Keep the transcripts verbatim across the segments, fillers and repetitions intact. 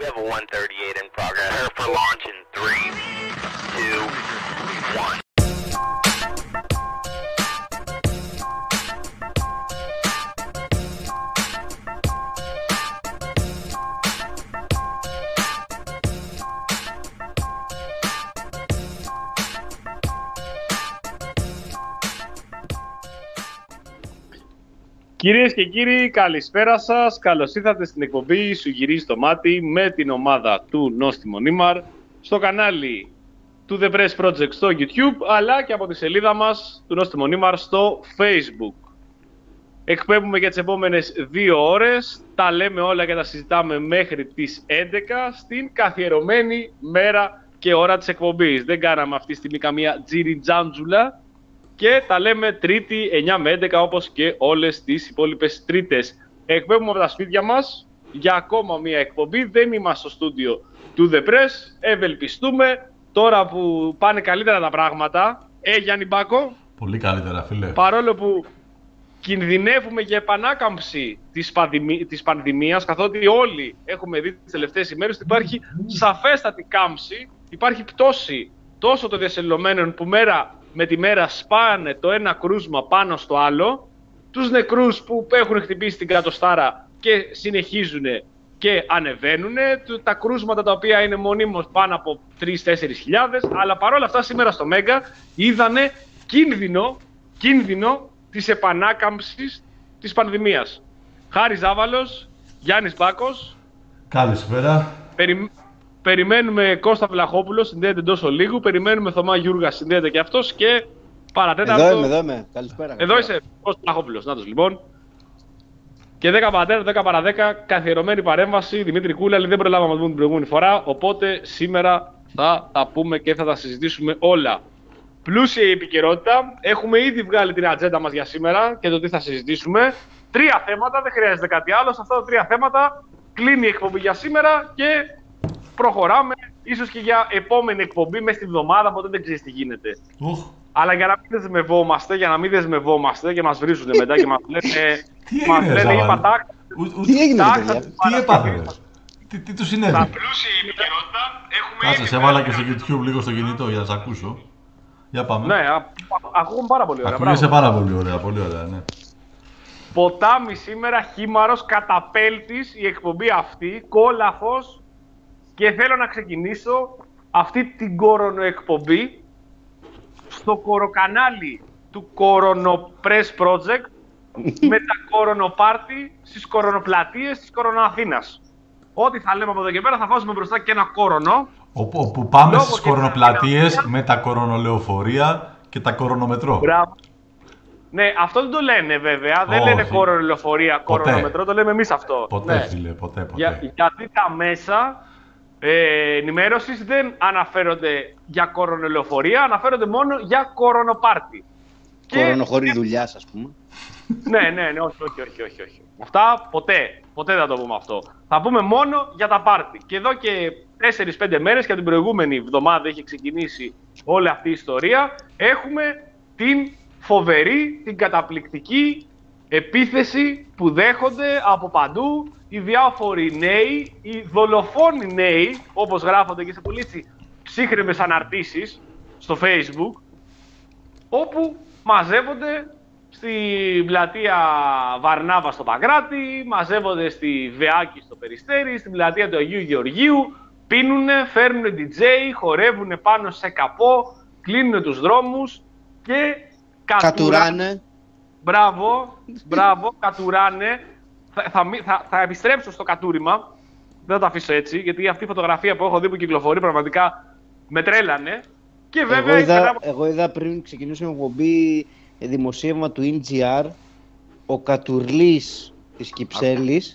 We have a one thirty-eight in progress. Prepare for launch in three, two, one. Κυρίες και κύριοι, καλησπέρα σας. Καλώς ήρθατε στην εκπομπή Σου γυρίζει το μάτι με την ομάδα του Νόστιμο Νίμαρ στο κανάλι του The Press Project στο YouTube, αλλά και από τη σελίδα μας του Νόστιμο Νίμαρ στο Facebook. Εκπέμπουμε για τις επόμενες δύο ώρες, τα λέμε όλα και τα συζητάμε μέχρι τις έντεκα στην καθιερωμένη μέρα και ώρα της εκπομπής. Δεν κάναμε αυτή τη στιγμή καμία τζιριτζάντζουλα. Και τα λέμε Τρίτη εννιά με έντεκα όπως και όλες τις υπόλοιπες Τρίτες. Εκπέμπουμε από τα σπίτια μας για ακόμα μία εκπομπή. Δεν είμαστε στο στούντιο του The Press. Ευελπιστούμε τώρα που πάνε καλύτερα τα πράγματα. Ε, Γιάννη Μπάκο. Πολύ καλύτερα, φίλε. Παρόλο που κινδυνεύουμε για επανάκαμψη της, πανδημί... της πανδημίας, καθότι όλοι έχουμε δει τις τελευταίες ημέρες ότι υπάρχει σαφέστατη κάμψη, υπάρχει πτώση τόσο των διασωληνωμένων που μέρα με τη μέρα σπάνε το ένα κρούσμα πάνω στο άλλο, τους νεκρούς που έχουν χτυπήσει την κατοστάρα και συνεχίζουν και ανεβαίνουν, τα κρούσματα τα οποία είναι μονίμως πάνω από τρεις με τέσσερις χιλιάδες, αλλά παρόλα αυτά σήμερα στο Μέγκα είδανε κίνδυνο, κίνδυνο της επανάκαμψης της πανδημίας. Χάρης Ζάβαλος, Γιάννης Μπάκος. Καλησπέρα. Περι... Περιμένουμε Κώστα Βλαχόπουλο, συνδέεται εντός ολίγου. Περιμένουμε Θωμά Γιούργα, συνδέεται και αυτός. Και παρατέταρτο. Εδώ είμαι, εδώ είμαι. Καλησπέρα. Εδώ είσαι, Κώστα Βλαχόπουλος. Νάτος λοιπόν. Και δέκα παρά τέταρτο, δέκα παρά δέκα, καθιερωμένη παρέμβαση. Δημήτρη Κούλαλη, δεν προλάβαμε να δούμε την προηγούμενη φορά. Οπότε σήμερα θα τα πούμε και θα τα συζητήσουμε όλα. Πλούσια η επικαιρότητα. Έχουμε ήδη βγάλει την ατζέντα μας για σήμερα και το τι θα συζητήσουμε. Τρία θέματα, δεν χρειάζεται κάτι άλλο. Σε αυτά τα τρία θέματα κλείνει η εκπομπή για σήμερα και προχωράμε, ίσως και για επόμενη εκπομπή μέσα στη βδομάδα, οπότε δεν ξέρεις τι γίνεται. Οχ. Αλλά για να μην δεσμευόμαστε, για να μην δεσμευόμαστε και μας βρίζουν μετά και μας λένε μας λένε είπα τάκ, τι έγινε παιδιά, τι έπαθε, τι, τι του συνέβη. Στα πλούσια επικαιρότητα έχουμε Κάτσε, σε έβαλα και στο YouTube λίγο στο κινητό για να σε ακούσω. Για πάμε. Ναι, ακούγομαι πάρα πολύ ωραία. Ακούγεσαι πάρα πολύ ωραία, πολύ ωραία, ναι. Ποτάμι σήμερα, χήμαρος, καταπέλτης η εκπομπή αυτή, κόλαφος. Και θέλω να ξεκινήσω αυτή την κορονοεκπομπή στο κοροκανάλι του Κορονο Press Project με τα κορονοπάρτι στις κορονοπλατείες της Κορονοαθήνας. Ό,τι θα λέμε από εδώ και πέρα θα βάζουμε μπροστά και ένα κορονό. Όπου πάμε στις κορονοπλατείες με τα κορονολεωφορεία και τα κορονομετρό. Μπράβο. Ναι, αυτό δεν το λένε βέβαια. Δεν Όχι. λένε κορονολεωφορεία, κορονομετρό, το λέμε εμείς αυτό. Ποτέ, ναι. φίλε, ποτέ, ποτέ. Για, γιατί τα μέσα Ε, ενημέρωσης δεν αναφέρονται για κορονολεωφορεία, αναφέρονται μόνο για κορονοπάρτι. Κορονοχωρή και... δουλειά, ας πούμε. ναι, ναι, ναι, όχι, όχι, όχι, όχι, όχι. Αυτά ποτέ, ποτέ δεν θα το πούμε αυτό. Θα πούμε μόνο για τα πάρτι. Και εδώ και τέσσερις πέντε μέρες, και την προηγούμενη εβδομάδα είχε ξεκινήσει όλη αυτή η ιστορία, έχουμε την φοβερή, την καταπληκτική επίθεση που δέχονται από παντού οι διάφοροι νέοι, οι δολοφόνοι νέοι, όπως γράφονται και σε πολύ ψύχρεμες αναρτήσεις στο Facebook, όπου μαζεύονται στη πλατεία Βαρνάβα στο Παγκράτη, μαζεύονται στη Βεάκη στο Περιστέρι, στην πλατεία του Αγίου Γεωργίου, πίνουνε, φέρνουνε ντι τζέι, χορεύουνε πάνω σε καπό, κλείνουνε τους δρόμους και κατουράνε. Μπράβο, μπράβο, κατουράνε. Θα, θα, θα, θα επιστρέψω στο κατούριμα. Δεν θα το αφήσω έτσι, γιατί αυτή η φωτογραφία που έχω δει που κυκλοφορεί πραγματικά με τρέλανε. Και βέβαια. Εγώ είδα, γράμμα... εγώ είδα πριν ξεκινήσουμε η εκπομπή δημοσίευμα του εν τζι αρ, ο Κατουρλής της Κυψέλης.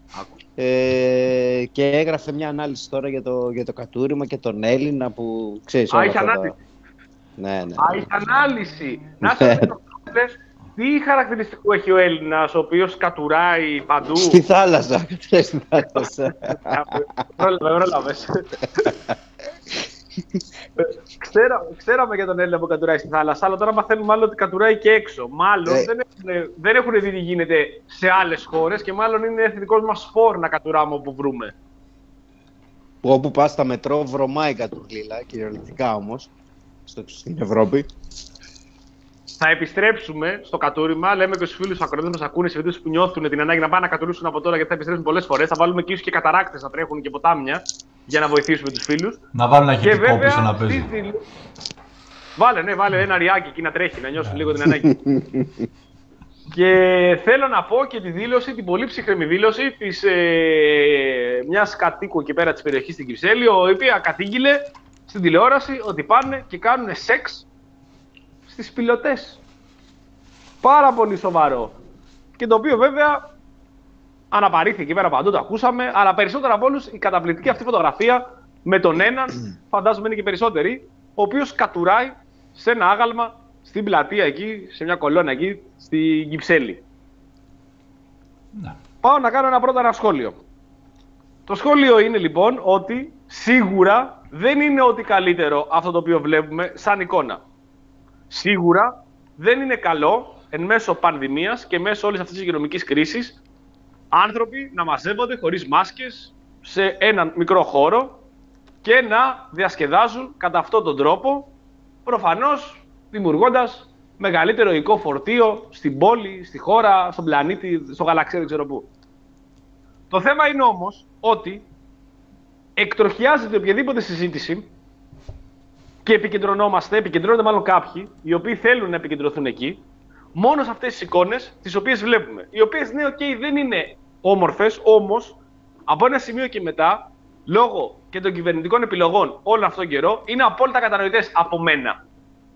Ε, και έγραφε μια ανάλυση τώρα για το, για το κατούριμα και τον Έλληνα που ξέρεις όλα Α, είχε αυτά. ανάλυση. Ναι, ναι, ναι. Α, είχε ανάλυση. Να σε ρωτήσω, τι χαρακτηριστικό έχει ο Έλληνας, ο οποίος κατουράει παντού. Στη θάλασσα. Στη θάλασσα. Πρόλαβε, πρόλαβες. Ξέρω, ξέραμε για τον Έλληνα που κατουράει στη θάλασσα, αλλά τώρα μαθαίνουμε μάλλον ότι κατουράει και έξω. Μάλλον ε. δεν, έχουν, δεν έχουν δει τι γίνεται σε άλλες χώρες και μάλλον είναι εθνικός μας φόρ να κατουράμε όπου βρούμε. Όπου πας στα μετρό βρωμάει η κατουρλίλα, κυριολεκτικά όμως, στο, στην Ευρώπη. Θα επιστρέψουμε στο κατούριμα. Λέμε και στους φίλους του ακροατές μας ακούνε σε βίντεο που νιώθουν την ανάγκη να πάνε να κατουρίσουν από τώρα γιατί θα επιστρέψουν πολλές φορές. Θα βάλουμε και ίσως και καταράκτες να τρέχουν και ποτάμια για να βοηθήσουμε τους φίλους. Να βάλουν ένα χητικό πίσω να παίζει. Στη... Βάλε, ναι, βάλε ένα ριάκι εκεί να τρέχει, να νιώσουν λίγο την ανάγκη. Και θέλω να πω και τη δήλωση, την πολύ ψυχρή δήλωση της ε, μιας κατοίκου εκεί πέρα της περιοχής στην Κυψέλη, η οποία κατήγγειλε στην τηλεόραση ότι πάνε και κάνουν σεξ στις πιλωτές. Πάρα πολύ σοβαρό. Και το οποίο βέβαια αναπαρήθηκε εκεί πέρα παντού, το ακούσαμε, αλλά περισσότερο από όλους η καταπληκτική αυτή φωτογραφία με τον έναν, φαντάζομαι είναι και περισσότεροι, ο οποίος κατουράει σε ένα άγαλμα στην πλατεία εκεί, σε μια κολόνα εκεί, στην Κυψέλη. Να. Πάω να κάνω ένα πρώτα ένα σχόλιο. Το σχόλιο είναι λοιπόν ότι σίγουρα δεν είναι ό,τι καλύτερο αυτό το οποίο βλέπουμε σαν εικόνα. Σίγουρα δεν είναι καλό εν μέσω πανδημίας και μέσω όλης αυτής της υγειονομικής κρίσης άνθρωποι να μαζεύονται χωρίς μάσκες σε έναν μικρό χώρο και να διασκεδάζουν κατά αυτόν τον τρόπο, προφανώς δημιουργώντας μεγαλύτερο υλικό φορτίο στην πόλη, στη χώρα, στον πλανήτη, στο γαλαξία, δεν ξέρω πού. Το θέμα είναι όμως ότι εκτροχιάζεται οποιαδήποτε συζήτηση και επικεντρωνόμαστε, επικεντρώνονται μάλλον κάποιοι, οι οποίοι θέλουν να επικεντρωθούν εκεί, μόνο σε αυτές τις εικόνες τις οποίες βλέπουμε. Οι οποίες, ναι, okay, δεν είναι όμορφες, όμως από ένα σημείο και μετά, λόγω και των κυβερνητικών επιλογών όλο αυτόν τον καιρό, είναι απόλυτα κατανοητές από μένα.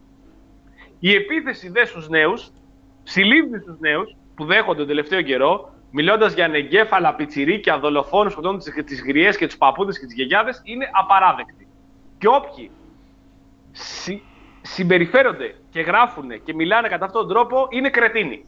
Η επίθεση δε στους νέους, συλλήβδη στους νέους που δέχονται τον τελευταίο καιρό, μιλώντας για ανεγκέφαλα, πιτσιρίκια, δολοφόνους, σκοτώνουν τις γριές και τους παππούδες και τις γιαγιάδες, είναι απαράδεκτη. Και όποιοι συ, συμπεριφέρονται και γράφουν και μιλάνε κατά αυτόν τον τρόπο, είναι κρετίνοι.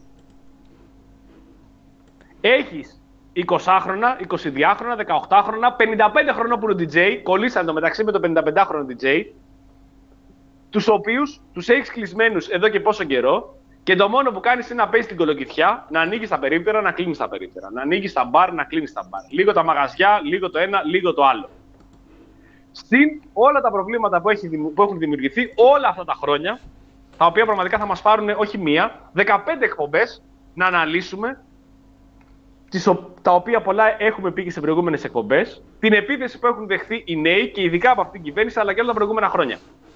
Έχεις εικοσάχρονα, εικοσιδυάχρονα, δεκαοκτάχρονα, πενηνταπέντε χρονών που είναι ντι τζέι, κολλήσαν το μεταξύ με το πενηνταπεντάχρονο ντι τζέι, τους οποίους τους έχεις κλεισμένους εδώ και πόσο καιρό και το μόνο που κάνεις είναι να παίζεις την κολοκυθιά, να ανοίγεις τα περίπτερα, να κλείνεις τα περίπτερα, να ανοίγεις τα μπαρ, να κλείνεις τα μπαρ. Λίγο τα μαγαζιά, λίγο το ένα, λίγο το άλλο. Συν όλα τα προβλήματα που, έχει, που έχουν δημιουργηθεί όλα αυτά τα χρόνια, τα οποία πραγματικά θα μας πάρουν όχι μία, δεκαπέντε εκπομπές να αναλύσουμε, τα οποία πολλά έχουμε πει και σε προηγούμενες εκπομπές, την επίθεση που έχουν δεχθεί οι νέοι και ειδικά από αυτήν την κυβέρνηση, αλλά και όλα τα προηγούμενα χρόνια.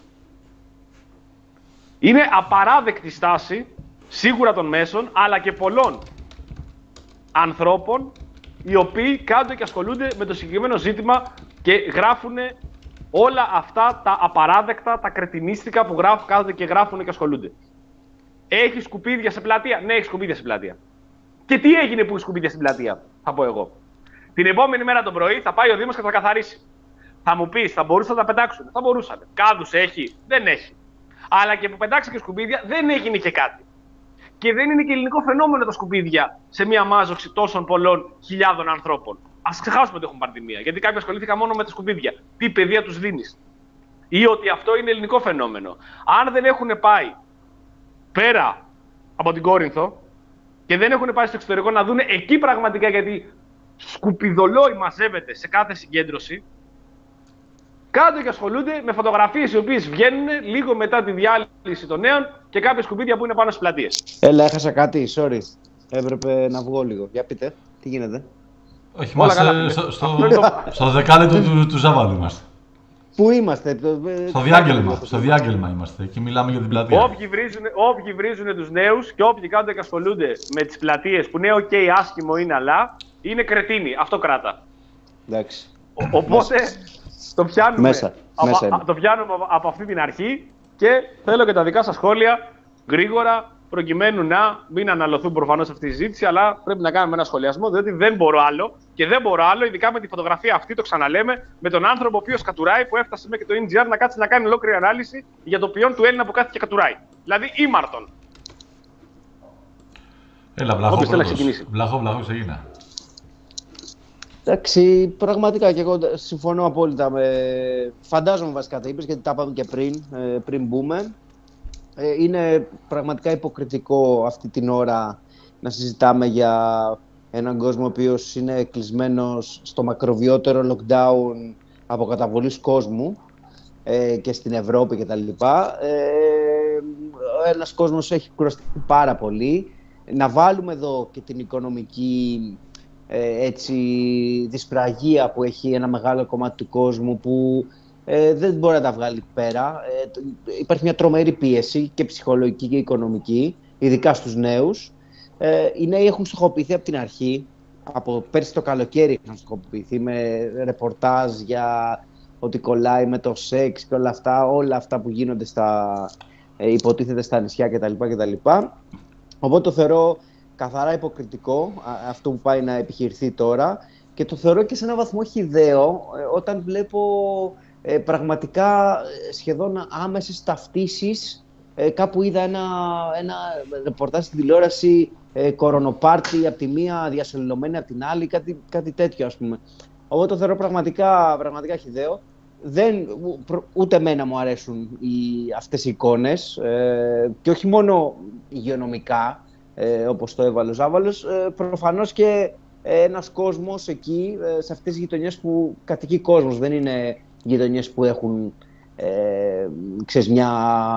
Είναι απαράδεκτη στάση, σίγουρα των μέσων, αλλά και πολλών ανθρώπων, οι οποίοι κάτω και ασχολούνται με το συγκεκριμένο ζήτημα και γράφουν όλα αυτά τα απαράδεκτα, τα κρετινίστικα που γράφουν, κάθονται και γράφουν και ασχολούνται. Έχει σκουπίδια σε πλατεία? Ναι, έχει σκουπίδια σε πλατεία. Και τι έγινε που έχει σκουπίδια στην πλατεία, θα πω εγώ. Την επόμενη μέρα το πρωί θα πάει ο Δήμος και θα τα καθαρίσει. Θα μου πεις, θα μπορούσαν να τα πετάξουν? Θα μπορούσαν. Κάδους έχει? Δεν έχει. Αλλά και που πετάξει και σκουπίδια δεν έγινε και κάτι. Και δεν είναι και ελληνικό φαινόμενο τα σκουπίδια σε μια μάζοξη τόσων πολλών χιλιάδων ανθρώπων. Ας ξεχάσουμε ότι έχουν πανδημία. Γιατί κάποιοι ασχολήθηκαν μόνο με τα σκουπίδια. Τι παιδεία τους δίνεις? Ή ότι αυτό είναι ελληνικό φαινόμενο. Αν δεν έχουν πάει πέρα από την Κόρινθο και δεν έχουν πάει στο εξωτερικό να δουν εκεί πραγματικά, γιατί σκουπιδολόι μαζεύεται σε κάθε συγκέντρωση, κάτω και ασχολούνται με φωτογραφίες οι οποίες βγαίνουν λίγο μετά τη διάλυση των νέων και κάποια σκουπίδια που είναι πάνω στις πλατείες. Έλα, έχασα κάτι, sorry. Έπρεπε να βγω λίγο. Για πείτε, τι γίνεται? Όχι, μας, καλά, στο, στο, στο δεκάλεπτο του, του Ζαβάλου είμαστε. Πού είμαστε? Στο διάγγελμα, στο διάγγελμα είμαστε και μιλάμε για την πλατεία. Όποιοι βρίζουν, όποιοι βρίζουν τους νέους και όποιοι κάτω και ασχολούνται με τις πλατείες που ναι, οκ, okay, άσχημο είναι, αλλά είναι κρετίνοι. Αυτό κράτα. Εντάξει. Ο, οπότε το πιάνουμε, μέσα, από, μέσα α, το πιάνουμε από, από αυτή την αρχή και θέλω και τα δικά σας σχόλια γρήγορα, προκειμένου να μην αναλωθούν προφανώς αυτή η συζήτηση, αλλά πρέπει να κάνουμε ένα σχολιασμό, διότι δεν μπορώ άλλο και δεν μπορώ άλλο, ειδικά με τη φωτογραφία αυτή, το ξαναλέμε, με τον άνθρωπο ο οποίος κατουράει, που έφτασε μέχρι το Ιν Τζι Αρ να κάτσει να κάνει ολόκληρη ανάλυση για το ποιόν του Έλληνα που κάθεται και κατουράει. Δηλαδή ήμαρτον. Έλα, βλαχό πρώτος. Βλαχό, βλαχό, ξεκινά. Εντάξει, πραγματικά και εγώ συμφωνώ απόλυτα με... Φαντάζομαι βασικά τα είπες, γιατί τα είπαμε και πριν, πριν μπούμε. Είναι πραγματικά υποκριτικό αυτή την ώρα να συζητάμε για έναν κόσμο ο οποίος είναι κλεισμένος στο μακροβιότερο lockdown αποκαταβολής κόσμου ε, και στην Ευρώπη κτλ. Ε, ένας κόσμος έχει κουραστεί πάρα πολύ. Να βάλουμε εδώ και την οικονομική ε, έτσι, δυσπραγία που έχει ένα μεγάλο κομμάτι του κόσμου που ε, δεν μπορεί να τα βγάλει πέρα. Ε, υπάρχει μια τρομερή πίεση και ψυχολογική και οικονομική, ειδικά στους νέους. Ε, οι νέοι έχουν στοχοποιηθεί από την αρχή. Από πέρσι το καλοκαίρι είχαν στοχοποιηθεί με ρεπορτάζ για ότι κολλάει με το σεξ και όλα αυτά, όλα αυτά που γίνονται στα, ε, υποτίθεται στα νησιά κτλ. κτλ. Οπότε το θεωρώ καθαρά υποκριτικό α, αυτό που πάει να επιχειρηθεί τώρα και το θεωρώ και σε έναν βαθμό χυδαίο ε, όταν βλέπω ε, πραγματικά σχεδόν άμεσες ταυτίσεις. Ε, κάπου είδα ένα, ένα ρεπορτάζ στην τηλεόραση ε, κορονοπάρτι από τη μία διασωληνωμένη από την άλλη, κάτι, κάτι τέτοιο ας πούμε. Οπότε το θεωρώ πραγματικά, πραγματικά χυδαίο. Δεν, ούτε εμένα μου αρέσουν οι, αυτές οι εικόνες ε, και όχι μόνο υγειονομικά, ε, όπως το έβαλε ο Ζάβαλος, ε, προφανώς και ε, ένας κόσμος εκεί, ε, σε αυτές τις γειτονιές που κατοικεί κόσμος, δεν είναι γειτονιές που έχουν ε, ξέρεις, μια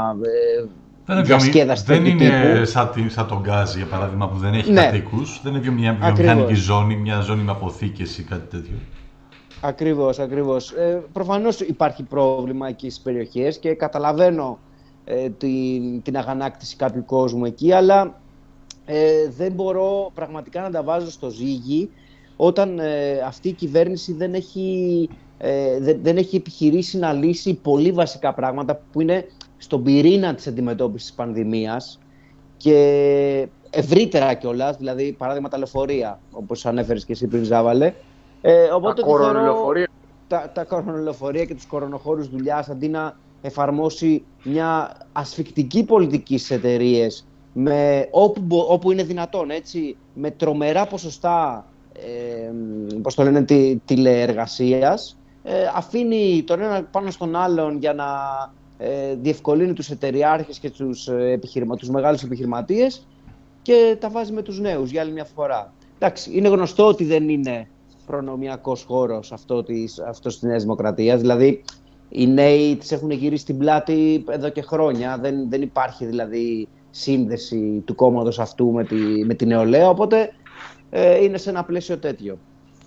ε, διασκέδαση δεν τύπου. Είναι σαν, σαν τον Γκάζι, για παράδειγμα, που δεν έχει ναι. κατοίκους, δεν είναι μια βιομηχανική ζώνη, μια ζώνη με αποθήκες ή κάτι τέτοιο. Ακριβώς, ακριβώς. Ε, προφανώς υπάρχει πρόβλημα εκεί στις περιοχές και καταλαβαίνω ε, την, την αγανάκτηση κάποιου κόσμου εκεί, αλλά ε, δεν μπορώ πραγματικά να τα βάζω στο ζύγι όταν ε, αυτή η κυβέρνηση δεν έχει, ε, δεν, δεν έχει επιχειρήσει να λύσει πολύ βασικά πράγματα που είναι στον πυρήνα της αντιμετώπισης της πανδημίας και ευρύτερα κιόλας, δηλαδή παράδειγμα τα λεωφορεία, όπως ανέφερες και εσύ πριν, Ζάβαλε. Ε, οπότε τα κορονολεωφορεία. Τα, τα κορονολεωφορεία και τους κορονοχώρους δουλειάς, αντί να εφαρμόσει μια ασφικτική πολιτική στις εταιρείες, με, όπου, όπου είναι δυνατόν, έτσι, με τρομερά ποσοστά ε, πώς το λένε, τη, τηλεεργασίας, ε, αφήνει τον ένα πάνω στον άλλον για να ε, διευκολύνει τους εταιριάρχες και τους, ε, επιχειρημα, τους μεγάλους επιχειρηματίες και τα βάζει με τους νέους για άλλη μια φορά. Εντάξει, είναι γνωστό ότι δεν είναι προνομιακός χώρος αυτό της, αυτός της Νέας Δημοκρατίας. Δηλαδή, οι νέοι τις έχουν γυρίσει στην πλάτη εδώ και χρόνια. Δεν, δεν υπάρχει δηλαδή σύνδεση του κόμματος αυτού με τη, με τη νεολαία, οπότε ε, είναι σε ένα πλαίσιο τέτοιο.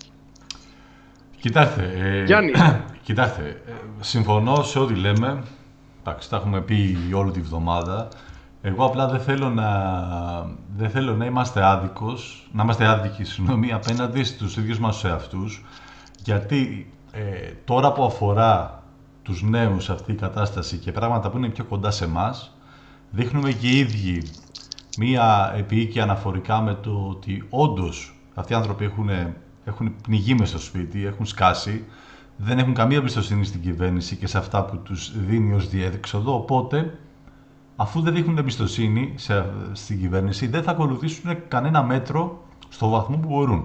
Κοιτάξτε, ε, Γιάννη. κοιτάξτε ε, συμφωνώ σε ό,τι λέμε. Εντάξει, τα έχουμε πει όλη τη βδομάδα. Εγώ απλά δεν θέλω να, δεν θέλω να είμαστε άδικος, να είμαστε άδικοι, συγγνώμη, απέναντι στους ίδιους μας τους εαυτούς, γιατί ε, τώρα που αφορά τους νέους αυτή η κατάσταση και πράγματα που είναι πιο κοντά σε εμάς, δείχνουμε και οι ίδιοι μία επίοικια αναφορικά με το ότι όντως αυτοί οι άνθρωποι έχουν, έχουν πνιγεί μες στο σπίτι, έχουν σκάσει, δεν έχουν καμία εμπιστοσύνη στην κυβέρνηση και σε αυτά που τους δίνει ως διέξοδο, οπότε αφού δεν δείχνουν εμπιστοσύνη σε, στην κυβέρνηση, δεν θα ακολουθήσουν κανένα μέτρο στο βαθμό που μπορούν.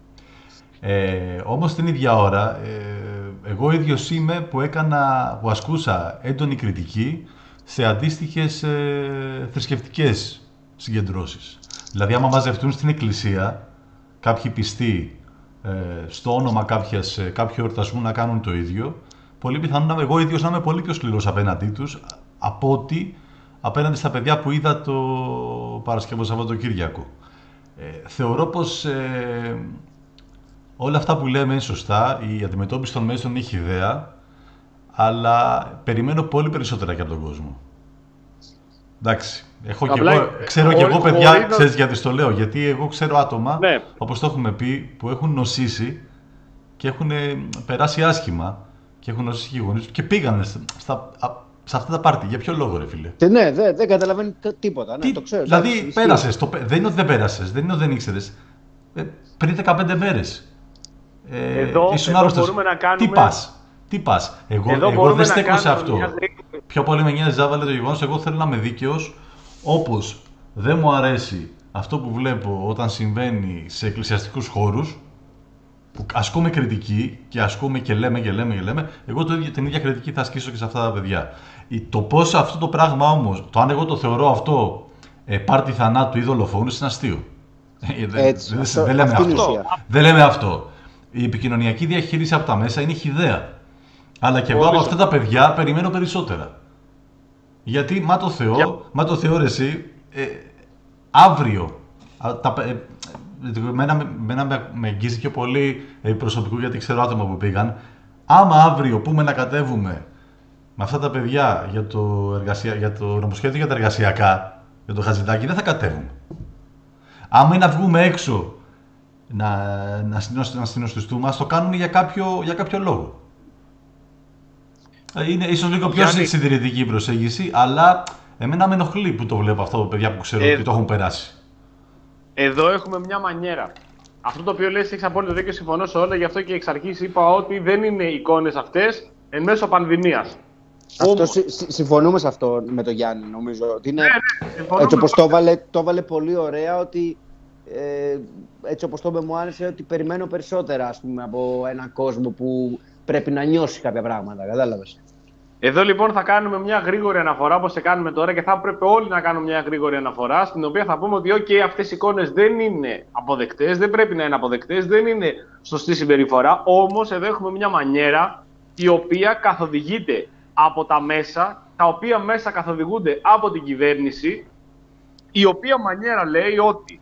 Ε, όμως την ίδια ώρα, ε, εγώ ίδιος είμαι που, έκανα, που ασκούσα έντονη κριτική σε αντίστοιχες ε, θρησκευτικές συγκεντρώσεις. Δηλαδή, άμα μαζευτούν στην εκκλησία κάποιοι πιστοί ε, στο όνομα κάποιας, ε, κάποιου εορτασμού να κάνουν το ίδιο, πολύ πιθανόν εγώ ίδιος να είμαι πολύ πιο σκληρός απέναντί τους από ότι απέναντι στα παιδιά που είδα το Παρασκευό Σαββατοκύριακο. Ε, θεωρώ πως ε, όλα αυτά που λέμε είναι σωστά, η αντιμετώπιση των μέσων έχει ιδέα, αλλά περιμένω πολύ περισσότερα και από τον κόσμο. Εντάξει, έχω και Απλά, εγώ, ξέρω ο, και εγώ παιδιά, να... ξέρεις γιατί το λέω, γιατί εγώ ξέρω άτομα, ναι. όπως το έχουμε πει, που έχουν νοσήσει και έχουν περάσει άσχημα και έχουν νοσήσει και οι γονείς και πήγανε στα, σε αυτά τα πάρτι. Για ποιο λόγο, ρε φίλε? Και ναι, δεν, δεν καταλαβαίνει τίποτα. Ναι, Τι, το ξέρω. Δηλαδή, πέρασες. Το, δεν είναι ότι δεν πέρασες, δεν είναι ότι δεν ήξερες. Ε, πριν δεκαπέντε μέρες. Ε, εδώ, ήσουν εδώ άρρωστος. μπορούμε να κάνουμε... Τι πας, τι πας. Εγώ, εγώ δεν στέκω σε αυτό. Μια... Πιο πολύ με νοιάζει, Ζάβαλε, το γεγονός. Εγώ θέλω να είμαι δίκαιος. Όπως δεν μου αρέσει αυτό που βλέπω όταν συμβαίνει σε εκκλησιαστικούς χώρους, που ασκούμε κριτική και ασκούμε και λέμε και λέμε και λέμε, εγώ το ίδιο, την ίδια κριτική θα ασκήσω και σε αυτά τα παιδιά. Το πώς αυτό το πράγμα όμως, το αν εγώ το θεωρώ αυτό ε, πάρτι θανάτου ή δολοφόνου, είναι αστείο. Έτσι, δεν, αυτό, δεν, λέμε αυτό. δεν λέμε αυτό. Η επικοινωνιακή διαχείριση από τα μέσα είναι χυδαία. Αλλά και εγώ από αυτά τα παιδιά περιμένω περισσότερα. Γιατί, μα το Θεό, Για... μα το Θεό ρε εσύ, ε, αύριο, τα, ε, μένα, μένα με, με αγγίζει και πολύ ε, προσωπικού γιατί ξέρω άτομα που πήγαν. Άμα αύριο πούμε να κατέβουμε με αυτά τα παιδιά για το, εργασια... για το νομοσχέδιο για τα εργασιακά, για το Χατζηδάκι, δεν θα κατέβουμε. Άμα είναι να βγούμε έξω να, να, να συνοστιστούμε, ας το κάνουμε για κάποιο, για κάποιο λόγο. Είναι ίσως λίγο πιο Γιάννη... συντηρητική η προσέγγιση, αλλά εμένα με ενοχλεί που το βλέπω αυτό, παιδιά που ξέρω ε... ότι το έχουν περάσει. Εδώ έχουμε μια μανιέρα. Αυτό το οποίο λες έχεις απόλυτο δίκιο, συμφωνώ σε όλα, γι' αυτό και εξ αρχής είπα ότι δεν είναι εικόνες αυτές εν μέσω πανδημίας. Αυτό, Όμως... συ, συμφωνούμε σε αυτό με τον Γιάννη, νομίζω. Ότι είναι, ναι, ναι, έτσι όπως το έβαλε, το έβαλε πολύ ωραία, ότι ε, έτσι όπως το είπε μου άρεσε, ότι περιμένω περισσότερα, ας πούμε, από έναν κόσμο που πρέπει να νιώσει κάποια πράγματα, κατάλαβες. Εδώ λοιπόν θα κάνουμε μια γρήγορη αναφορά, όπως σε κάνουμε τώρα, και θα έπρεπε όλοι να κάνουμε μια γρήγορη αναφορά, στην οποία θα πούμε ότι okay, αυτές οι εικόνες δεν είναι αποδεκτές, δεν πρέπει να είναι αποδεκτές, δεν είναι σωστή συμπεριφορά, όμως εδώ έχουμε μια μανιέρα η οποία καθοδηγείται από τα μέσα, τα οποία μέσα καθοδηγούνται από την κυβέρνηση, η οποία μανιέρα λέει ότι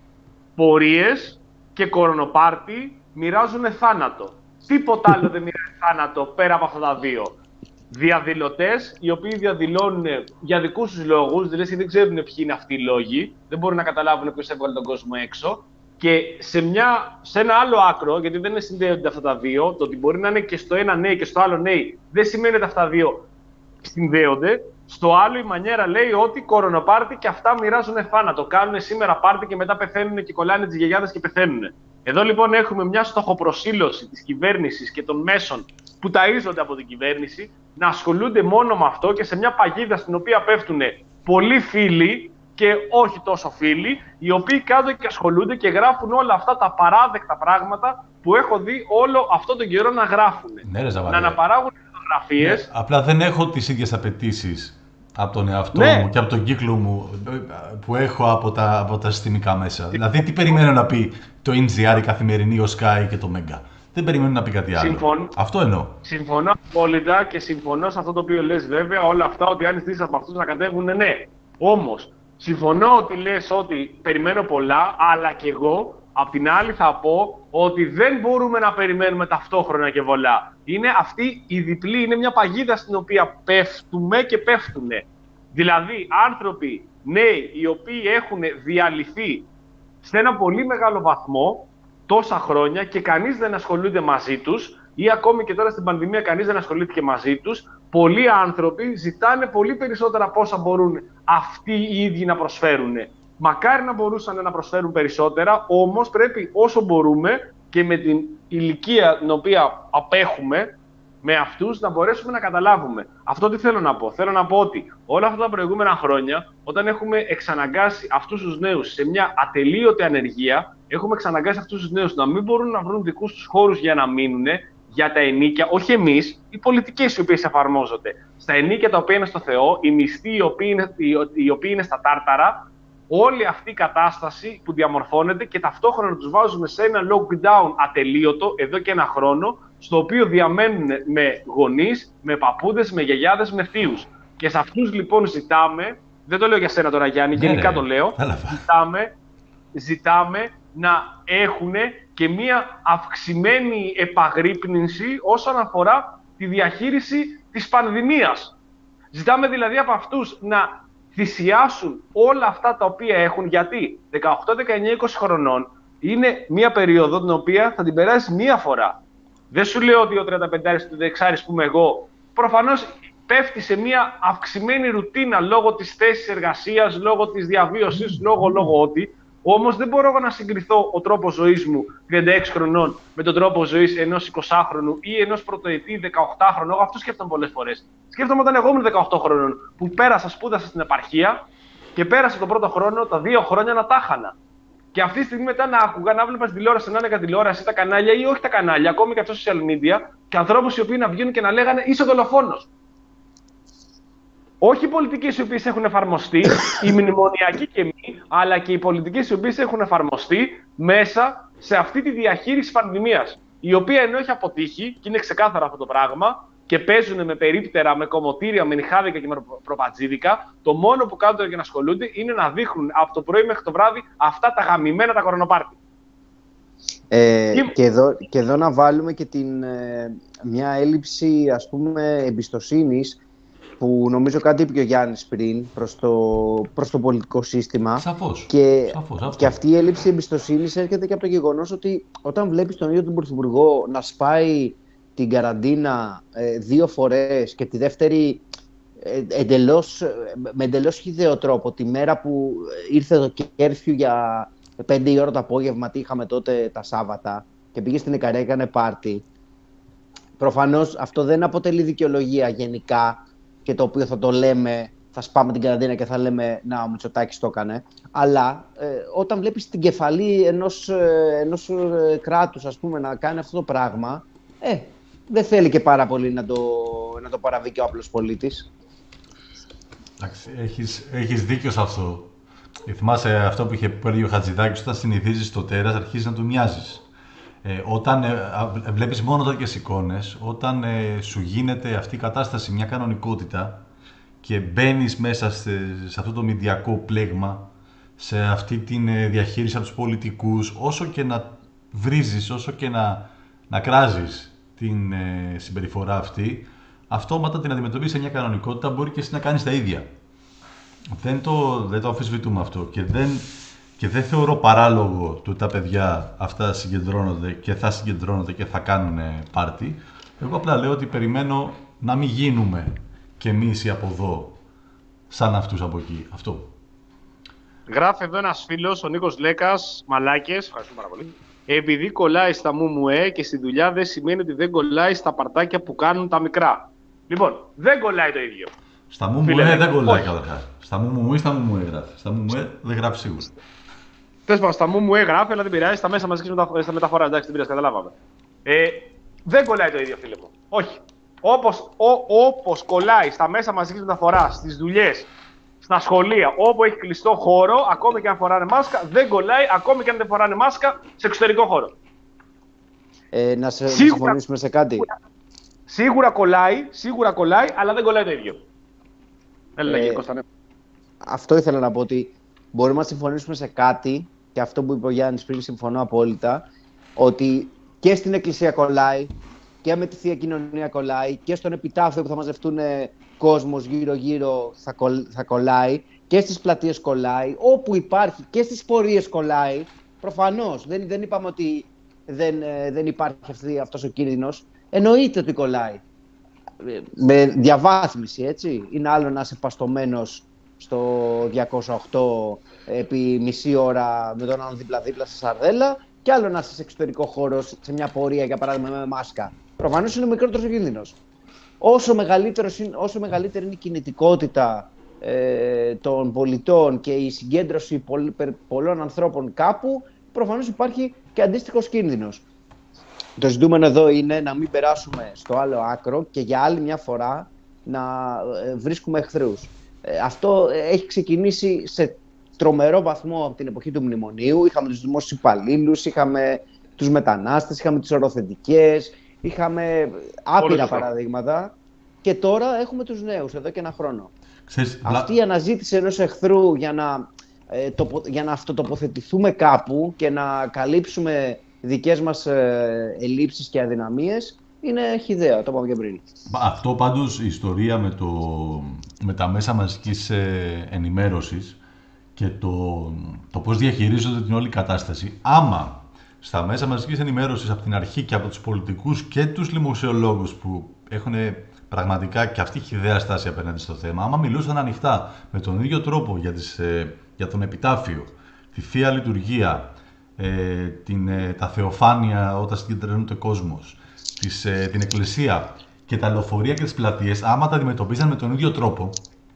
πορείες και κορονοπάρτι μοιράζουν θάνατο. Τίποτα άλλο δεν μοιράζει θάνατο πέρα από αυτά τα δύο. Διαδηλωτές, οι οποίοι διαδηλώνουν για δικούς τους λόγους, δηλαδή δεν ξέρουν ποιοι είναι αυτοί οι λόγοι, δεν μπορούν να καταλάβουν ποιος έβγαλε τον κόσμο έξω. Και σε, μια, σε ένα άλλο άκρο, γιατί δεν συνδέονται αυτά τα δύο, το ότι μπορεί να είναι και στο ένα ναι και στο άλλο ναι, δεν σημαίνει ότι αυτά τα δύο συνδέονται. Στο άλλο η μανιέρα λέει ότι κορονοπάρτι και αυτά μοιράζουν θάνατο. Κάνουν σήμερα πάρτι και μετά πεθαίνουν και κολλάνε τις γιαγιάδες και πεθαίνουν. Εδώ λοιπόν έχουμε μια στοχοπροσήλωση της κυβέρνησης και των μέσων που ταΐζονται από την κυβέρνηση να ασχολούνται μόνο με αυτό και σε μια παγίδα στην οποία πέφτουν πολλοί φίλοι και όχι τόσο φίλοι, οι οποίοι κάτω και ασχολούνται και γράφουν όλα αυτά τα παράδεκτα πράγματα που έχω δει όλο αυτό τον καιρό να γράφουν. Ναι, ρε, να αναπαράγουν φωτογραφίες. Ναι, απλά δεν έχω τις ίδιες απαιτήσεις από τον εαυτό ναι. μου και από τον κύκλο μου που έχω από τα, από τα συστημικά μέσα. Δηλαδή, τι περιμένω να πει το εν τζι αρ, η Καθημερινή, ο Sky και το Mega. Δεν περιμένω να πει κάτι άλλο. Συμφων... Αυτό εννοώ. Συμφωνώ απόλυτα και συμφωνώ σε αυτό το οποίο λες βέβαια. Όλα αυτά ότι αν στήσεις από αυτούς να κατέβουν, ναι. Όμως, συμφωνώ ότι λες ότι περιμένω πολλά, αλλά και εγώ απ' την άλλη θα πω ότι δεν μπορούμε να περιμένουμε ταυτόχρονα και πολλά. Είναι αυτή η διπλή, είναι μια παγίδα στην οποία πέφτουμε και πέφτουνε. Δηλαδή, άνθρωποι νέοι οι οποίοι έχουν διαλυθεί σε ένα πολύ μεγάλο βαθμό τόσα χρόνια και κανείς δεν ασχολούνται μαζί τους, ή ακόμη και τώρα στην πανδημία κανείς δεν ασχολήθηκε μαζί τους, πολλοί άνθρωποι ζητάνε πολύ περισσότερα από όσα μπορούν αυτοί οι ίδιοι να προσφέρουν. Μακάρι να μπορούσαν να προσφέρουν περισσότερα, όμως πρέπει όσο μπορούμε και με την ηλικία την οποία απέχουμε με αυτούς να μπορέσουμε να καταλάβουμε. Αυτό τι θέλω να πω. Θέλω να πω ότι όλα αυτά τα προηγούμενα χρόνια, όταν έχουμε εξαναγκάσει αυτούς τους νέους σε μια ατελείωτη ανεργία, έχουμε εξαναγκάσει αυτούς τους νέους να μην μπορούν να βρουν δικούς τους χώρους για να μείνουν, για τα ενίκια, όχι εμείς, οι πολιτικές οι οποίες εφαρμόζονται. Στα ενίκια τα οποία είναι στο Θεό, οι μισθοί οι οποίοι είναι, οι οποίοι είναι στα τάρταρα, όλη αυτή η κατάσταση που διαμορφώνεται και ταυτόχρονα τους βάζουμε σε ένα lockdown ατελείωτο εδώ και ένα χρόνο, στο οποίο διαμένουν με γονείς, με παππούδες, με γιαγιάδες, με θείους. Και σε αυτούς λοιπόν ζητάμε, δεν το λέω για σένα τώρα Γιάννη, ναι, γενικά ρε, το λέω, ζητάμε, ζητάμε να έχουν και μία αυξημένη επαγρύπνηση όσον αφορά τη διαχείριση της πανδημίας. Ζητάμε δηλαδή από αυτούς να θυσιάσουν όλα αυτά τα οποία έχουν, γιατί δεκαοκτώ, δεκαεννιά, είκοσι χρονών είναι μία περίοδο την οποία θα την περάσει μία φορά. Δεν σου λέω ότι ο τριανταπεντάρης, το δεξάρης που είμαι εγώ, προφανώς πέφτει σε μία αυξημένη ρουτίνα λόγω της θέσης εργασίας, λόγω της διαβίωσης, λόγω, λόγω ότι. Όμως δεν μπορώ να συγκριθώ ο τρόπος ζωής μου τριάντα έξι χρονών με τον τρόπο ζωής ενός εικοσάχρονου ή ενός πρωτοετή δεκαοκτάχρονου. Εγώ αυτό σκέφτομαι πολλές φορές. Σκέφτομαι όταν εγώ ήμουν δεκαοκτώ χρονών, που πέρασα, σπούδασα στην επαρχία και πέρασα τον πρώτο χρόνο, τα δύο χρόνια να τα χάνα. Και αυτή τη στιγμή μετά να άκουγα, να βλέπα στην τηλεόραση, να είναι κατά τηλεόραση τα κανάλια ή όχι τα κανάλια, ακόμη και στα social media, και ανθρώπους οι οποίοι να βγαίνουν και να λέγανε είσαι δολοφόνος. Όχι οι πολιτικές οι οποίες έχουν εφαρμοστεί, οι μνημονιακοί και μη, αλλά και οι πολιτικές οι οποίες έχουν εφαρμοστεί μέσα σε αυτή τη διαχείριση πανδημίας. Η οποία ενώ έχει αποτύχει, και είναι ξεκάθαρο αυτό το πράγμα, και παίζουν με περίπτερα, με κομμωτήρια, με νυχάδικα και με προπατζίδικα, το μόνο που κάνουν και να ασχολούνται είναι να δείχνουν από το πρωί μέχρι το βράδυ αυτά τα γαμημένα τα κορονοπάρτι. Ε, και... Και, εδώ, και εδώ να βάλουμε και την, ε, μια έλλειψη, ας πούμε, εμπιστοσύνης που νομίζω κάτι είπε και ο Γιάννης πριν προς το, προς το πολιτικό σύστημα. Σαφώς. Και, Σαφώς, αυτό. και αυτή η έλλειψη εμπιστοσύνης έρχεται και από το γεγονός ότι όταν βλέπεις τον ίδιο τον Πρωθυπουργό να σπάει την καραντίνα ε, δύο φορές και τη δεύτερη ε, εντελώς, με εντελώς χυδαίο τρόπο, τη μέρα που ήρθε το κέρφιου για πέντε η ώρα το απόγευμα, τι είχαμε τότε τα Σάββατα, και πήγε στην Ικαρία, έκανε πάρτι. Προφανώς αυτό δεν αποτελεί δικαιολογία γενικά και το οποίο θα το λέμε, θα σπάμε την καραντίνα και θα λέμε να, ο Μητσοτάκης το έκανε. Αλλά ε, όταν βλέπεις την κεφαλή ενός, ε, ενός ε, κράτους, ας πούμε, να κάνει αυτό το πράγμα, ε, δεν θέλει και πάρα πολύ να το, να το παραβεί και ο απλός πολίτης. Εντάξει, έχεις, έχεις δίκιο σε αυτό. Θυμάσαι αυτό που είχε πει ο Χατζηδάκης, όταν συνηθίζεις το τέρας, αρχίζεις να του μοιάζεις. Ε, όταν ε, ε, βλέπεις μόνο τέτοιες εικόνες, όταν ε, σου γίνεται αυτή η κατάσταση μια κανονικότητα και μπαίνεις μέσα σε, σε αυτό το μηντιακό πλέγμα, σε αυτή τη ε, διαχείριση από τους πολιτικούς, όσο και να βρίζεις, όσο και να, να κράζεις την ε, συμπεριφορά αυτή, αυτόματα την αντιμετωπίσεις σε μια κανονικότητα, μπορεί και εσύ να κάνεις τα ίδια. Δεν το, δεν το αμφισβητούμε αυτό και δεν, και δεν θεωρώ παράλογο το ότι τα παιδιά αυτά συγκεντρώνονται και θα συγκεντρώνονται και θα κάνουν πάρτι. Εγώ απλά λέω ότι περιμένω να μην γίνουμε κι εμείς οι από εδώ σαν αυτούς από εκεί. Αυτό. Γράφει εδώ ένας φίλος, ο Νίκος Λέκας, μαλάκες, ευχαριστούμε πάρα πολύ. Επειδή κολλάει στα μουμουέ και στη δουλειά δεν σημαίνει ότι δεν κολλάει στα παρτάκια που κάνουν τα μικρά. Λοιπόν, δεν κολλάει το ίδιο. Στα μουμουέ δεν κολλάει καταρχάς. Στα μουμουέ, στα μουμουέ γράφει. Στα μουμουέ δεν γράφει σίγουρα. Τέλος πάντων, στα μουμουέ γράφει, αλλά δεν πειράζει. Στα μέσα μαζικής μεταφορά, στα μεταφορά, εντάξει, δεν πειράζει, καταλάβαμε. Ε, δεν κολλάει το ίδιο, φίλε μου. Όχι. Όπως, ο, όπως κολλάει στα μέσα μαζικής μεταφοράς, στις δουλειές, στα σχολεία, όπου έχει κλειστό χώρο, ακόμη και αν φοράνε μάσκα, δεν κολλάει ακόμη και αν δεν φοράνε μάσκα σε εξωτερικό χώρο. Ε, να σε σίγουρα, συμφωνήσουμε σε κάτι. Σίγουρα, σίγουρα κολλάει, σίγουρα κολλάει, αλλά δεν κολλάει το ίδιο. Έλεγε, ε, αυτό ήθελα να πω, ότι μπορούμε να συμφωνήσουμε σε κάτι, και αυτό που είπε ο Γιάννης πριν συμφωνώ απόλυτα, ότι και στην εκκλησία κολλάει και με τη Θεία Κοινωνία κολλάει και στον επιτάφιο που θα μαζευτούν κόσμος γύρω-γύρω θα, κολ, θα κολλάει και στις πλατείες κολλάει, όπου υπάρχει και στις πορείες κολλάει. Προφανώς, δεν, δεν είπαμε ότι δεν, δεν υπάρχει αυτή, αυτός ο κίνδυνος. Εννοείται ότι κολλάει. Με διαβάθμιση, έτσι. Είναι άλλο να είσαι παστομένος στο διακόσια οκτώ επί μισή ώρα με τον άλλον δίπλα-δίπλα στη σαρδέλα, και άλλο να είσαι σε εξωτερικό χώρο, σε μια πορεία, για παράδειγμα, με μάσκα. Προφανώς είναι μικρότερος ο κίνδυνος. Όσο, όσο μεγαλύτερη είναι η κινητικότητα ε, των πολιτών και η συγκέντρωση πολλ, πολλών ανθρώπων κάπου, προφανώς υπάρχει και αντίστοιχος κίνδυνος. Το ζητούμενο εδώ είναι να μην περάσουμε στο άλλο άκρο και για άλλη μια φορά να βρίσκουμε εχθρούς. Αυτό έχει ξεκινήσει σε τρομερό βαθμό από την εποχή του μνημονίου. Είχαμε τους δημόσιους υπαλλήλους, είχαμε τους μετανάστες, είχαμε τις οροθετικές, είχαμε άπειρα παραδείγματα, και τώρα έχουμε τους νέους εδώ και ένα χρόνο. Ξέρεις, αυτή η αναζήτηση ενός εχθρού για να, ε, τοπο, για να αυτοτοποθετηθούμε κάπου και να καλύψουμε δικές μας ε, ελλείψεις και αδυναμίες είναι χυδαία, το είπαμε και πριν. Αυτό πάντως η ιστορία με, το, με τα μέσα μαζικής ε, ενημέρωσης και το, το πώς διαχειρίζονται την όλη κατάσταση, άμα στα μέσα μαζικής ενημέρωσης από την αρχή και από τους πολιτικούς και τους δημοσιολόγους που έχουν πραγματικά και αυτή χυδαία στάση απέναντι στο θέμα, άμα μιλούσαν ανοιχτά με τον ίδιο τρόπο για, τις, ε, για τον επιτάφιο, τη Θεία Λειτουργία, ε, την, ε, τα θεοφάνεια όταν συγκεντρώνεται κόσμος, της, ε, την εκκλησία και τα λεωφορεία και τις πλατείες, άμα τα αντιμετωπίζαν με τον ίδιο τρόπο,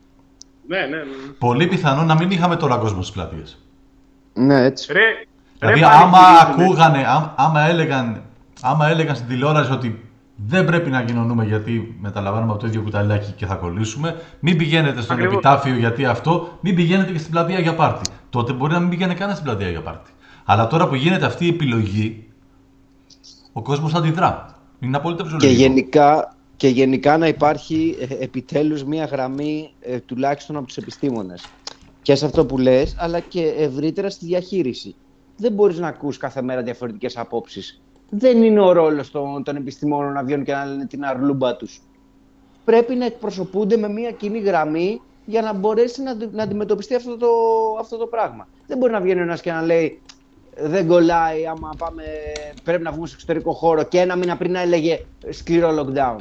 ναι, ναι, ναι. πολύ πιθανό να μην είχαμε τώρα κόσμο στις πλατείες. Ναι, έτσι. Ρε, δηλαδή, ρε, άμα ακούγανε, άμα, άμα, έλεγαν, άμα έλεγαν στην τηλεόραση ότι δεν πρέπει να κοινωνούμε γιατί μεταλαμβάνουμε από το ίδιο κουταλάκι και θα κολλήσουμε, μην πηγαίνετε στον Ακριβώς. επιτάφιο γιατί αυτό, μην πηγαίνετε και στην πλατεία για πάρτι. Τότε μπορεί να μην πηγαίνει κανένα στην πλατεία για πάρτι. Αλλά τώρα που γίνεται αυτή η επιλογή, ο κόσμος αντιδρά. Είναι απόλυτα φυσιολογικό. Και γενικά, και γενικά να υπάρχει ε, επιτέλους μία γραμμή ε, τουλάχιστον από τους επιστήμονες. Και σε αυτό που λες, αλλά και ευρύτερα στη διαχείριση. Δεν μπορείς να ακούς κάθε μέρα διαφορετικές απόψεις. Δεν είναι ο ρόλος των, των επιστημόνων να βγαίνουν και να λένε την αρλούμπα τους. Πρέπει να εκπροσωπούνται με μία κοινή γραμμή για να μπορέσει να, να αντιμετωπιστεί αυτό το, αυτό το πράγμα. Δεν μπορεί να βγαίνει ένας και να λέει δεν κολλάει άμα πάμε, πρέπει να βγούμε στο εξωτερικό χώρο και ένα μήνα πριν να έλεγε σκληρό lockdown.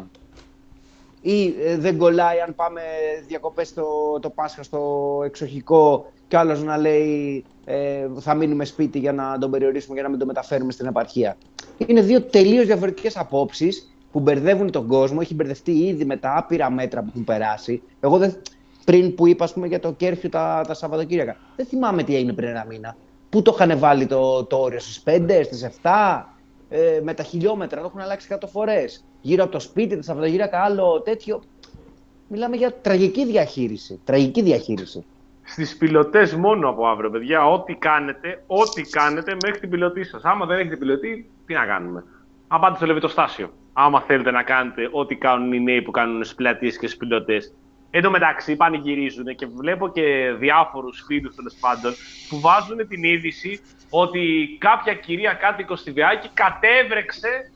Ή ε, δεν κολλάει αν πάμε διακοπές το, το Πάσχα στο εξοχικό και άλλος να λέει ε, θα μείνουμε σπίτι για να τον περιορίσουμε, για να μην το μεταφέρουμε στην επαρχία. Είναι δύο τελείως διαφορετικές απόψεις που μπερδεύουν τον κόσμο. Έχει μπερδευτεί ήδη με τα άπειρα μέτρα που έχουν περάσει. Εγώ δεν, πριν που είπα ας πούμε, για το κέρφιου τα, τα Σαββατοκύριακα, δεν θυμάμαι τι έγινε πριν ένα μήνα. Πού το είχαν βάλει το, το όριο, στις πέντε, στις επτά, ε, με τα χιλιόμετρα, το έχουν αλλάξει εκατό φορές. Γύρω από το σπίτι, τα Σαββατοκύριακα, άλλο τέτοιο. Μιλάμε για τραγική διαχείριση. Τραγική διαχείριση. Στις πιλωτές μόνο από αύριο, παιδιά, ό,τι κάνετε, ό,τι κάνετε μέχρι την πιλωτή σας. Άμα δεν έχετε πιλωτή, τι να κάνουμε. Αν πάτε στο λεβιτοστάσιο. Άμα θέλετε να κάνετε ό,τι κάνουν οι νέοι που κάνουν στις πλατείες και στις πιλωτές. Εν τω μεταξύ πανηγυρίζουν και βλέπω και διάφορους φίλους τέλος πάντων που βάζουν την είδηση ότι κάποια κυρία κάτοικος στη Βεάκη κατέβρεξε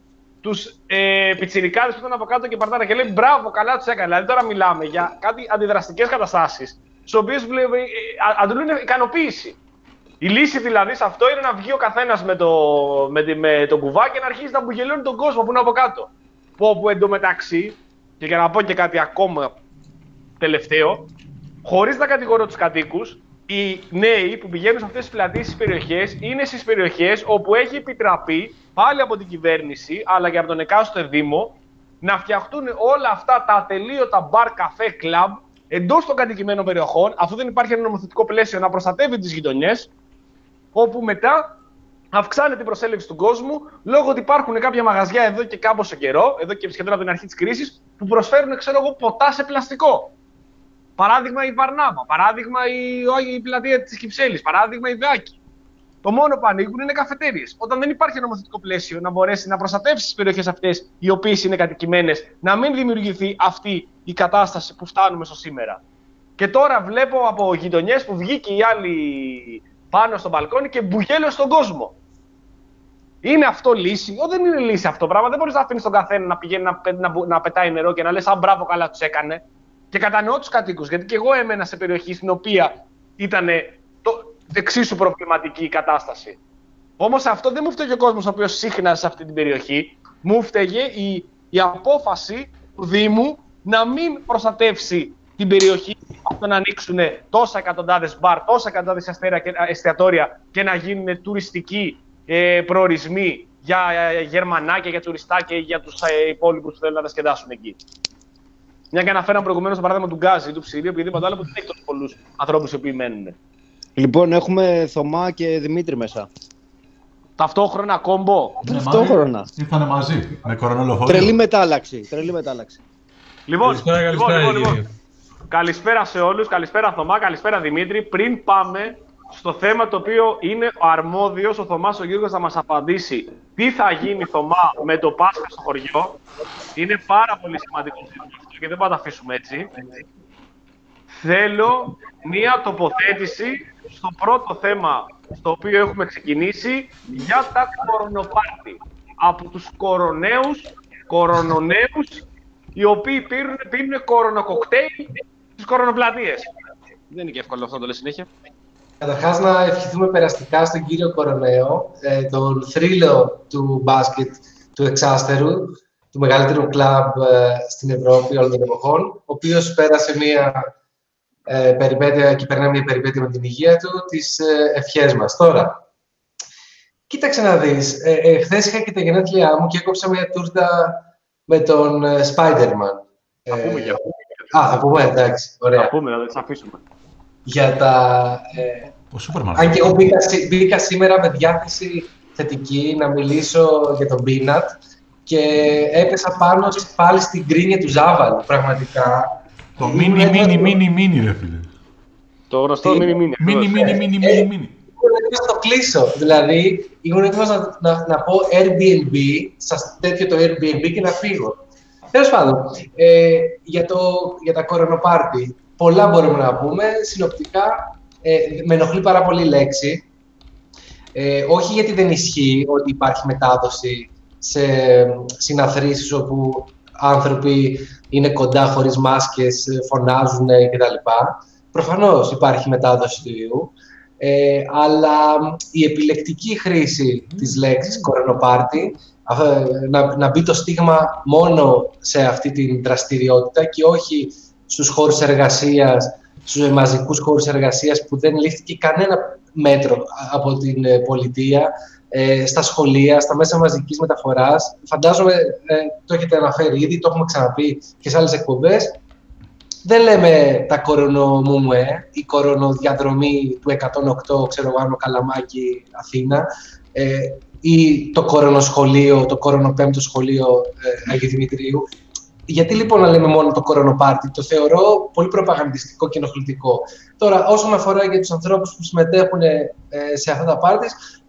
τους ε, πιτσιρικάδες που ήταν από κάτω και παρτάρα και λέει μπράβο, καλά τους έκανε. Δηλαδή τώρα μιλάμε για κάτι αντιδραστικές καταστάσεις, στις οποίες ε, αντλούν ικανοποίηση. Η λύση δηλαδή σε αυτό είναι να βγει ο καθένας με το, με, με το κουβά και να αρχίσει να μπουγελώνει τον κόσμο που είναι από κάτω. Που όπου εντωμεταξύ, και για να πω και κάτι ακόμα τελευταίο, χωρίς να κατηγορώ τους κατοίκους, οι νέοι που πηγαίνουν σε αυτές τις πλατείες στις περιοχές είναι στις περιοχές όπου έχει επιτραπεί πάλι από την κυβέρνηση αλλά και από τον εκάστοτε Δήμο να φτιαχτούν όλα αυτά τα ατελείωτα μπαρ, καφέ, κλαμπ εντός των κατοικημένων περιοχών, αφού δεν υπάρχει ένα νομοθετικό πλαίσιο να προστατεύει τις γειτονιές, όπου μετά αυξάνεται η προσέλευση του κόσμου λόγω ότι υπάρχουν κάποια μαγαζιά εδώ και κάμποσο καιρό, εδώ και σχεδόν από την αρχή της κρίσης, που προσφέρουν ξέρω εγώ, ποτά σε πλαστικό. Παράδειγμα η Βαρνάβα, παράδειγμα η, η πλατεία της Κυψέλης, παράδειγμα η Βεάκη. Το μόνο που ανοίγουν είναι καφετέριες. Όταν δεν υπάρχει νομοθετικό πλαίσιο να μπορέσει να προστατεύσει τις περιοχές αυτές, οι οποίες είναι κατοικημένες, να μην δημιουργηθεί αυτή η κατάσταση που φτάνουμε στο σήμερα. Και τώρα βλέπω από γειτονιές που βγήκε η άλλη πάνω στο μπαλκόνι και μπουγέλωσε στον κόσμο. Είναι αυτό λύση? Ό, δεν είναι λύση αυτό το πράγμα. Δεν μπορείς να αφήνεις τον καθένα να πηγαίνει να, να, να πετάει νερό και να λες α, μπράβο, καλά τους έκανε. Και κατανοώ τους κατοίκους, γιατί και εγώ έμενα σε περιοχή στην οποία ήταν εξίσου προβληματική η κατάσταση. Όμως αυτό δεν μου φταίγε ο κόσμος ο οποίος σύχναζε σε αυτή την περιοχή. Μου φταίγε η, η απόφαση του Δήμου να μην προστατεύσει την περιοχή από να ανοίξουν τόσα εκατοντάδες μπαρ, τόσα εκατοντάδες εστιατόρια και να γίνουν τουριστικοί ε, προορισμοί για ε, γερμανάκια, για τουριστάκια ή για τους ε, υπόλοιπους που θέλουν να τα σκεδάσουν εκεί. Μια και αναφέραμε προηγουμένως το παράδειγμα του Γκάζι ή του Ψηρίου, οποιοδήποτε άλλο που δεν έχει τόσο πολλούς ανθρώπους οι οποίοι μένουν. Λοιπόν, έχουμε Θωμά και Δημήτρη μέσα. Ταυτόχρονα κόμπο. Ταυτόχρονα. Ήρθανε μαζί με κορονολοφορείο. Τρελή μετάλλαξη. Τρελή μετάλλαξη. Λοιπόν, καλησπέρα, λοιπόν, καλησπέρα, λοιπόν, λοιπόν. Καλησπέρα σε όλους, καλησπέρα Θωμά, καλησπέρα Δημήτρη. Πριν πάμε στο θέμα το οποίο είναι ο αρμόδιος, ο Θωμάς ο Γιώργος θα μας απαντήσει τι θα γίνει Θωμά με το Πάσχα στο χωριό. Είναι πάρα πολύ σημαντικό αυτό και δεν πάμε να τα αφήσουμε έτσι. Θέλω μία τοποθέτηση στο πρώτο θέμα στο οποίο έχουμε ξεκινήσει για τα κορονοπάρτι. Από τους κοροναίους, κορονοναίους, οι οποίοι πίνουν, πίνουν κορονοκοκτέιλ στις κορονοπλατείες. Δεν είναι και εύκολο αυτό να το λες συνέχεια. Καταρχάς να ευχηθούμε περαστικά στον κύριο Κοροναίο, ε, τον θρύλο του μπάσκετ του εξάστερου, του μεγαλύτερου κλαμπ ε, στην Ευρώπη όλων των εποχών, ο οποίος πέρασε μία ε, περιπέτεια και περνάει μία περιπέτεια με την υγεία του, τις ε, ευχές μας. Τώρα, κοίταξε να δεις, ε, ε, χθες είχα και τα γενέθλιά μου και έκοψα μία τούρτα με τον ε, Spider-Man. Θα πούμε για Α, θα πούμε, εντάξει, ωραία. Θα πούμε, θα τις αφήσουμε. Για τα... Ε, Ο Σούπερμαν. Αν και εγώ μπήκα, μπήκα σήμερα με διάθεση θετική να μιλήσω για τον Peanut και έπεσα πάνω πάλι στην κρίνια του Ζάβαλου, πραγματικά. Το μίνι, μίνι, μίνι, μίνι, ρε φίλε. Το γνωστό μίνι, μίνι. Μίνι, μίνι, μίνι, μίνι, μίνι. Ήμουν έτοιμος να το κλείσω, δηλαδή ήμουν έτοιμος να, να, να πω Airbnb, σας τέτοιο το Airbnb και να φύγω. Τέλος πάντων, ε, για, το, για τα κορονοπάρτι, πολλά μπορούμε να πούμε. Συνοπτικά, ε, με ενοχλεί πάρα πολύ η λέξη. Ε, όχι γιατί δεν ισχύει ότι υπάρχει μετάδοση σε συναθρήσεις όπου άνθρωποι είναι κοντά χωρίς μάσκες, φωνάζουν κτλ. Προφανώς υπάρχει μετάδοση του ιού, ε, αλλά η επιλεκτική χρήση της λέξης κορονοπάρτι, να, να μπει το στίγμα μόνο σε αυτή την δραστηριότητα και όχι στους χώρους εργασίας, στους μαζικούς χώρους εργασίας που δεν λήφθηκε κανένα μέτρο από την πολιτεία, ε, στα σχολεία, στα μέσα μαζικής μεταφοράς. Φαντάζομαι ε, το έχετε αναφέρει ήδη, το έχουμε ξαναπεί και σε άλλες εκπομπές. Δεν λέμε τα κορονομούμουε, η κορονοδιαδρομή του εκατόν οκτώ, ξέρω εγώ, Καλαμάκι, Αθήνα, ε, ή το κορονοσχολείο, το κορονοπέμπτο σχολείο ε, Αγίου Δημητρίου. Γιατί λοιπόν να λέμε μόνο το κορονοπάρτι, το θεωρώ πολύ προπαγανδιστικό και ενοχλητικό. Τώρα, όσον αφορά για τους ανθρώπους που συμμετέχουν ε, σε αυτά τα πάρτι,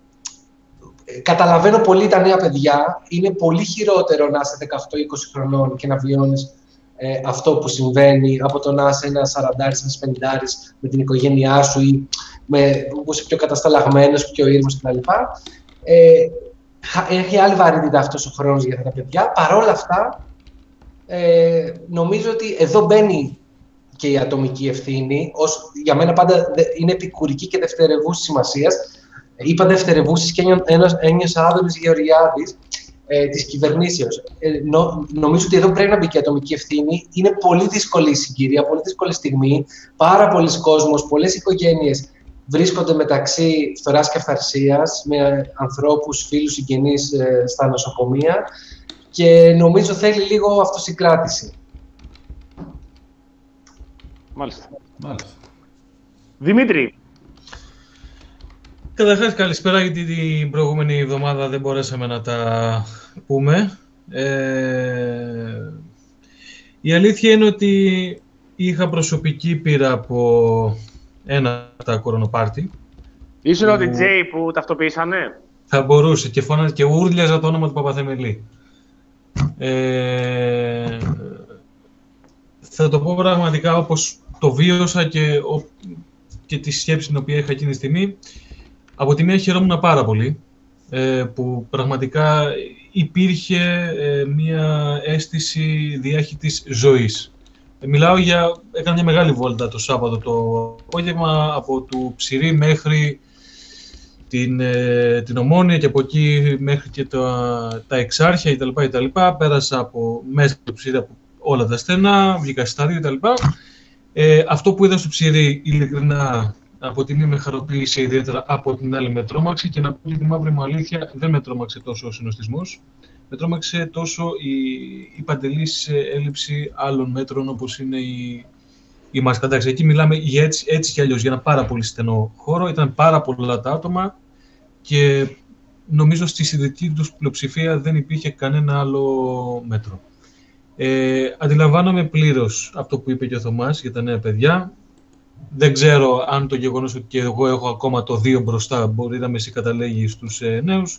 ε, καταλαβαίνω πολύ τα νέα παιδιά. Είναι πολύ χειρότερο να είσαι δεκαοκτώ είκοσι χρονών και να βιώνεις ε, αυτό που συμβαίνει από το να είσαι ένα σαραντάρης, ένα πενηντάρης με την οικογένειά σου ή με, όπως είσαι πιο κατασταλαγμένος, πιο ήρεμος κτλ. Ε, έχει άλλη βαρύτητα αυτός ο χρόνος για αυτά τα παιδιά. Παρ' όλα αυτά, Ε, νομίζω ότι εδώ μπαίνει και η ατομική ευθύνη. Ως, για μένα πάντα είναι επικουρική και δευτερευούσης σημασίας. Είπα δευτερευούσης και ένιωσα Άδωνης Γεωργιάδης ε, της κυβερνήσεως. Ε, νο, νομίζω ότι εδώ πρέπει να μπει και η ατομική ευθύνη. Είναι πολύ δύσκολη η συγκυρία, πολύ δύσκολη στιγμή. Πάρα πολλοί κόσμος, πολλές οικογένειες βρίσκονται μεταξύ φθοράς και αυθαρσίας, με ανθρώπους, φίλους, συγγενείς ε, στα νοσοκομεία. Και νομίζω θέλει λίγο αυτοσυγκράτηση. Μάλιστα. Μάλιστα. Δημήτρη. Καταρχάς, καλησπέρα, γιατί την προηγούμενη εβδομάδα δεν μπορέσαμε να τα πούμε. Ε, η αλήθεια είναι ότι είχα προσωπική πείρα από ένα από τα κορονοπάρτι. Ήσουν ο ντι τζέι που ταυτοποιήσανε. Θα μπορούσε και φώναζε και ούρλιαζα το όνομα του Παπαθεμελή. Ε, θα το πω πραγματικά όπως το βίωσα και, ο, και τη σκέψη την οποία είχα εκείνη τη στιγμή. Από τη μία χαιρόμουν πάρα πολύ ε, που πραγματικά υπήρχε ε, μια αίσθηση διάχυτης ζωής. Ε, μιλάω για, έκανα μια μεγάλη βόλτα το Σάββατο το απόγευμα από του Ψηρή μέχρι την, ε, την Ομόνια και από εκεί μέχρι και τα, τα Εξάρχεια κτλ, κτλ. Πέρασα από μέσα του Ψηρή από όλα τα στενά, βγήκα στάδιο κτλ. Ε, αυτό που είδα στο Ψηρή, ειλικρινά, από τη μία με χαροποίησε ιδιαίτερα, από την άλλη με τρόμαξε, και να πω τη μαύρη μου αλήθεια, δεν με τρόμαξε τόσο ο συνοστισμός. Με τρόμαξε τόσο η, η παντελής έλλειψη άλλων μέτρων, όπως είναι η, η μάσκα. Εντάξει, εκεί μιλάμε για έτσι, έτσι κι αλλιώς για ένα πάρα πολύ στενό χώρο. Ήταν πάρα πολλά τα άτομα και νομίζω στη συντηρητική τους πλειοψηφία δεν υπήρχε κανένα άλλο μέτρο. Ε, αντιλαμβάνομαι πλήρως αυτό που είπε και ο Θωμάς για τα νέα παιδιά. Δεν ξέρω αν το γεγονός ότι και εγώ έχω ακόμα το δύο μπροστά μπορεί να με συγκαταλέγει στους ε, νέους.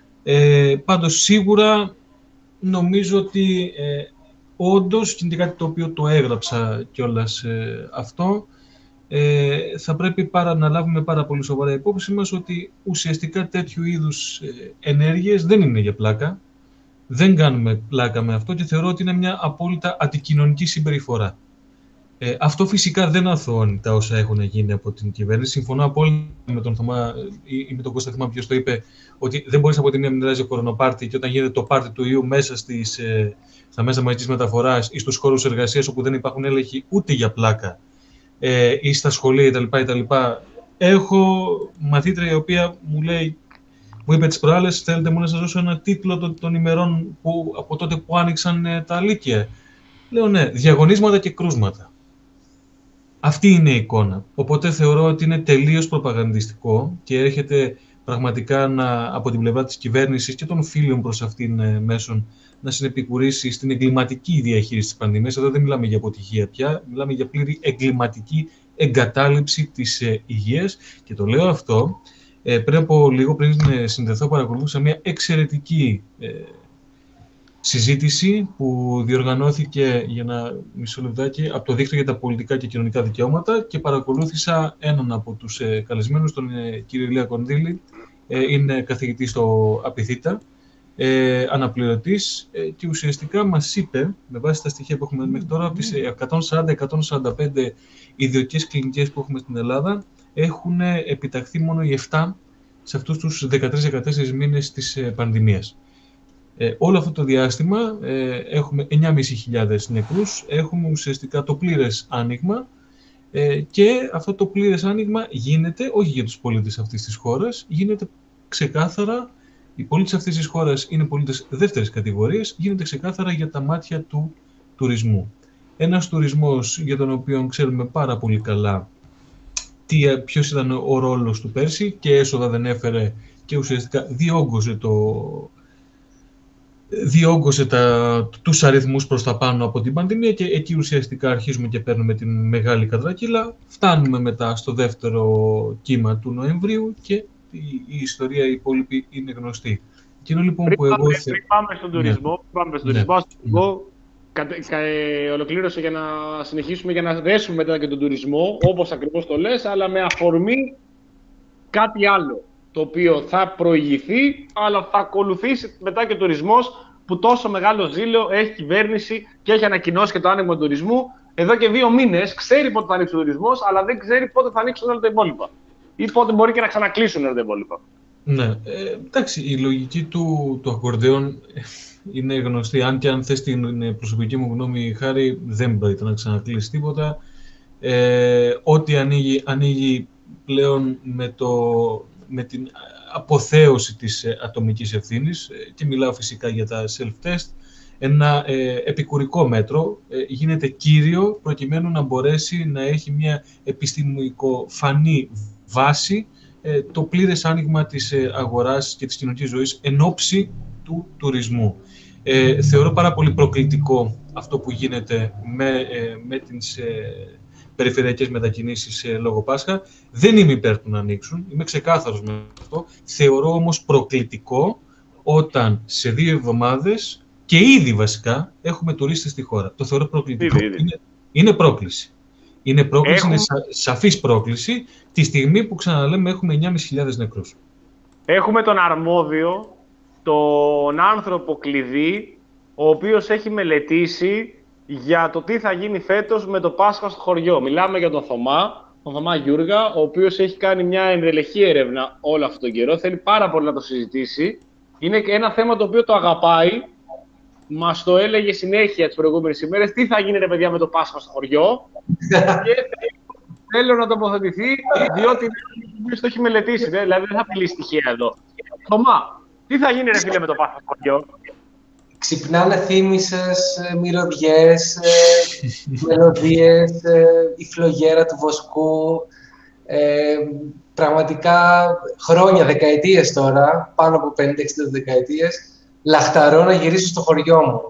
Ε, πάντως σίγουρα νομίζω ότι ε, όντως, και είναι κάτι το οποίο το έγραψα κιόλας ε, αυτό, ε, θα πρέπει πάρα, να λάβουμε πάρα πολύ σοβαρά υπόψη μας ότι ουσιαστικά τέτοιου είδους ε, ενέργειες δεν είναι για πλάκα. Δεν κάνουμε πλάκα με αυτό και θεωρώ ότι είναι μια απόλυτα αντικοινωνική συμπεριφορά. Ε, αυτό φυσικά δεν αθωώνει τα όσα έχουν γίνει από την κυβέρνηση. Συμφωνώ απόλυτα με τον Θωμά ή με τον Κώστα, θυμάμαι ποιος το είπε, ότι δεν μπορείς από τη μία να μιλάς για κορονοπάρτι και όταν γίνεται το πάρτι του ιού μέσα στις, ε, στα μέσα μαζικής μεταφοράς ή στους χώρους εργασίας όπου δεν υπάρχουν έλεγχοι ούτε για πλάκα ε, ή στα σχολεία κτλ, κτλ. Έχω μαθήτρια η οποία μου λέει, μου είπε τις προάλλες, θέλετε μου να σας δώσω ένα τίτλο των, των ημερών που, από τότε που άνοιξαν ε, τα Λύκεια. Λέω ναι, διαγωνίσματα και κρούσματα. Αυτή είναι η εικόνα. Οπότε θεωρώ ότι είναι τελείως προπαγανδιστικό και έρχεται πραγματικά να, από την πλευρά της κυβέρνησης και των φίλων προς αυτήν ε, μέσων να συνεπικουρήσει στην εγκληματική διαχείριση της πανδημίας. Εδώ δεν μιλάμε για αποτυχία πια, μιλάμε για πλήρη εγκληματική εγκατάλειψη της ε, υγείας. Και το λέω αυτό, ε, πριν από λίγο, πριν συνδεθώ, παρακολουθούσα μια εξαιρετική ε, συζήτηση που διοργανώθηκε για ένα μισό λεπτάκι από το Δίκτυο για τα Πολιτικά και Κοινωνικά Δικαιώματα και παρακολούθησα έναν από τους ε, καλεσμένους, τον ε, κύριο Ηλία Κονδύλη, ε, είναι καθηγητής στο Απιθύτα, ε, αναπληρωτής ε, και ουσιαστικά μας είπε, με βάση τα στοιχεία που έχουμε μέχρι τώρα, από τις εκατόν σαράντα με εκατόν σαράντα πέντε ιδιωτικές κλινικές που έχουμε στην Ελλάδα, έχουν επιταχθεί μόνο οι επτά σε αυτούς τους δεκατρείς με δεκατέσσερις μήνες της ε, πανδημίας. Ε, όλο αυτό το διάστημα ε, έχουμε εννιά χιλιάδες πεντακόσιους νεκρούς, έχουμε ουσιαστικά το πλήρες άνοιγμα ε, και αυτό το πλήρες άνοιγμα γίνεται όχι για τους πολίτες αυτής της χώρας, γίνεται ξεκάθαρα, οι πολίτες αυτής της χώρας είναι πολίτες δεύτερης κατηγορίας, γίνεται ξεκάθαρα για τα μάτια του τουρισμού. Ένας τουρισμός για τον οποίο ξέρουμε πάρα πολύ καλά τι, ποιος ήταν ο ρόλος του πέρσι και έσοδα δεν έφερε και ουσιαστικά διόγκωσε το... διόγκωσε τα, τους αριθμούς προς τα πάνω από την πανδημία και εκεί ουσιαστικά αρχίζουμε και παίρνουμε την μεγάλη κατρακύλα. Φτάνουμε μετά στο δεύτερο κύμα του Νοεμβρίου και η, η ιστορία η υπόλοιπη είναι γνωστή. Εκείνο λοιπόν πριν που εγώ... Πάμε, θε... πριν πάμε στον τουρισμό, ναι. πάμε στον τουρισμό, ναι. εγώ κα, κα, ολοκλήρωσα για να συνεχίσουμε για να δέσουμε μετά και τον τουρισμό, όπως ακριβώς το λες, αλλά με αφορμή κάτι άλλο, το οποίο θα προηγηθεί, αλλά θα ακολουθήσει μετά και ο τουρισμός, που τόσο μεγάλο ζήλο έχει κυβέρνηση και έχει ανακοινώσει και το άνοιγμα του τουρισμού. Εδώ και δύο μήνες ξέρει πότε θα ανοίξει ο τουρισμός, αλλά δεν ξέρει πότε θα ανοίξουν όλα τα υπόλοιπα. Ή πότε μπορεί και να ξανακλείσουν όλα τα υπόλοιπα. Ναι, ε, εντάξει, η λογική του, του ακορντεόν είναι γνωστή. Αν και αν θες την προσωπική μου γνώμη, Χάρη, δεν πρόκειται να ξανακλείσει τίποτα. Ε, ό,τι ανοίγει, ανοίγει πλέον με, το, με την αποθέωση της ατομικής ευθύνης και μιλάω φυσικά για τα self-test. Ένα ε, επικουρικό μέτρο ε, γίνεται κύριο προκειμένου να μπορέσει να έχει μια επιστημονικοφανή βάση ε, το πλήρες άνοιγμα της ε, αγοράς και της κοινωνικής ζωής εν ώψη του τουρισμού. Ε, θεωρώ πάρα πολύ προκλητικό αυτό που γίνεται με, ε, με τις ε, περιφερειακές μετακινήσεις ε, λόγω Πάσχα. Δεν είμαι υπέρ του να ανοίξουν, είμαι ξεκάθαρος με αυτό. Θεωρώ όμως προκλητικό όταν σε δύο εβδομάδες και ήδη βασικά έχουμε τουρίστες στη χώρα. Το θεωρώ προκλητικό. Ήδη, ήδη. Είναι, είναι πρόκληση. Είναι πρόκληση, Έχουμε... είναι σα, σαφής πρόκληση, τη στιγμή που ξαναλέμε έχουμε εννιά χιλιάδες πεντακόσιους νεκρούς. Έχουμε τον αρμόδιο, τον άνθρωπο κλειδί, ο οποίος έχει μελετήσει για το τι θα γίνει φέτος με το Πάσχα στο χωριό. Μιλάμε για τον Θωμά, τον Θωμά Γιούργα, ο οποίος έχει κάνει μια ενδελεχή έρευνα όλο αυτόν τον καιρό. Θέλει πάρα πολύ να το συζητήσει. Είναι ένα θέμα το οποίο το αγαπάει. Μας το έλεγε συνέχεια τις προηγούμενες ημέρες. Τι θα γίνει, ρε παιδιά, με το Πάσχα στο χωριό. Και θέλω να τοποθετηθεί, διότι το έχει μελετήσει. Δηλαδή δεν θα μιλήσει τυχαία εδώ. Θωμά, τι θα γίνει, ρε φίλε, με το Πάσχα στο χωριό. Ξυπνάνε θύμησες, μυρωδιές, μελωδίες, η φλογέρα του βοσκού. Ε, πραγματικά χρόνια, δεκαετίες τώρα, πάνω από πενήντα εξήντα δεκαετίες, λαχταρώ να γυρίσω στο χωριό μου.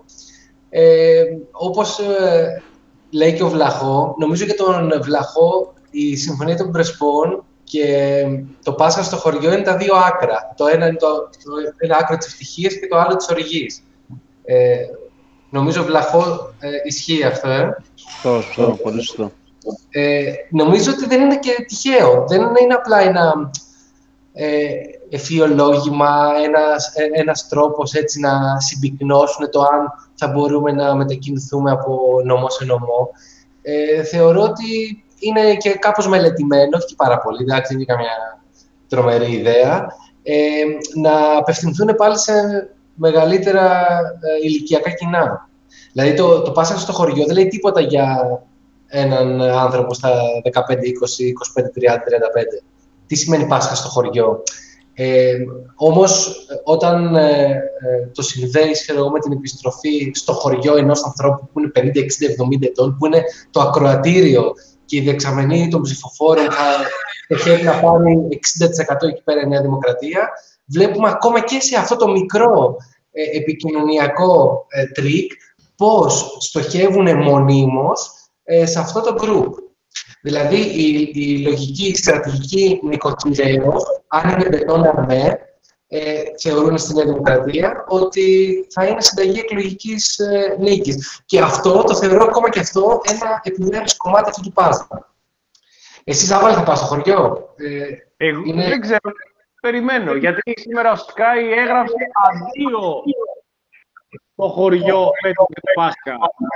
Ε, όπως ε, λέει και ο Βλαχό, νομίζω και τον Βλαχό η Συμφωνία των Πρεσπών και το Πάσχα στο χωριό είναι τα δύο άκρα. Το ένα είναι το, το ένα άκρο της ευτυχίας και το άλλο της οργής. Ε, νομίζω Βλαχό ε, ισχύει αυτό, ε. Σωστό, σωστό, πολύ σωστό. Ε, νομίζω ότι δεν είναι και τυχαίο. Δεν είναι απλά ένα ε, εφιολόγημα, ένας, ε, ένας τρόπος έτσι να συμπυκνώσουν το αν θα μπορούμε να μετακινηθούμε από νομό σε νομό. Ε, θεωρώ ότι είναι και κάπως μελετημένο, όχι και πάρα πολύ, εντάξει, είναι καμιά τρομερή ιδέα, ε, να απευθυνθούν πάλι σε μεγαλύτερα ε, ηλικιακά κοινά. Δηλαδή το, το Πάσχα στο χωριό δεν λέει τίποτα για έναν άνθρωπο στα δεκαπέντε, είκοσι, είκοσι πέντε, τριάντα, τριάντα πέντε. Τι σημαίνει Πάσχα στο χωριό. Ε, όμως, όταν ε, ε, το συνδέεις με την επιστροφή στο χωριό ενός ανθρώπου που είναι πενήντα, εξήντα, εβδομήντα ετών, που είναι το ακροατήριο και η δεξαμενή των ψηφοφόρων θα θέλει να πάρει εξήντα τοις εκατό εκεί πέρα η Νέα Δημοκρατία, βλέπουμε ακόμα και σε αυτό το μικρό ε, επικοινωνιακό ε, τρίκ πώς στοχεύουν μονίμως ε, σε αυτό το group. Δηλαδή, η, η λογική, η στρατηγική νοικοκυρέως, αν είναι μπετόν αρμέ, ε, θεωρούν στη Νέα Δημοκρατία ότι θα είναι συνταγή εκλογικής ε, νίκης. Και αυτό το θεωρώ ακόμα και αυτό ένα επιμέρους κομμάτι αυτού του πάζλ. Εσείς αύριο θα πάω στο χωριό. Ε, Εγώ είναι... δεν ξέρω. Περιμένω, γιατί σήμερα ο Sky έγραψε αντίο το χωριό με το Πάσχα.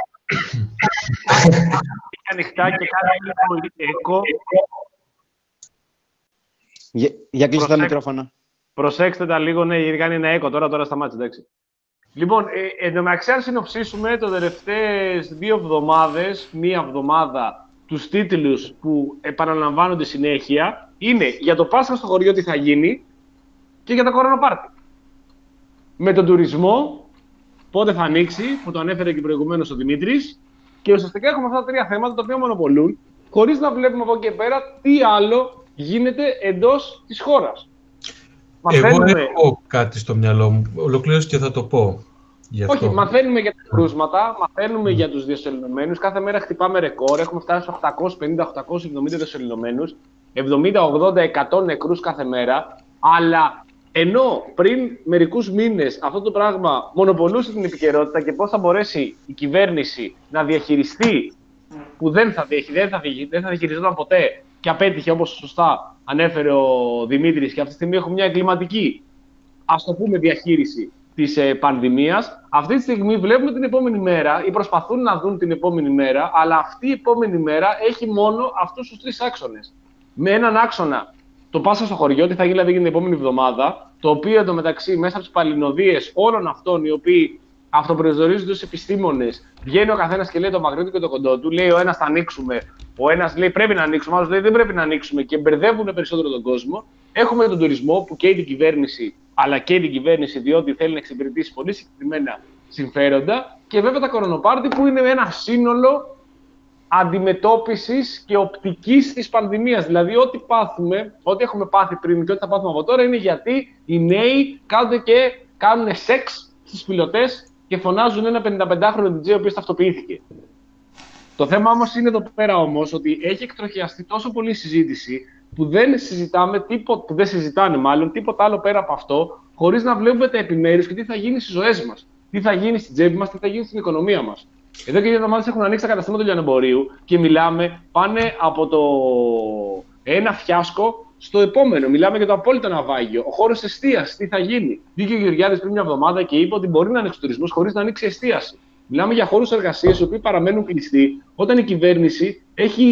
Είχε ανοιχτά και κάνει λίγο εκό. Για, για κλείστε τα μικρόφωνα. Προσέξτε τα λίγο, ναι, γιατί κάνει ένα έκο τώρα, τώρα σταμάτησε, εντάξει. Λοιπόν, ε, εν τω μεταξύ, αν συνοψίσουμε το τελευταίες δύο εβδομάδες, μία εβδομάδα, τους τίτλους που επαναλαμβάνονται συνέχεια, είναι για το Πάσχα στο χωριό τι θα γίνει και για το κορονοπάρτι. Με τον τουρισμό, πότε θα ανοίξει, που το ανέφερε και προηγουμένως ο Δημήτρης, και ουσιαστικά έχουμε αυτά τα τρία θέματα τα οποία μονοπολούν, χωρίς να βλέπουμε από εκεί και πέρα τι άλλο γίνεται εντός της χώρας. Εγώ μαθαίνουμε... έχω κάτι στο μυαλό μου, ολοκλήρωση και θα το πω. Γι' αυτό. Όχι, μαθαίνουμε για τα κρούσματα, μαθαίνουμε mm. για τους διασωληνωμένους. Κάθε μέρα χτυπάμε ρεκόρ. Έχουμε φτάσει στους οκτακόσιους πενήντα με οκτακόσιους εβδομήντα διασωληνωμένους, εβδομήντα, ογδόντα, εκατό νεκρούς κάθε μέρα. Αλλά ενώ πριν μερικούς μήνες αυτό το πράγμα μονοπολούσε την επικαιρότητα και πώς θα μπορέσει η κυβέρνηση να διαχειριστεί, που δεν θα, δεν θα, δεν θα διαχειριζόταν ποτέ και απέτυχε, όπως σωστά ανέφερε ο Δημήτρης, και αυτή τη στιγμή έχουμε μια εγκληματική, ας το πούμε, διαχείριση της ε, πανδημίας. Αυτή τη στιγμή βλέπουμε την επόμενη μέρα ή προσπαθούν να δουν την επόμενη μέρα, αλλά αυτή η επόμενη μέρα έχει μόνο αυτούς τους τρεις άξονες. Με έναν άξονα, το Πάσχα στο χωριό, τι θα γίνει δηλαδή την επόμενη εβδομάδα, το οποίο εντωμεταξύ μέσα από τις παλινοδίες όλων αυτών οι οποίοι αυτοπροσδιορίζονται ως επιστήμονες, βγαίνει ο καθένας και λέει το μακρύ του και το κοντό του, λέει ο ένας θα ανοίξουμε, ο ένας λέει πρέπει να ανοίξουμε, ο άλλος λέει δεν πρέπει να ανοίξουμε και μπερδεύουν περισσότερο τον κόσμο. Έχουμε τον τουρισμό που καίει την κυβέρνηση, αλλά και την κυβέρνηση διότι θέλει να εξυπηρετήσει πολύ συγκεκριμένα συμφέροντα, και βέβαια τα κορονοπάρτι που είναι ένα σύνολο αντιμετώπισης και οπτικής της πανδημίας. Δηλαδή, ό,τι πάθουμε, ό,τι έχουμε πάθει πριν και ό,τι θα πάθουμε από τώρα είναι γιατί οι νέοι κάνουν και κάνουν σεξ στις πιλωτές και φωνάζουν ένα πενηνταπεντάχρονο ντι τζέι ο οποίος ταυτοποιήθηκε. Το θέμα όμως είναι εδώ πέρα όμως ότι έχει εκτροχιαστεί τόσο πολύ η συζήτηση που δεν συζητάμε τίποτα, που δεν συζητάνε μάλλον τίποτα άλλο πέρα από αυτό, χωρίς να βλέπουμε τα επιμέρους και τι θα γίνει στις ζωές μας, τι θα γίνει στην τσέπη μας, τι θα γίνει στην οικονομία μας. Εδώ και δύο εβδομάδες έχουν ανοίξει τα καταστήματα του λιανεμπορίου και μιλάμε, πάνε από το ένα φιάσκο στο επόμενο. Μιλάμε για το απόλυτο ναυάγιο. Ο χώρος εστίασης, τι θα γίνει. Βγήκε ο Γεωργιάδης πριν μια εβδομάδα και είπε ότι μπορεί να ανοίξει ο τουρισμός χωρίς να ανοίξει εστίαση. Μιλάμε για χώρους εργασίας οι οποίοι παραμένουν κλειστοί όταν η κυβέρνηση έχει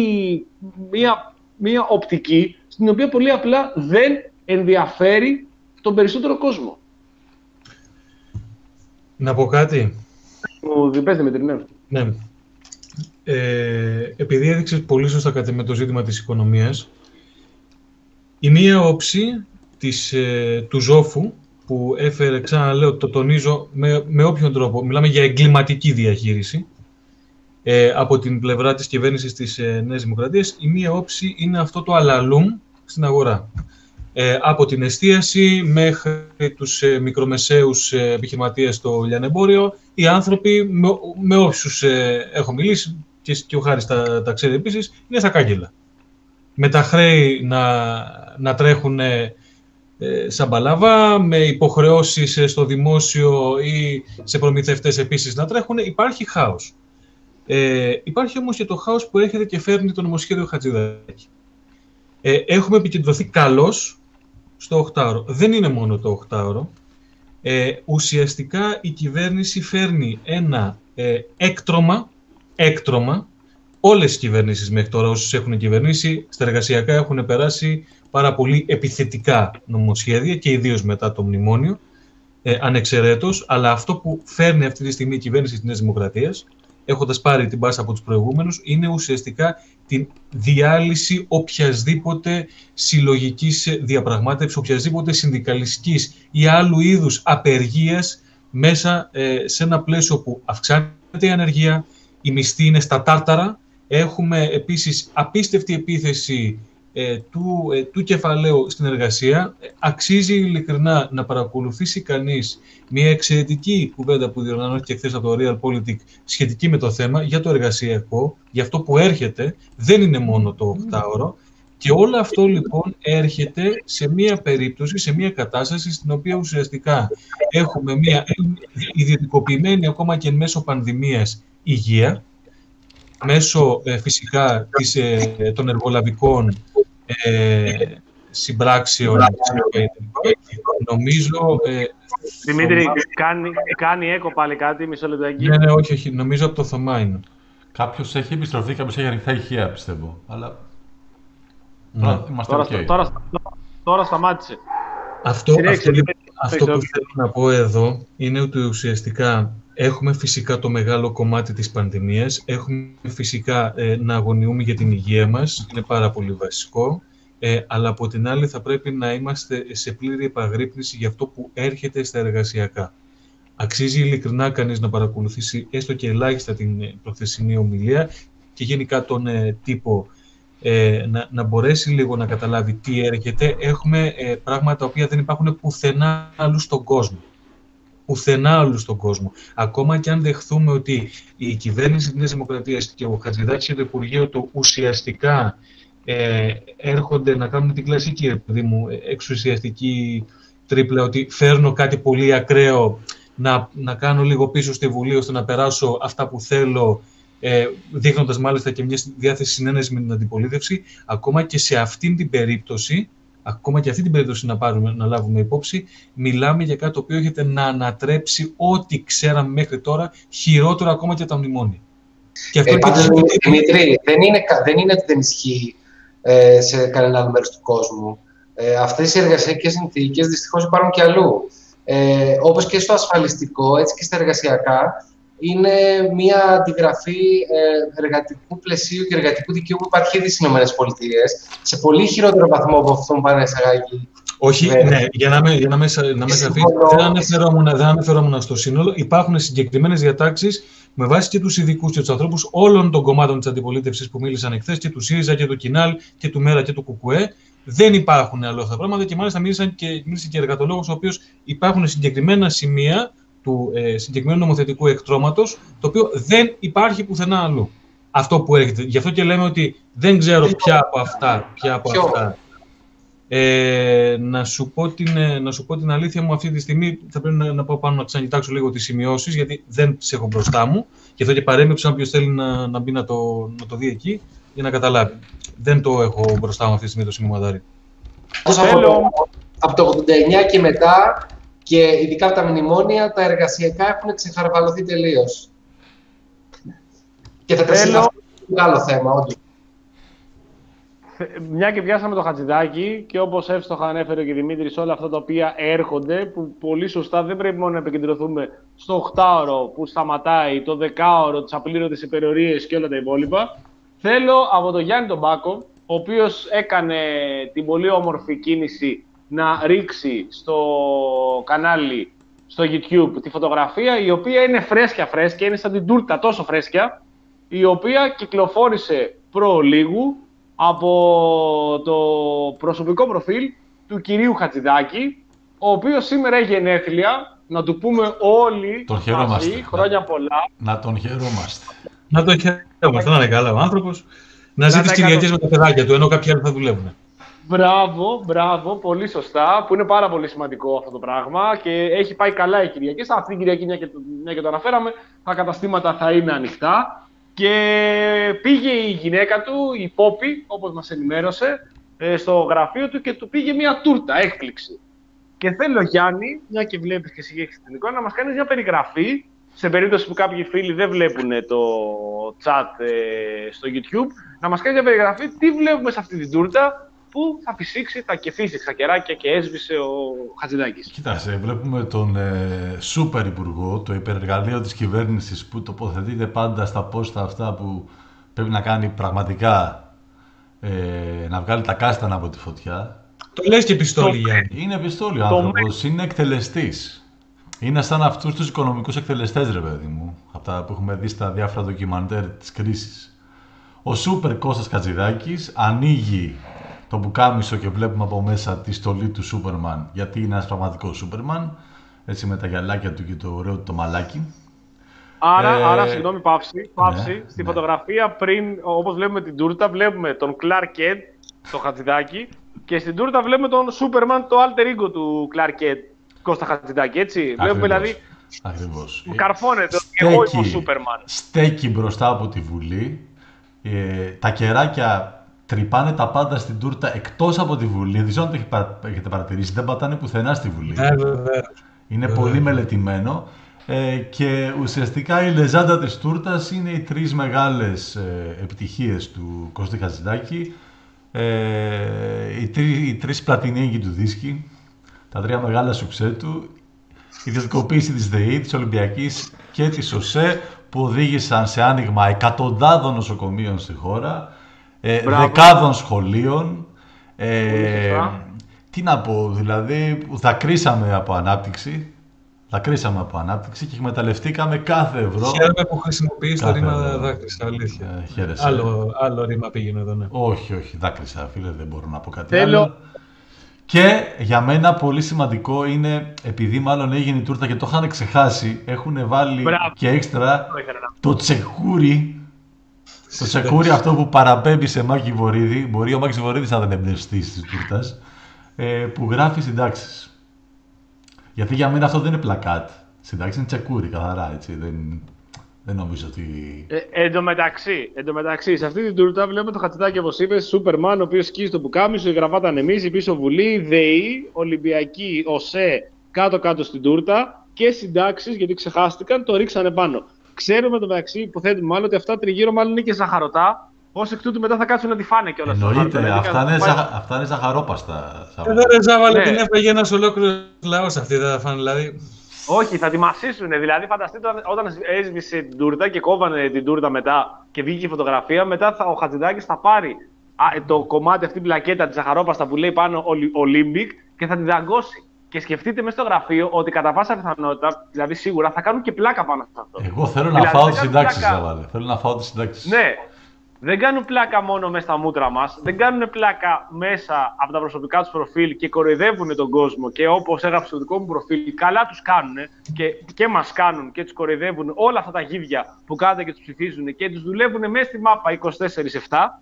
μια, μια οπτική στην οποία πολύ απλά δεν ενδιαφέρει τον περισσότερο κόσμο. Να πω κάτι. Ο Διπές Δημήτρη, ναι. Ναι. Ε, επειδή έδειξες πολύ σωστά κάτι με το ζήτημα της οικονομίας, η μία όψη της, ε, του Ζόφου που έφερε, ξαναλέω, το τονίζω, με, με όποιον τρόπο, μιλάμε για εγκληματική διαχείριση ε, από την πλευρά της κυβέρνησης της ε, Νέας Δημοκρατίας, η μία όψη είναι αυτό το αλαλούμ στην αγορά. Ε, από την εστίαση μέχρι τους ε, μικρομεσαίους ε, επιχειρηματίες στο λιανεμπόριο, οι άνθρωποι με, με όσους ε, έχω μιλήσει, και, και ο Χάρης τα, τα ξέρει επίσης, είναι στα κάγκελα. Με τα χρέη να, να τρέχουν ε, σαν παλαβά, με υποχρεώσεις ε, στο δημόσιο ή σε προμηθευτές επίσης να τρέχουν, υπάρχει χάος. Ε, υπάρχει όμως και το χάος που έρχεται και φέρνει το νομοσχέδιο Χατζηδάκη. Ε, έχουμε επικεντρωθεί καλώς στο οχτάωρο. Δεν είναι μόνο το οχτάωρο. Ε, ουσιαστικά η κυβέρνηση φέρνει ένα ε, έκτρωμα, έκτρωμα, όλες οι κυβερνήσεις μέχρι τώρα όσους έχουν κυβερνήσει, στα εργασιακά έχουν περάσει πάρα πολύ επιθετικά νομοσχέδια και ιδίως μετά το μνημόνιο, ε, ανεξαιρέτως, αλλά αυτό που φέρνει αυτή τη στιγμή η κυβέρνηση της Νέας Δημοκρατίας, έχοντας πάρει την πάσα από τους προηγούμενους, είναι ουσιαστικά την διάλυση οποιασδήποτε συλλογικής διαπραγμάτευσης, οποιασδήποτε συνδικαλιστικής ή άλλου είδους απεργίας μέσα ε, σε ένα πλαίσιο που αυξάνεται η ανεργία, η μισθή είναι στα τάρταρα, έχουμε επίσης απίστευτη επίθεση ε, του, ε, του κεφαλαίου στην εργασία. Αξίζει ειλικρινά να παρακολουθήσει κανείς μια εξαιρετική κουβέντα που διοργανώθηκε χθες από το Real Politic σχετική με το θέμα για το εργασιακό, για αυτό που έρχεται, δεν είναι μόνο το οκτάωρο, Και όλο αυτό λοιπόν έρχεται σε μία περίπτωση, σε μία κατάσταση στην οποία ουσιαστικά έχουμε μία ιδιωτικοποιημένη ακόμα και μέσω πανδημίας υγεία, μέσω ε, φυσικά της, ε, των εργολαβικών ε, συμπράξεων. Νομίζω... Ε, Δημήτρη, Θωμά... κάνει, κάνει έκο πάλι κάτι, μισό λεπτάκι. Ναι, ναι, όχι, όχι. Νομίζω από το Θωμά είναι. Κάποιος έχει επιστροφή, κάποιος έχει ανοιχτά ηχεία, πιστεύω. Αλλά ναι. Τώρα είμαστε τώρα, okay. τώρα, τώρα σταμάτησε. Αυτό, αυτό, αυτό που θέλω να πω εδώ είναι ότι ουσιαστικά έχουμε φυσικά το μεγάλο κομμάτι της πανδημίας, έχουμε φυσικά ε, να αγωνιούμε για την υγεία μας, είναι πάρα πολύ βασικό, ε, αλλά από την άλλη θα πρέπει να είμαστε σε πλήρη επαγρύπνηση για αυτό που έρχεται στα εργασιακά. Αξίζει ειλικρινά κανείς να παρακολουθήσει έστω και ελάχιστα την προχθεσινή ομιλία και γενικά τον ε, τύπο ε, να, να μπορέσει λίγο να καταλάβει τι έρχεται. Έχουμε ε, πράγματα τα οποία δεν υπάρχουν πουθενά αλλού στον κόσμο. Πουθενά αλλού στον κόσμο. Ακόμα και αν δεχθούμε ότι η κυβέρνηση της Νέας Δημοκρατίας και ο Χατζηδάκης και το Υπουργείο του ουσιαστικά ε, έρχονται να κάνουν την κλασική μου, εξουσιαστική τρίπλα, ότι φέρνω κάτι πολύ ακραίο, να, να κάνω λίγο πίσω στη Βουλή ώστε να περάσω αυτά που θέλω, ε, δείχνοντας μάλιστα και μια διάθεση συνένεση με την αντιπολίτευση. Ακόμα και σε αυτήν την περίπτωση, ακόμα και αυτή την περίπτωση να, πάρουμε, να λάβουμε υπόψη, μιλάμε για κάτι το οποίο έχετε να ανατρέψει ό,τι ξέραμε μέχρι τώρα, χειρότερο ακόμα και τα μνημόνια. Και αυτό ε, πάντως, και... Δημήτρη, δεν είναι, δεν είναι ότι δεν ισχύει ε, σε κανένα άλλο μέρος του κόσμου. Ε, αυτές οι εργασιακές συνθήκες δυστυχώς υπάρχουν και αλλού. Ε, όπως και στο ασφαλιστικό, έτσι και στα εργασιακά, είναι μια αντιγραφή ε, εργατικού πλαισίου και εργατικού δικαίου που υπάρχει ήδη στις ΗΠΑ, σε πολύ χειρότερο βαθμό από αυτό που πάνε να εισαγάγει. Όχι, ε, ναι, για να με, για να με, να με σαφεί, δεν αναφερόμουν, δεν αναφερόμουν στο σύνολο. Υπάρχουν συγκεκριμένες διατάξεις με βάση και τους ειδικούς και τους ανθρώπους όλων των κομμάτων της αντιπολίτευσης που μίλησαν εχθές, και του ΣΥΡΙΖΑ και του ΚΙΝΑΛ και του ΜΕΡΑ και του ΚΚΕ. Δεν υπάρχουν άλλο αυτά τα πράγματα και μάλιστα μίλησαν και, μίλησε και εργατολόγος, ο οποίος υπάρχουν συγκεκριμένα σημεία του ε, συγκεκριμένου νομοθετικού εκτρώματος, το οποίο δεν υπάρχει πουθενά αλλού. Αυτό που έρχεται. Γι' αυτό και λέμε ότι δεν ξέρω ποια από αυτά, ποια από αυτά. Ε, να, σου πω την, να σου πω την αλήθεια μου, αυτή τη στιγμή θα πρέπει να, να πάω πάνω να ξανακοιτάξω λίγο τις σημειώσεις, γιατί δεν τις έχω μπροστά μου. Γι' αυτό και παρέμειψα όποιος θέλει να, να μπει να το, να το δει εκεί για να καταλάβει. Δεν το έχω μπροστά μου αυτή τη στιγμή το σημειωματάρι. Από, από το ογδόντα εννιά και μετά, και ειδικά από τα μνημόνια, τα εργασιακά έχουν ξεχαρβαλωθεί τελείως. Και θα τα συζητήσουμε άλλο θέμα, όντως. Μια και πιάσαμε το Χατζηδάκι και όπως εύστοχα ανέφερε και ο Δημήτρης, όλα αυτά τα οποία έρχονται, που πολύ σωστά δεν πρέπει μόνο να επικεντρωθούμε στο οκτάωρο που σταματάει, το δεκάωρο, τις απλήρωτες υπερορίες και όλα τα υπόλοιπα. Θέλω από τον Γιάννη τον Μπάκο, ο οποίος έκανε την πολύ όμορφη κίνηση να ρίξει στο κανάλι, στο YouTube, τη φωτογραφία, η οποία είναι φρέσκια φρέσκια, είναι σαν την τούρτα τόσο φρέσκια, η οποία κυκλοφόρησε προ λίγου από το προσωπικό προφίλ του κυρίου Χατζηδάκη, ο οποίος σήμερα έχει γενέθλια, να του πούμε όλοι μαζί, χρόνια πολλά. Να τον χαιρόμαστε. Να τον χαιρόμαστε, να είναι καλά ο άνθρωπος. Να ζει τις Κυριακές με τα παιδάκια του, ενώ κάποιοι άλλοι θα δουλεύουν. Μπράβο, μπράβο, πολύ σωστά, που είναι πάρα πολύ σημαντικό αυτό το πράγμα και έχει πάει καλά η Κυριακή. Αυτή την Κυριακή, μια και, μια και το αναφέραμε, τα καταστήματα θα είναι ανοιχτά. Και πήγε η γυναίκα του, η Πόπη, όπως μας ενημέρωσε, στο γραφείο του και του πήγε μια τούρτα, έκπληξη. Και θέλω, Γιάννη, μια και βλέπεις και εσύ έχεις την εικόνα, να μας κάνεις μια περιγραφή, σε περίπτωση που κάποιοι φίλοι δεν βλέπουν το chat στο YouTube, να μας κάνεις μια περιγραφή τι βλέπουμε σε αυτή την τούρτα που θα φυσήξει, θα κεφίσει τα κεράκια και έσβησε ο Χατζηδάκης. Κοίταξε, βλέπουμε τον ε, σούπερ υπουργό, το υπερεργαλείο της κυβέρνησης που τοποθετείται πάντα στα πόστα αυτά που πρέπει να κάνει πραγματικά, ε, να βγάλει τα κάστανα από τη φωτιά. Το λες και πιστόλι, Γιάννη. Είναι πιστόλι ο άνθρωπος, είναι εκτελεστής. Είναι σαν αυτούς τους οικονομικούς εκτελεστές, ρε παιδί μου, από τα που έχουμε δει στα διάφορα ντοκιμαντέρ της κρίσης. Ο σούπερ Κώστας Χατζηδάκης ανοίγει το πουκάμισο και βλέπουμε από μέσα τη στολή του Σούπερμαν, γιατί είναι ένας πραγματικός Σούπερμαν, έτσι με τα γυαλάκια του και το ωραίο του το μαλάκι. Άρα, ε... άρα συγγνώμη, παύση, παύση. Ναι, στη ναι. φωτογραφία πριν, όπως βλέπουμε την τούρτα, βλέπουμε τον Clark Kent το Χατζηδάκη, και στην τούρτα βλέπουμε τον Σούπερμαν, το alter ego του Clark Kent, Κώστα Χατζηδάκη, έτσι. Ακριβώς. Βλέπουμε δηλαδή. Ακριβώς. Μου καρφώνεται ότι Στέκει, εγώ είμαι ο Σούπερμαν. Στέκει μπροστά από τη Βουλή. Ε, τα κεράκια τρυπάνε τα πάντα στην τούρτα εκτός από τη Βουλή. Δεν ξέρω αν το έχετε παρατηρήσει, δεν πατάνε πουθενά στη Βουλή. Ναι, βέβαια. Είναι βέβαια. πολύ μελετημένο. Ε, και ουσιαστικά η λεζάντα της τούρτας είναι οι τρεις μεγάλες ε, επιτυχίες του Κώστη Χατζηδάκη. Ε, οι, τρι, οι τρεις πλατινίγκοι του δίσκη, τα τρία μεγάλα σουξέ του, η ιδιωτικοποίηση της ΔΕΗ, της Ολυμπιακής και της ΟΣΕ, που οδήγησαν σε άνοιγμα εκατοντάδων νοσοκομείων στη χώρα, ε, δεκάδων σχολείων. Ε, τι να πω, δηλαδή, δακρύσαμε από ανάπτυξη. Δακρύσαμε από ανάπτυξη και εκμεταλλευτήκαμε κάθε ευρώ. Χαίρομαι που χρησιμοποιείς το ρήμα ευρώ. δάκρυσα, αλήθεια. Ε, χαίρεσαι. Άλλο, άλλο ρήμα πήγαινε εδώ, ναι. Όχι, όχι, δάκρυσα, φίλε, δεν μπορώ να πω κάτι Θέλω... άλλο. Και για μένα πολύ σημαντικό είναι, επειδή μάλλον έγινε η τούρτα και το είχαν ξεχάσει, έχουν βάλει Μπράβο. και έξτρα το τσεκούρι. Το τσεκούρι αυτό που παραπέμπει σε Μάκη Βορίδη, μπορεί ο Μάκης Βορίδης να δεν εμπνευστεί της τούρτας, ε, που γράφει συντάξεις. Γιατί για μένα αυτό δεν είναι πλακάτ. Συντάξεις είναι τσεκούρι, καθαρά, έτσι. Δεν, δεν νομίζω ότι... Ε, εν τω μεταξύ, εν τω μεταξύ, σε αυτή την τούρτα βλέπουμε το Χατζηδάκη, όπως είπες, Σούπερμαν, ο οποίος σκίζει το πουκάμισο, η γραβάτα ανεμίζει, πίσω Βουλή, ΔΕΗ, Ολυμπιακή, ΟΣΕ, κάτω-κάτω στην τούρτα και συντάξεις, γιατί ξεχάστηκαν, το ρίξανε πάνω. Ξέρουμε το μεταξύ, υποθέτουμε μάλλον ότι αυτά τριγύρω μάλλον είναι και ζαχαρωτά. Ως εκ τούτου μετά θα κάτσουν να τη φάνε κιόλας. Εννοείται, δηλαδή, αυτά, είναι πάει... ζαχα... αυτά είναι ζαχαρόπαστα. Εδώ ρε Ζάβαλε, Ναι. την έφαγε ένας ολόκληρος λαός αυτή, δεν θα φάνε δηλαδή. Όχι, θα τη μασίσουν. Δηλαδή, φανταστείτε όταν έσβησε την τούρτα και κόβανε την τούρτα μετά και βγήκε η φωτογραφία, μετά θα, ο Χατζηδάκης θα πάρει α, το κομμάτι, αυτή την πλακέτα τη ζαχαρόπαστα που λέει πάνω Olympic και θα την δαγκώσει. Και σκεφτείτε μέσα στο γραφείο ότι κατά πάσα πιθανότητα, δηλαδή σίγουρα θα κάνουν και πλάκα πάνω σε αυτό. Εγώ θέλω δηλαδή, να φάω τις κάνουν συντάξεις, πλάκα. Ζαβάλε. Θέλω να φάω τις συντάξεις. Ναι. Δεν κάνουν πλάκα μόνο μέσα στα μούτρα μας, δεν κάνουν πλάκα μέσα από τα προσωπικά τους προφίλ και κοροϊδεύουν τον κόσμο και όπως έγραψε στο δικό μου προφίλ, καλά τους κάνουν και, και μας κάνουν και τους κοροϊδεύουν όλα αυτά τα γίδια που κάνουν και τους ψηφίζουν και τους δουλεύουν μέσα στη μάπα είκοσι τέσσερα επτά.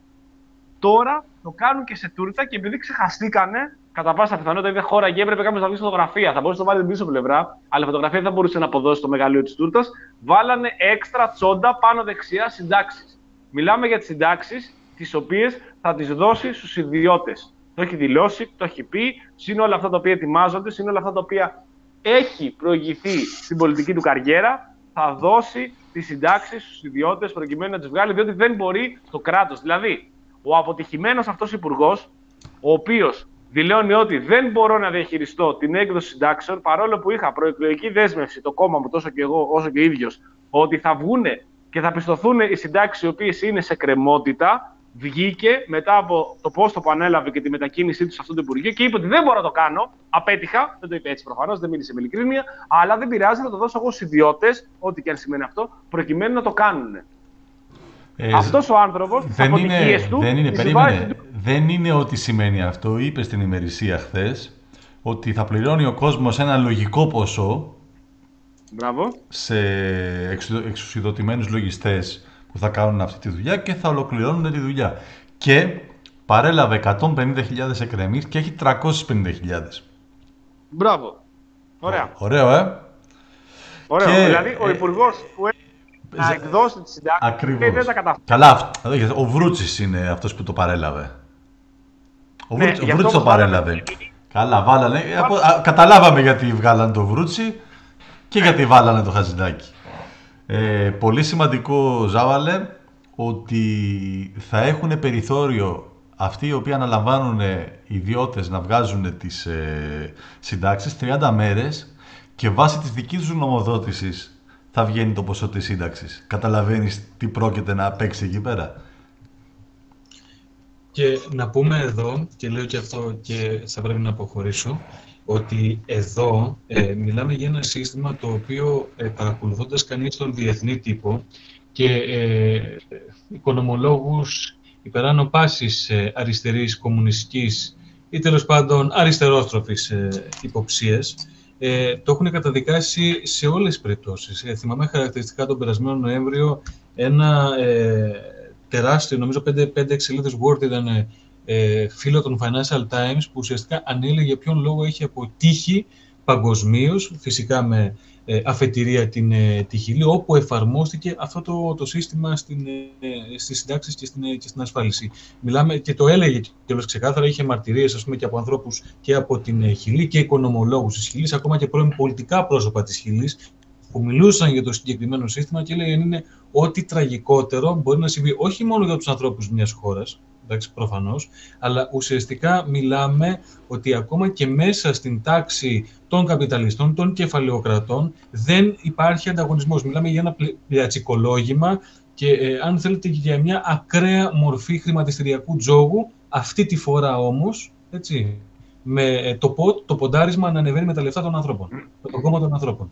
Τώρα το κάνουν και σε τούρτα και επειδή ξεχαστήκανε, κατά πάσα πιθανότητα είδε χώρα και έπρεπε κάποιος να βγει φωτογραφία. Θα μπορούσε να το βάλει την πίσω πλευρά, αλλά η φωτογραφία δεν θα μπορούσε να αποδώσει το μεγαλείο της τούρτας. Βάλανε έξτρα τσόντα πάνω δεξιά συντάξεις. Μιλάμε για τις συντάξεις, τις οποίες θα τις δώσει στους ιδιώτες. Το έχει δηλώσει, το έχει πει, είναι όλα αυτά τα οποία ετοιμάζονται, είναι όλα αυτά τα οποία έχει προηγηθεί στην πολιτική του καριέρα, θα δώσει τις συντάξεις στους ιδιώτες προκειμένου να τις βγάλει, διότι δεν μπορεί το κράτος. Δηλαδή, ο αποτυχημένος αυτός υπουργός, ο οποίος δηλώνει ότι δεν μπορώ να διαχειριστώ την έκδοση συντάξεων, παρόλο που είχα προεκλογική δέσμευση, το κόμμα μου, τόσο και εγώ, όσο και ο ίδιος, ότι θα βγούνε και θα πιστωθούν οι συντάξεις οι οποίες είναι σε κρεμότητα, βγήκε μετά από το πόστο που ανέλαβε και τη μετακίνησή του σε αυτό το Υπουργείο και είπε ότι δεν μπορώ να το κάνω. Απέτυχα, δεν το είπε έτσι προφανώς, δεν μίλησε με ειλικρίνεια, αλλά δεν πειράζει, θα το δώσω εγώ στους ιδιώτες, ό,τι και αν σημαίνει αυτό, προκειμένου να το κάνουν. Ε, Αυτός ο άνθρωπος, τις αποτυχίες του, δεν είναι, τις περίμενε, βάζει... δεν είναι ότι σημαίνει αυτό. Είπε στην ημερησία χθες ότι θα πληρώνει ο κόσμος ένα λογικό ποσό. Μπράβο. Σε εξουσιοδοτημένους λογιστές που θα κάνουν αυτή τη δουλειά και θα ολοκληρώνουν τη δουλειά. Και παρέλαβε εκατόν πενήντα χιλιάδες εκκρεμείς και έχει τριακόσιες πενήντα χιλιάδες. Μπράβο. Ωραία. Ωραίο, ε. Ωραίο. Και, δηλαδή, ο υπουργός που έχει να εκδώσει τη συντάξη και δεν τα καταφέρει. Καλά, ο Βρούτσης είναι αυτός που το παρέλαβε. Ο, ναι, Βρούτσης, ο Βρούτσης το παρέλαβε. Βάλανε... Καλά, βάλανε. Βάλανε. Καταλάβαμε γιατί βγάλανε το Βρούτσι. Και γιατί βάλανε το Χατζηδάκη. Ε, πολύ σημαντικό, Ζάβαλε, ότι θα έχουν περιθώριο αυτοί οι οποίοι αναλαμβάνουν ιδιώτες να βγάζουν τις ε, συντάξεις τριάντα μέρες και βάσει της δικής τους νομοδότησης θα βγαίνει το ποσό της σύνταξης. Καταλαβαίνεις τι πρόκειται να παίξει εκεί πέρα. Και να πούμε εδώ, και λέω και αυτό και θα πρέπει να αποχωρήσω, ότι εδώ ε, μιλάμε για ένα σύστημα το οποίο ε, παρακολουθώντας κανείς τον διεθνή τύπο και ε, οικονομολόγους υπεράνω πάσης ε, αριστερής, κομμουνιστικής ή τέλος πάντων αριστερόστροφης ε, υποψίες, ε, το έχουν καταδικάσει σε όλες τις περιπτώσεις. Ε, θυμάμαι χαρακτηριστικά τον περασμένο Νοέμβριο ένα ε, τεράστιο, νομίζω πέντε έξι σελίδες Word ήταν ε, φίλο των Financial Times, που ουσιαστικά ανέλεγε για ποιον λόγο έχει αποτύχει παγκοσμίως, φυσικά με ε, αφετηρία την, ε, τη Χιλή, όπου εφαρμόστηκε αυτό το, το σύστημα στην, ε, στις συντάξεις και στην, ε, και στην ασφάλιση. Μιλάμε, και το έλεγε και όλος ξεκάθαρα, είχε μαρτυρίες, ας πούμε, και από ανθρώπους και από την ε, Χιλή και οικονομολόγους της Χιλής, ακόμα και πρώην πολιτικά πρόσωπα της Χιλής, που μιλούσαν για το συγκεκριμένο σύστημα και έλεγαν είναι ότι τραγικότερο μπορεί να συμβεί όχι μόνο για τους ανθρώπους μιας χώρας, εντάξει, προφανώς, αλλά ουσιαστικά μιλάμε ότι ακόμα και μέσα στην τάξη των καπιταλιστών, των κεφαλαιοκρατών, δεν υπάρχει ανταγωνισμός. Μιλάμε για ένα πλιατσικολόγημα και ε, αν θέλετε για μια ακραία μορφή χρηματιστηριακού τζόγου, αυτή τη φορά όμως, έτσι, με το, πο, το ποντάρισμα να ανεβαίνει με τα λεφτά των ανθρώπων, με το κόμμα των ανθρώπων.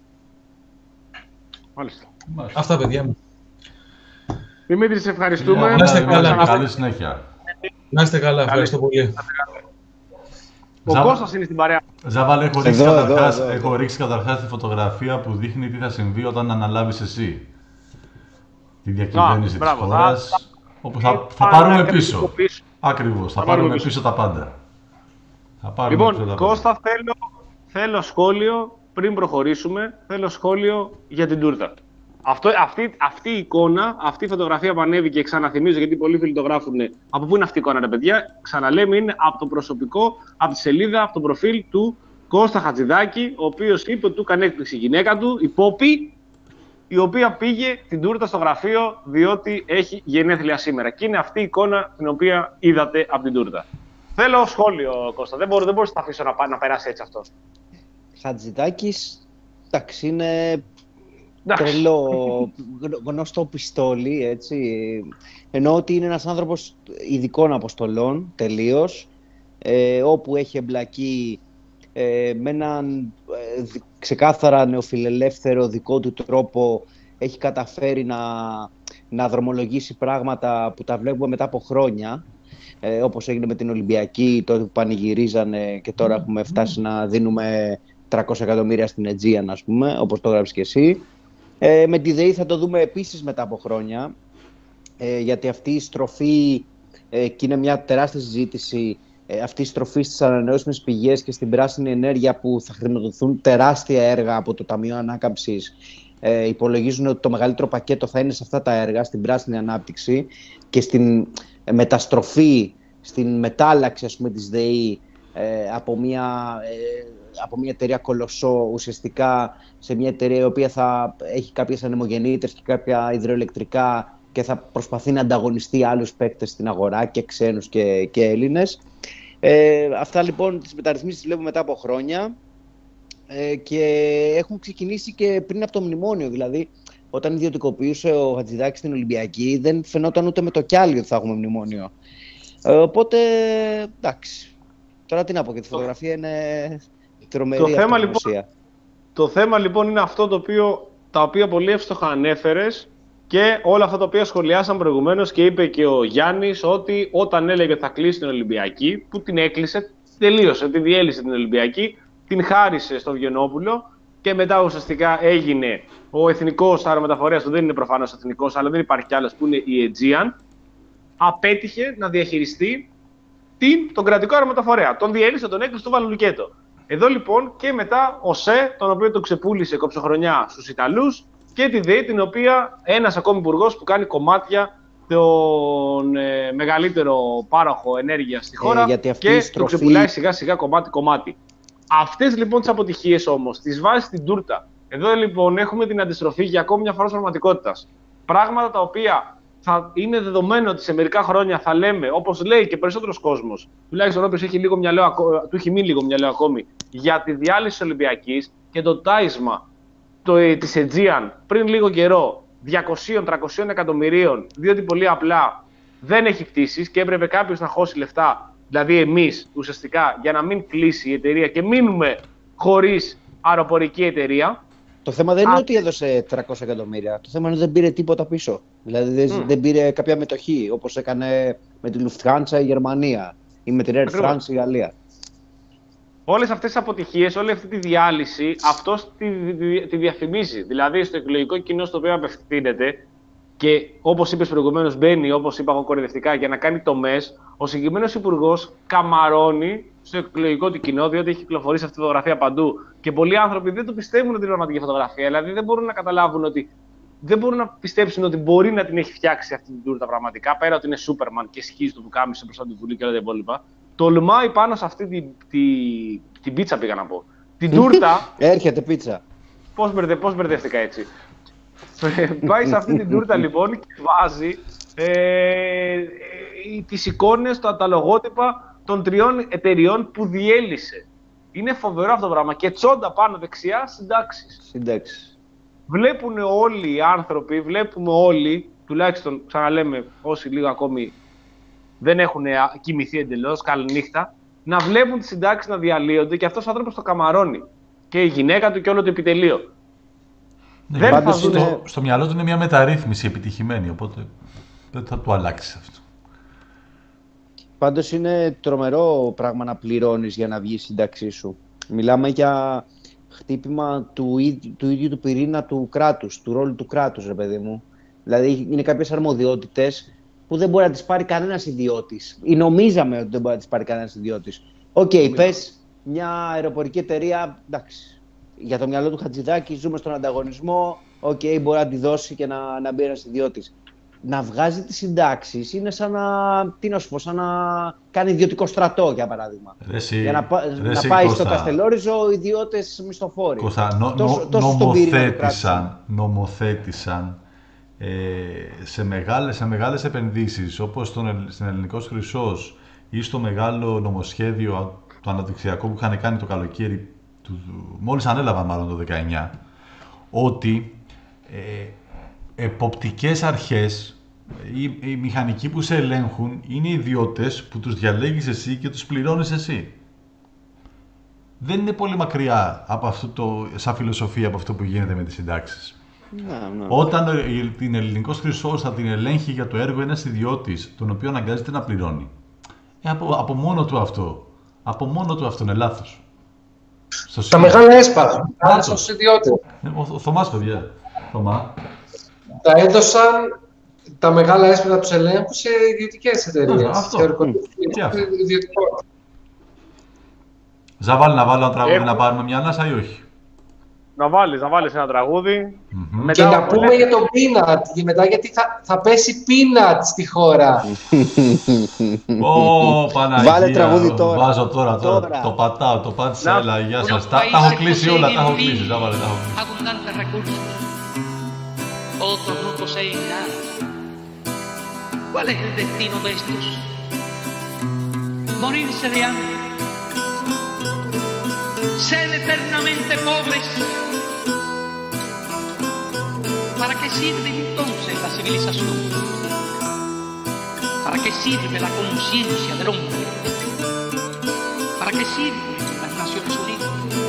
Μάλιστα. Αυτά, παιδιά μου. Δημήτρη, σε ευχαριστούμε. Να είστε καλά. Καλή συνέχεια. Να είστε καλά. Ευχαριστώ πολύ. Ο Ζαβ... Κώστας είναι στην παρέα. Ζαβάλ, έχω ρίξει, εδώ, καταρχάς, εδώ, εδώ. έχω ρίξει καταρχάς τη φωτογραφία που δείχνει τι θα συμβεί όταν αναλάβεις εσύ τη διακυβέρνηση της μπράβο, χώρας, θα- όπου θα, θα θα πάρουμε πάρουμε πίσω. πίσω. Ακριβώς, θα, Θα πάρουμε πάρουμε πίσω. πίσω τα πάντα. Θα πάρουμε πίσω τα Λοιπόν, πάντα. Κώστα, θέλω, θέλω σχόλιο πριν προχωρήσουμε. Θέλω σχόλιο για την τούρτα. Αυτό, αυτή, αυτή η εικόνα, αυτή η φωτογραφία που ανέβηκε, ξαναθυμίζω γιατί πολλοί φίλοι το γράφουν. Από πού είναι αυτή η εικόνα, ρε παιδιά? Ξαναλέμε, είναι από το προσωπικό, από τη σελίδα, από το προφίλ του Κώστα Χατζηδάκη, ο οποίος είπε ότι του έκανε έκπληξη η γυναίκα του, η Πόπη, η οποία πήγε την τούρτα στο γραφείο διότι έχει γενέθλια σήμερα. Και είναι αυτή η εικόνα την οποία είδατε από την τούρτα. Θέλω σχόλιο, Κώστα. Δεν μπορώ, δεν μπορώ να τα αφήσω να, πά- να περάσει έτσι αυτό. Χατζηδάκης, εντάξει, είναι Εντάξει. τρελό, γνω- γνωστό πιστόλι, έτσι. Εννοώ ότι είναι ένας άνθρωπος ειδικών αποστολών, τελείως, ε, όπου έχει εμπλακεί ε, με έναν ε, δι- ξεκάθαρα νεοφιλελεύθερο δικό του τρόπο, έχει καταφέρει να, να δρομολογήσει πράγματα που τα βλέπουμε μετά από χρόνια, ε, όπως έγινε με την Ολυμπιακή, τότε που πανηγυρίζανε και τώρα έχουμε φτάσει να δίνουμε τριακόσια εκατομμύρια στην Aegean, ας πούμε, όπως το έγραψες και εσύ. Ε, με τη ΔΕΗ θα το δούμε επίσης μετά από χρόνια, ε, γιατί αυτή η στροφή, ε, και είναι μια τεράστια συζήτηση, ε, αυτή η στροφή στις ανανεώσιμες πηγές και στην πράσινη ενέργεια που θα χρηματοδοτηθούν τεράστια έργα από το Ταμείο Ανάκαμψης. Ε, υπολογίζουν ότι το μεγαλύτερο πακέτο θα είναι σε αυτά τα έργα, στην πράσινη ανάπτυξη και στην ε, μεταστροφή, στην μετάλλαξη, ας πούμε, της ΔΕΗ ε, από, μια, ε, από μια εταιρεία κολοσσό ουσιαστικά σε μια εταιρεία η οποία θα έχει κάποιες ανεμογεννήτρες και κάποια υδροελεκτρικά και θα προσπαθεί να ανταγωνιστεί άλλους παίκτες στην αγορά και ξένους και, και Έλληνες. Ε, αυτά λοιπόν τις μεταρρυθμίσεις τις βλέπουμε μετά από χρόνια ε, και έχουν ξεκινήσει και πριν από το μνημόνιο. Δηλαδή, όταν ιδιωτικοποιούσε ο Χατζηδάκης την Ολυμπιακή, δεν φαινόταν ούτε με το κιάλι ότι θα έχουμε μνημόνιο. Ε, οπότε, εντάξει. Τώρα τι να πω, και τη φωτογραφία είναι τρομερή Το θέμα, αυτογνωσία. Το θέμα λοιπόν είναι αυτό το οποίο, τα οποία πολύ εύστοχα ανέφερες και όλα αυτά τα οποία σχολιάσαν προηγουμένως και είπε και ο Γιάννης ότι όταν έλεγε θα κλείσει την Ολυμπιακή, που την έκλεισε, τελείωσε, τη διέλυσε την Ολυμπιακή, την χάρισε στο Βιενόπουλο και μετά ουσιαστικά έγινε ο εθνικός αερομεταφορέας, που δεν είναι προφανώς εθνικός, αλλά δεν υπάρχει κι άλλος, που είναι η Aegean, απέτυχε να διαχειριστεί την, τον κρατικό αερομεταφορέα. Τον διέλυσε, τον έκλεισε, τον βάλε λουκέτο. Εδώ λοιπόν και μετά ο ΣΕ, τον οποίο τον ξεπούλησε κοψοχρονιά στους Ιταλούς, και τη ΔΕΗ, την οποία ένας ακόμη υπουργός που κάνει κομμάτια τον ε, μεγαλύτερο πάροχο ενέργειας στη χώρα Ε, γιατί αυτή και η το στροφή- ξεπουλάει σιγά σιγά κομμάτι-κομμάτι. Αυτές λοιπόν τις αποτυχίες όμως τις βάζει στην τούρτα. Εδώ λοιπόν έχουμε την αντιστροφή για ακόμη μια φορά της πραγματικότητας. Πράγματα τα οποία θα είναι δεδομένο ότι σε μερικά χρόνια θα λέμε, όπως λέει και περισσότερος κόσμος, τουλάχιστον όποιος έχει λίγο μυαλό, ακο- του έχει μείνει λίγο μυαλό ακόμη, για τη διάλυση της Ολυμπιακής και το τάισμα το, ε, της Aegean πριν λίγο καιρό διακόσια με τριακόσια εκατομμυρίων, διότι πολύ απλά δεν έχει πτήσεις και έπρεπε κάποιος να χώσει λεφτά, δηλαδή εμείς ουσιαστικά, για να μην κλείσει η εταιρεία και μείνουμε χωρίς αεροπορική εταιρεία. Το θέμα δεν είναι Α, ότι έδωσε τριακόσια εκατομμύρια. Το θέμα είναι ότι δεν πήρε τίποτα πίσω. Δηλαδή δεν, Mm. δεν πήρε κάποια μετοχή, όπως έκανε με τη Lufthansa η Γερμανία ή με την Air Ακριβώς. France η Γαλλία. Όλες αυτές τις αποτυχίες, όλη αυτή τη διάλυση, αυτός τη, τη, τη διαφημίζει. Δηλαδή στο εκλογικό κοινό στο οποίο απευθύνεται και όπως είπες προηγουμένως, μπαίνει, όπως είπα εγώ κορυδευτικά, για να κάνει τομές, ο συγκεκριμένος υπουργός καμαρώνει στο εκλογικό του κοινό, διότι έχει κυκλοφορήσει αυτή τη φωτογραφία παντού. Και πολλοί άνθρωποι δεν το πιστεύουν ότι είναι πραγματική φωτογραφία. Δηλαδή δεν μπορούν να καταλάβουν ότι. Δεν μπορούν να πιστέψουν ότι μπορεί να την έχει φτιάξει αυτή την τούρτα πραγματικά. Πέρα ότι είναι Σούπερμαν και σχίζει το πουκάμισο μπροστά του Βουλή και όλα τα υπόλοιπα. Τολμάει πάνω σε αυτή την, τη, την πίτσα, πήγα να πω. Την τούρτα. Έρχεται πίτσα. Πώς μπερδε, πώς μπερδεύτηκα έτσι. Πάει σε αυτή την τούρτα λοιπόν και βάζει ε, ε, τις εικόνες, τα, τα λογότυπα των τριών εταιριών που διέλυσε. Είναι φοβερό αυτό το πράγμα. Και τσόντα πάνω δεξιά συντάξεις. Συντάξεις. Βλέπουν όλοι οι άνθρωποι, βλέπουμε όλοι, τουλάχιστον ξαναλέμε όσοι λίγο ακόμη δεν έχουν κοιμηθεί εντελώς, καλή νύχτα, να βλέπουν τις συντάξεις να διαλύονται και αυτός ο άνθρωπος το καμαρώνει. Και η γυναίκα του και όλο το επιτελείο. Ναι, δεν θα δουν... στο, στο μυαλό του είναι μια μεταρρύθμιση επιτυχημένη, οπότε δεν θα του αλλάξει αυτό. Πάντως είναι τρομερό πράγμα να πληρώνεις για να βγει η σύνταξή σου. Μιλάμε για χτύπημα του, ίδιου, του ίδιου του πυρήνα του κράτους, του ρόλου του κράτους, ρε παιδί μου. Δηλαδή είναι κάποιες αρμοδιότητες που δεν μπορεί να τις πάρει κανένας ιδιώτης. Ή νομίζαμε ότι δεν μπορεί να τις πάρει κανένας ιδιώτης. Οκ, okay, πες μια αεροπορική εταιρεία, εντάξει, για το μυαλό του Χατζηδάκη ζούμε στον ανταγωνισμό, οκ, okay, μπορεί να τη δώσει και να, να μπει ένας ιδιώτης. Να βγάζει τις συντάξεις είναι σαν να, τι να σου πω, σαν να κάνει ιδιωτικό στρατό, για παράδειγμα. Ρεσί, για να, ρεσί, να πάει Κώστα, στο Καστελόριζο ιδιώτες μισθοφόροι. Κώστα, νο, τόσο, νο, τόσο νομοθέτησαν, νομοθέτησαν ε, σε, μεγάλες, σε μεγάλες επενδύσεις, όπως στον, στην Ελληνικός Χρυσός ή στο μεγάλο νομοσχέδιο το αναπτυξιακό που είχαν κάνει το καλοκαίρι, του, μόλις ανέλαβαν μάλλον το δεκαεννιά, ότι ε, εποπτικές αρχές, οι, οι μηχανικοί που σε ελέγχουν είναι ιδιώτες που τους διαλέγεις εσύ και τους πληρώνεις εσύ. Δεν είναι πολύ μακριά από αυτό το, σαν φιλοσοφία από αυτό που γίνεται με τις συντάξεις. No, no. Όταν την Ελληνικός Χρυσός θα την ελέγχει για το έργο ένας ιδιώτης, τον οποίο αναγκάζεται να πληρώνει. Ε, από, από μόνο του αυτό, από μόνο του αυτό είναι λάθος. Στο τα μεγάλα έσπα, άρα στους ιδιώτες. Ο, ο Θωμάς, παιδιά. Θωμά. Τα έδωσαν τα μεγάλα έσπα τους ελέγχους σε ιδιωτικές εταιρείες. Αυτό. Σε Ζαβάλ, να βάλω ένα τραγούδι Έχω. να πάρουμε μια ανάσα ή όχι? Να βάλεις, να βάλεις ένα τραγούδι. Mm-hmm. Μετά και να πούμε λέει... για το peanut, και μετά γιατί θα, θα πέσει peanut στη χώρα. Ω, Παναγία, βάλε τραγούδι τώρα. Βάζω τώρα, τώρα, τώρα. το πατάω, το πάτησα, έλα, γεια σας. Τα, τα έχω κλείσει όλα, τα έχω κλείσει, τα βάλε, τα έχω κλείσει. Otros no poseen nada. ¿Cuál es el destino de estos? Morirse de hambre, ser eternamente pobres. ¿Para qué sirve entonces la civilización? ¿Para qué sirve la conciencia del hombre? ¿Para qué sirven las Naciones Unidas?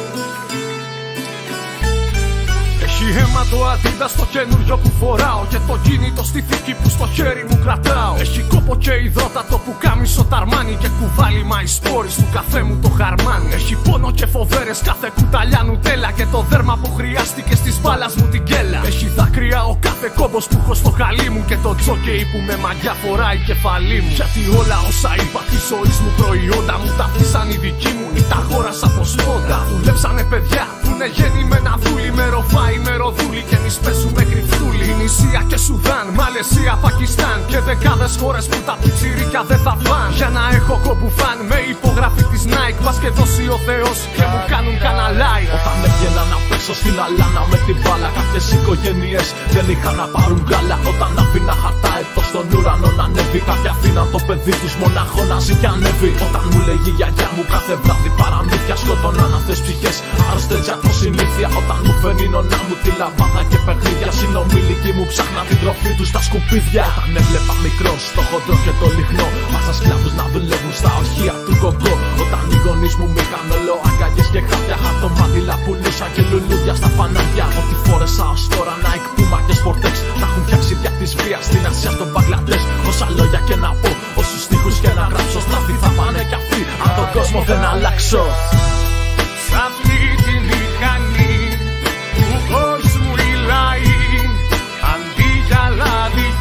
Έχει αίμα το Adidas στο καινούριο που φοράω και το κινητό στη θήκη που στο χέρι μου κρατάω. Έχει κόπο και υδρότατο που κάμισο ταρμάνι και κουβάλι μαϊσπόρις του καφέ μου το χαρμάνι. Έχει πόνο και φοβέρες κάθε κουταλιά νουτέλα και το δέρμα που χρειάστηκε στις μπάλας μου την κέλα. Έχει δάκρυα ο κάθε κόμπος που έχω στο χαλί μου και το τζόκεϊ που με μαγιά φοράει κεφαλή μου. Γιατί όλα όσα είπα τη ζωής μου προϊόντα μου τα πτήσαν οι δικοί μου ή τα αγόρασα από σπόντα. Δουλέψανε παιδιά που είναι γεννημένα δούλοι με ροφάι με ροδούλη και εμείς παίζουμε κρυφτούλη. Τινησία και Σουδάν, Μαλαισία, Πακιστάν και δεκάδες χώρες που τα πιτσιρίκια δεν θα φαν. Για να έχω κομπουφάν με υπογραφή της Nike, πας και δώσει ο Θεός και μου κάνουν κανένα like. Όταν έβγαινα να παίξω στην αλάνα με την μπάλα, κάποιες οικογένειες δεν είχαν να πάρουν γάλα. Όταν άφηνα χαρτά έτος στον ουρανό να ανέβει, κάποια αφήναν το παιδί τους μονάχο να ζει και ανέβει. Όταν μου λέγει η γιαγιά μου κάθε βράδυ παραμύθια, σκοτώναν αυτές ψυχές άρρωστες από συνήθεια. Όταν μου φέρνει η νονά μου τη λαβάδα και παιχνίδια, συνομιλικοί μου ψάχνα την τροφή τους στα σκουπίδια. Όταν έβλεπα μικρός το χοντρό και το λιχνό, μάσα σκλάβους να δουλεύουν στα ορχεία του κοκκό. Όταν οι γονείς μου μήκαν όλο αγκαγιές και χάπια, χαρτομάτιλα πουλούσα και λουλούδια στα φανάρια. Ό,τι φόρεσα ως τώρα Nike, Puma και Sportex, τα έχουν φτιάξει δια της βίας στην Ασία, στον Μπαγκλαντές. Όσα λόγια και να πω, όσους στίχους και να γράψω, στραφή θα πάνε κι αυτοί αν τον κόσμο δεν αλλάξω. Σ' αυτή τη μηχανή του κόσμου οι λαοί, αντί για λάδι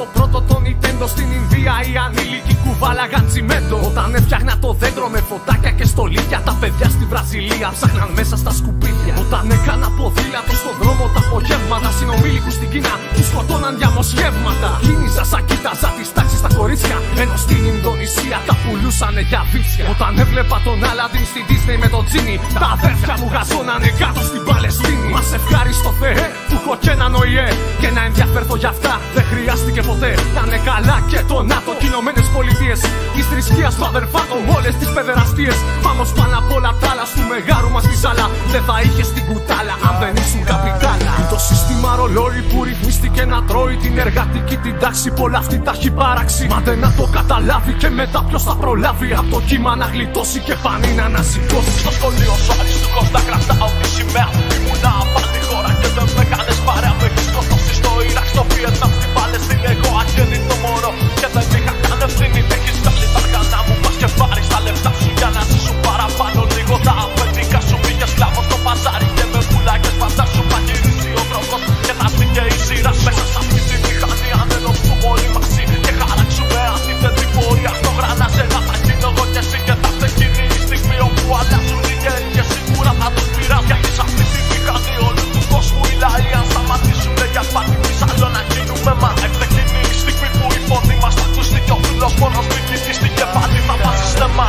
το πρώτο το Nintendo στην Ινδία οι ανήλικοι κουβάλαγαν τσιμέντο. Όταν έφτιαχνα το δέντρο με φωτάκια και στολίδια, τα παιδιά στη Βραζιλία ψάχναν μέσα στα σκουπίδια. Όταν έκανα ποδήλατο στον δρόμο τα απογεύματα, συνομήλικους στην Κίνα τους σκοτώναν διαμοσχεύματα. Κίνησα σαν κοίταζα τις τάξεις στα κορίτσια, ενώ στην Ινδονησία τα πουλούσανε για βίτσια. Όταν έβλεπα τον Aladdin στη Disney με τον Τζίνι, τα αδέρφια μου γαζώνανε κάτω στην Παλαιστίνη. Μας ευχάριστο Θεέ που έχω και έναν ΟΗΕ και να ενδιαφέρθω για αυτά δεν χρειάστηκε ποτέ. Να είναι καλά και το ΝΑΤΟ και Ηνωμένες Πολιτείες της θρησκείας του αδερφάτων όλες τις παιδεραστίες. Πάμε πάνω απ' όλα τα άλλα, του μεγάρου μας τη ζάλα δεν θα είχε στην κουτάλα αν δεν ήσουν καπιτάλα. Το σύστημα ρολόι που ρυθμίστηκε να τρώει την εργατική την τάξη, πολλά αυτή τα έχει παράξει. Μα δεν να το καταλάβει και μετά ποιος θα προλάβει από το κύμα να γλιτώσει και πανί να ανασηκώσει. Στο σχολείο σου αριστούχος να κρατάω τη σημαία μου. Ήμουνα απ' άλλη χώρα και δεν με κάνες παρέα. Με έχεις σκοτώσει στο Ιράκ, στο Βιετνάμ, στην Παλαιστίνη. Εγώ αγέννητο μωρό και δεν είχα καν ευθύνη. Έχεις βγάλει τα αργανά μου, πας και πάρεις τα λεφτά σου για να ζήσουν παραπάνω λίγο. Τα αφεντικά σου πήγε σκλάβο στο παζάρι και με πουλάκες φαντάσου θα γυρίσει ο τρόπος και θα έρθει και η σειρά μέσα σ' αυτή τη μηχανή. Αν ενωθούμε όλοι μαζί και χαράξουμε αντίθετη πορεία στο γρανάζελα θα γίνω εγώ και εσύ και θα ξεκινεί η στιγμή όπου αλλάζουν οι γέροι και σίγουρα θα τους πειράζει. Γιατί σ' αυτή τη μηχανή όλου του κόσμου οι λαοί αν σταματήσουνε για πάλι πεις άλλο να γίνουμε μα εκτεκίνει η στιγμή που η φωνή μας θα ακουστεί κι ο φιλοφόνος νικητής και πάλι θα βάζει στεμά.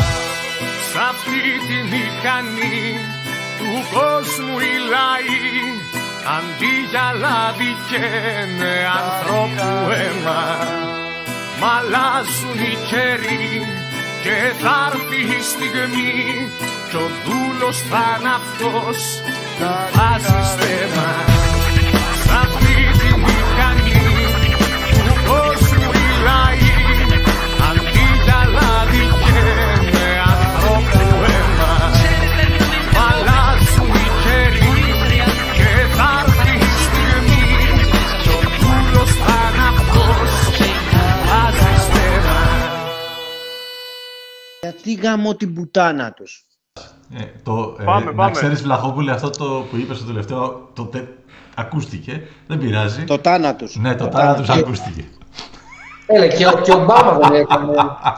Σ' αυτή τη μηχανή του κόσμου οι λαοί αντί για λάδι καίνε ανθρώπου αίμα. Μ' αλλάζουν οι καιροί και θα έρθει η στιγμή κι ο δούλος θα είναι αυτός που βάζει στέμα. Σ' αυτή τη μηχανή του κόσμου οι λαοί αντί για λάδι καίνε ανθρώπου αίμα. Μ' αλλάζουν οι καιροί και θα έρθει η στιγμή κι ο δούλος θα είναι αυτός που βάζει στέμα. Γιατί γαμώ την πουτάνα τους. Ε, το, πάμε, ε, πάμε. Να ξέρεις Βλαχόπουλε, αυτό το που είπες στο τελευταίο το τε, ακούστηκε, δεν πειράζει. Το τάνα τους. Ναι, το, το τάνα τους και... ακούστηκε. Έλε, και ο, και ο Ομπάμα δεν έκανε.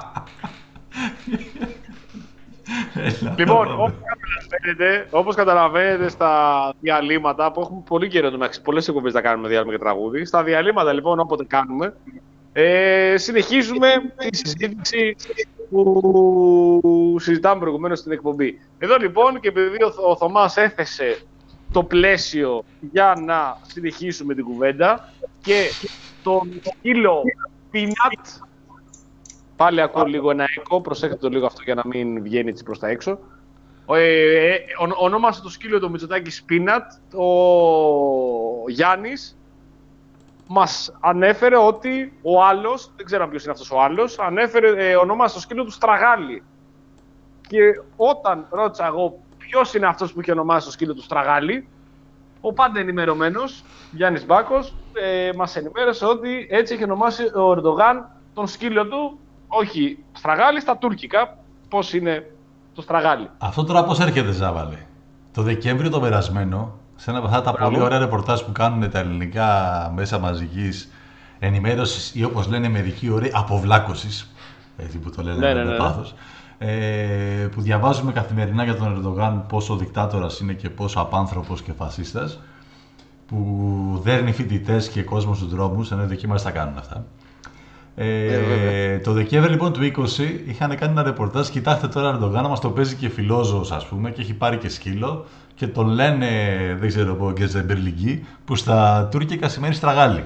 Λοιπόν, όπως καταλαβαίνετε, όπως καταλαβαίνετε στα διαλύματα που έχουμε πολύ καιρό το μεταξύ, πολλές εκπομπές να κάνουμε διάλειμμα και τραγούδι. Στα διαλύματα λοιπόν, όποτε κάνουμε, ε, συνεχίζουμε τη συζήτηση που συζητάμε προηγουμένως στην εκπομπή. Εδώ λοιπόν, και επειδή ο, ο Θωμάς έθεσε το πλαίσιο για να συνεχίσουμε την κουβέντα και τον σκύλο Peanut. Πάλι ακούω λίγο ένα εκκό, προσέξτε το λίγο αυτό για να μην βγαίνει έτσι προς τα έξω. Ε, ε, ονόμασε το σκύλο το Μητσοτάκη Peanut. Ο Γιάννης μας ανέφερε ότι ο άλλος, δεν ξέρω ποιος είναι αυτός ο άλλος, ανέφερε, ε, ονόμασε το σκύλο του Στραγάλη. Και όταν ρώτησα εγώ ποιος είναι αυτός που είχε ονομάσει το σκύλο του Στραγάλη, ο πάντα ενημερωμένος Γιάννης Μπάκος ε, μας ενημέρωσε ότι έτσι είχε ονομάσει ο Ερντογάν τον σκύλο του, όχι Στραγάλη, στα τουρκικά, πώς είναι το Στραγάλη. Αυτό τώρα πώς έρχεται, Ζάβαλε? Το Δεκέμβριο το περασμένο, σε ένα από αυτά τα Μπράβο. πολύ ωραία ρεπορτάζ που κάνουν τα ελληνικά μέσα μαζικής ενημέρωσης ή όπως λένε μερικοί ωραίοι αποβλάκωσης, έτσι που το λένε ναι, με ναι, ναι. πάθος, ε, που διαβάζουμε καθημερινά για τον Ερντογάν πόσο δικτάτορας είναι και πόσο απάνθρωπος και φασίστας, που δέρνει φοιτητές και κόσμο στους δρόμους, ενώ οι δικοί μας τα κάνουν αυτά. Ε, ε, το Δεκέμβρη λοιπόν του είκοσι είχαν κάνει ένα ρεπορτάζ. Κοιτάξτε τώρα, ο Ερντογάν μας το παίζει και φιλόζωος, ας πούμε, και έχει πάρει και σκύλο και τον λένε, δεν ξέρω πω, και Ζεμπερλιγκή, που στα τουρκικά σημαίνει Στραγάλη.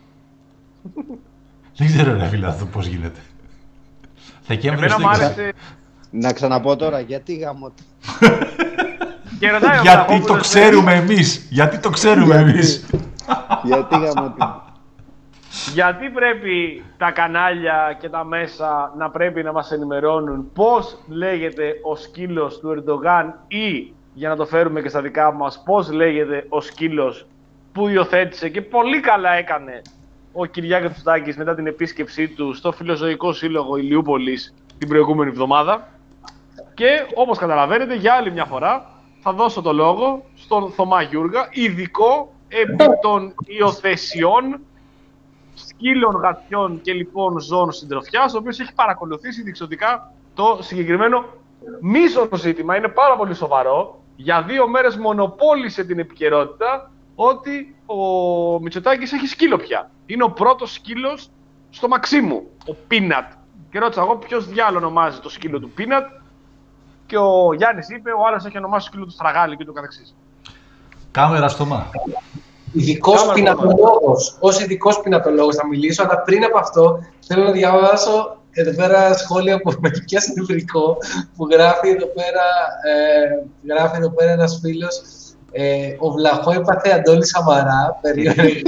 Δεν ξέρω, ρε φίλε, αυτό πώς γίνεται. Δεκέμβρη Εμένα του μ' είκοσι. άρεσε. Να ξαναπώ τώρα, γιατί γάμο. Και ρωτάει ο Γιατί Βλαχόπουλος, το ξέρουμε εμείς. Γιατί το ξέρουμε εμείς. Γιατί γάμο. γιατί πρέπει τα κανάλια και τα μέσα να πρέπει να μας ενημερώνουν πώς λέγεται ο σκύλος του Ερντογάν ή, για να το φέρουμε και στα δικά μας, πώς λέγεται ο σκύλος που υιοθέτησε και πολύ καλά έκανε ο Κυριάκος Μητσοτάκης μετά την επίσκεψή του στο Φιλοζωικό Σύλλογο Ηλιούπολης την προηγούμενη εβδομάδα. Και όπως καταλαβαίνετε, για άλλη μια φορά θα δώσω το λόγο στον Θωμά Γιούργα, ειδικό επί των υιοθεσιών σκύλων, γατιών και λοιπόν ζώων συντροφιάς, ο οποίος έχει παρακολουθήσει διεξοδικά το συγκεκριμένο μείζωνο ζήτημα. Είναι πάρα πολύ σοβαρό. Για δύο μέρες μονοπόλησε την επικαιρότητα ότι ο Μητσοτάκης έχει σκύλο πια. Είναι ο πρώτος σκύλος στο Μαξίμου, ο Πίνατ. Και ρώτησα εγώ ποιος διάλογο ονομάζει το σκύλο του Πίνατ. Και ο Γιάννης είπε, ο άλλος έχει ονομάσει το σκύλο του Στραγάλη και το καθεξής. Κάμερα στο μά. Ειδικός πινατολόγος. Ως ειδικός πινατολόγος θα μιλήσω, αλλά πριν από αυτό θέλω να διαβάσω εδώ πέρα σχόλια που με έχει πιάσει νευρικό, που γράφει εδώ πέρα, ε, γράφει εδώ πέρα ένας φίλος, ε, ο Βλαχό έπαθε Αντώνη Σαμαρά, περίεργα.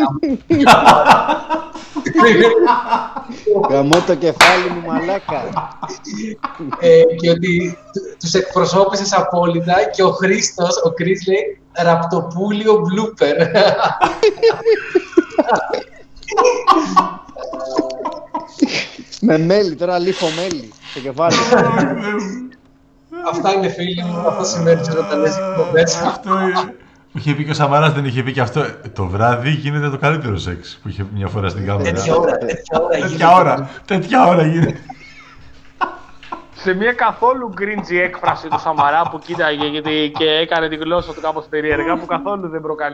Γαμώ το κεφάλι μου, μαλάκα. ε, και ότι τους εκπροσώπησες απόλυτα και ο Χρήστος, ο Κρίς λέει, ραπτοπούλιο μπλούπερ. Με μέλι, τώρα λίφω μέλι στο κεφάλι. Αυτά είναι φίλοι μου, αυτό σημαίνει όταν λες εκπομπές. Αυτό είναι. Που είχε πει και ο Σαμαράς, δεν είχε πει και αυτό. Το βράδυ γίνεται το καλύτερο σεξ που είχε μια φορά στην κάμερα. Τέτοια ώρα, τέτοια ώρα τέτοια ώρα, τέτοια ώρα γίνεται. Σε μια καθόλου γκριντζι έκφραση του Σαμαρά που κοίταγε γιατί και έκανε τη γλώσσα του κάπως περίεργα, που καθόλου δεν προκαλεί.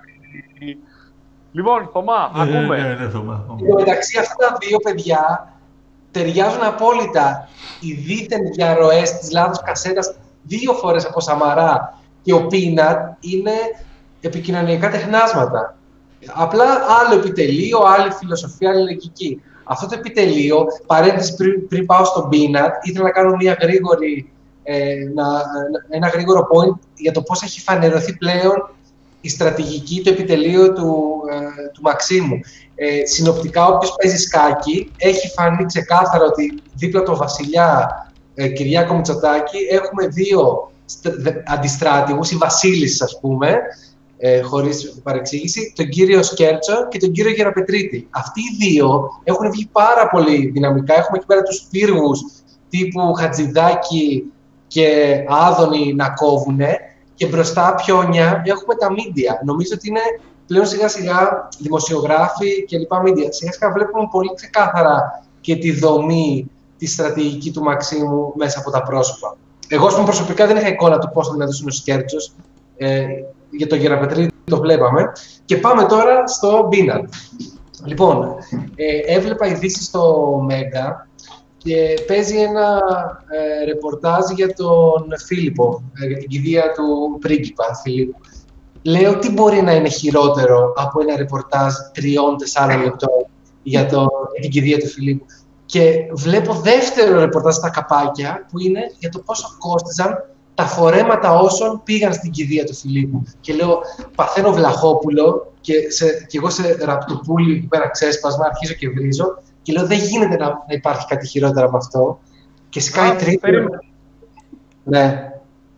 Λοιπόν, Θωμά, ακούμε. Ναι, ναι, Θωμά. Μεταξύ αυτά τα δύο παιδιά ταιριάζουν απόλυτα οι δίθεν διαρροές της λάθος κασέτας δύο φορές από Σαμαρά και ο Πίνατ είναι επικοινωνιακά τεχνάσματα. Απλά άλλο επιτελείο, άλλη φιλοσοφία, άλλη λογική. Αυτό το επιτελείο, παρένθεση πριν, πριν πάω στον Πίνατ, ήθελα να κάνω μια γρήγορη, ε, να, ένα γρήγορο point για το πώς έχει φανερωθεί πλέον η στρατηγική, το επιτελείο του, ε, του Μαξίμου. Ε, συνοπτικά, όποιος παίζει σκάκι, έχει φανεί ξεκάθαρα ότι δίπλα το βασιλιά ε, Κυριάκο Μητσοτάκη έχουμε δύο αντιστράτηγους, οι βασίλισσες ας πούμε, ε, χωρίς παρεξήγηση, τον κύριο Σκέρτσο και τον κύριο Γεραπετρίτη. Αυτοί οι δύο έχουν βγει πάρα πολύ δυναμικά. Έχουμε εκεί πέρα τους πύργους τύπου Χατζηδάκη και Άδωνη να κόβουνε και μπροστά πιόνια έχουμε τα μίντια. Νομίζω ότι είναι πλέον σιγά σιγά δημοσιογράφοι και λοιπά μίντια. Σιγά σιγά βλέπουμε πολύ ξεκάθαρα και τη δομή, τη στρατηγική του Μαξίμου μέσα από τα πρόσωπα. Εγώ, πούμε, προσωπικά δεν είχα εικόνα του πώς θα δυνατός είναι ο Σκέρτσος. Ε, για το Γεραπετρίτη το βλέπαμε. Και πάμε τώρα στο Πίνατ. Λοιπόν, ε, έβλεπα ειδήσεις στο Μέγκα και παίζει ένα ε, ρεπορτάζ για τον Φίλιππο, ε, για την κηδεία του πρίγκιπα Φιλίππου. Λέω τι μπορεί να είναι χειρότερο από ένα ρεπορτάζ τριών τεσσάρων λεπτών για, το, για την κηδεία του Φιλίππου. Και βλέπω δεύτερο ρεπορτάζ στα καπάκια που είναι για το πόσο κόστιζαν τα φορέματα όσων πήγαν στην κηδεία του Φιλίππου. Και λέω, παθαίνω Βλαχόπουλο και, σε, και εγώ σε ραπτοπούλι εκεί πέρα ξέσπασμα, αρχίζω και βρίζω και λέω δεν γίνεται να, να υπάρχει κάτι χειρότερο από αυτό. Και σκάει τρίτο. Ναι.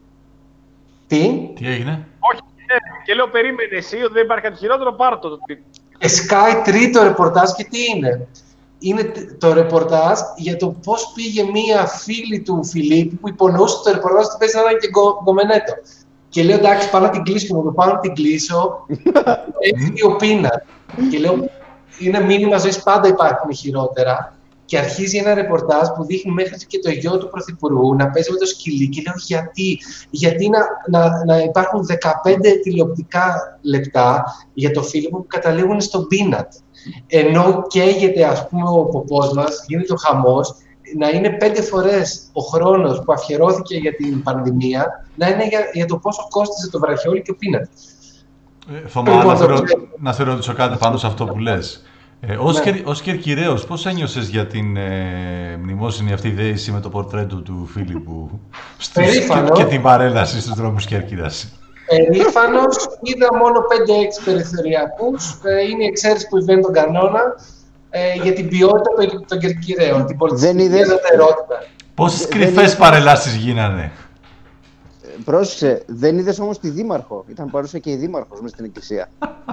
Τι? Τι έγινε? Όχι, ναι. Και λέω περίμενε εσύ ότι δεν υπάρχει κάτι χειρότερο, πάρ' το. Και σκάει τρίτο ρεπορτάζ και τι είναι? Είναι το ρεπορτάζ για το πώς πήγε μία φίλη του Φιλίππου που υπονοούσε το ρεπορτάζ ότι παίζει να είναι και γκομενέτο. Και λέω εντάξει, πάω να την κλείσω και μου το πάω να την κλείσω. Έχει ο Πίνατ. Και λέω είναι μήνυμα ζωής, πάντα υπάρχουν χειρότερα. Και αρχίζει ένα ρεπορτάζ που δείχνει μέχρι και το γιο του Πρωθυπουργού να παίζει με το σκυλί. Και λέω γιατί, γιατί να, να, να υπάρχουν δεκαπέντε τηλεοπτικά λεπτά για το Φίλιππο που καταλήγουν στον Πίνατ. Ενώ καίγεται ας πούμε ο ποπός μας, γίνεται ο χαμός, να είναι πέντε φορές ο χρόνος που αφιερώθηκε για την πανδημία, να είναι για, για το πόσο κόστιζε το βραχιόλι και ο Πίνατ. Ε, Θωμά, να, το... να σε ρωτήσω κάτι πάνω σε αυτό που λες. Ε, ως, ναι. ως Κερκυραίος, πώς ένιωσες για την ε, μνημόσυνη αυτή δέηση με το πορτρέτο του Φίλιππου στους, και, και την παρέλαση στους δρόμους Κέρκυρας? Περήφανος, είδα μόνο πέντε έξι περιθωριακούς, ε, είναι η εξαίρεση που βγαίνει τον κανόνα ε, για την ποιότητα των, των Κερκυραίων, την πολιτιστική ιδιαιτερότητα. Πόσες κρυφές παρελάσεις γίνανε? Πρόσεξε, δεν είδες όμως τη Δήμαρχο, ήταν παρούσα και η Δήμαρχος μες στην εκκλησία.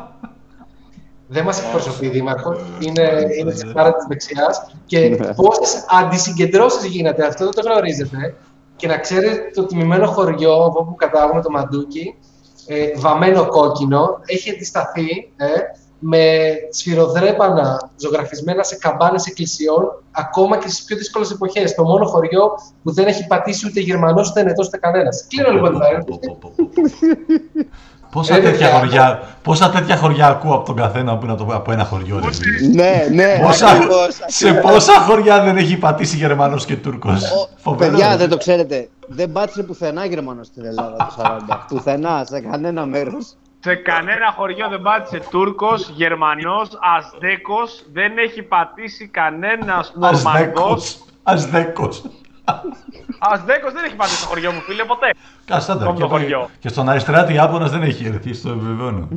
Δεν μας εκπροσωπεί η Δήμαρχο, είναι, είναι της πάρα της δεξιάς και πόσες αντισυγκεντρώσεις γίνατε, αυτό δεν το γνωρίζετε. Και να ξέρετε το τιμημένο χωριό από όπου κατάγουμε το Μαντούκι, ε, βαμμένο κόκκινο, έχει αντισταθεί ε, με σφυροδρέπανα ζωγραφισμένα σε καμπάνες εκκλησιών, ακόμα και στις πιο δύσκολες εποχές. Το μόνο χωριό που δεν έχει πατήσει ούτε Γερμανός, ούτε Ενετός, ούτε κανένας. Κλείνω λοιπόν την παρένθεση. Πόσα, τέτοια χωριά, πόσα τέτοια χωριά ακούω από τον καθένα που είναι από ένα χωριό. Ναι, ναι. Πόσα, σε πόσα χωριά δεν έχει πατήσει Γερμανός και Τούρκος. Παιδιά, δεν το ξέρετε. Δεν πάτησε πουθενά Γερμανός στην Ελλάδα το σαράντα. Πουθενά, σε κανένα μέρος. Σε κανένα χωριό δεν πάτησε Τούρκος, Γερμανός, Αζδέκος. Δεν έχει πατήσει κανένας Νορμανδός. Αζδέκος. Αζδέκος δεν έχει πατήσει στο χωριό μου, φίλε, ποτέ. Καστάτα. Και, το, και στον Αριστράτη Ιάπωνας δεν έχει έρθει, στο επιβεβαιώνω.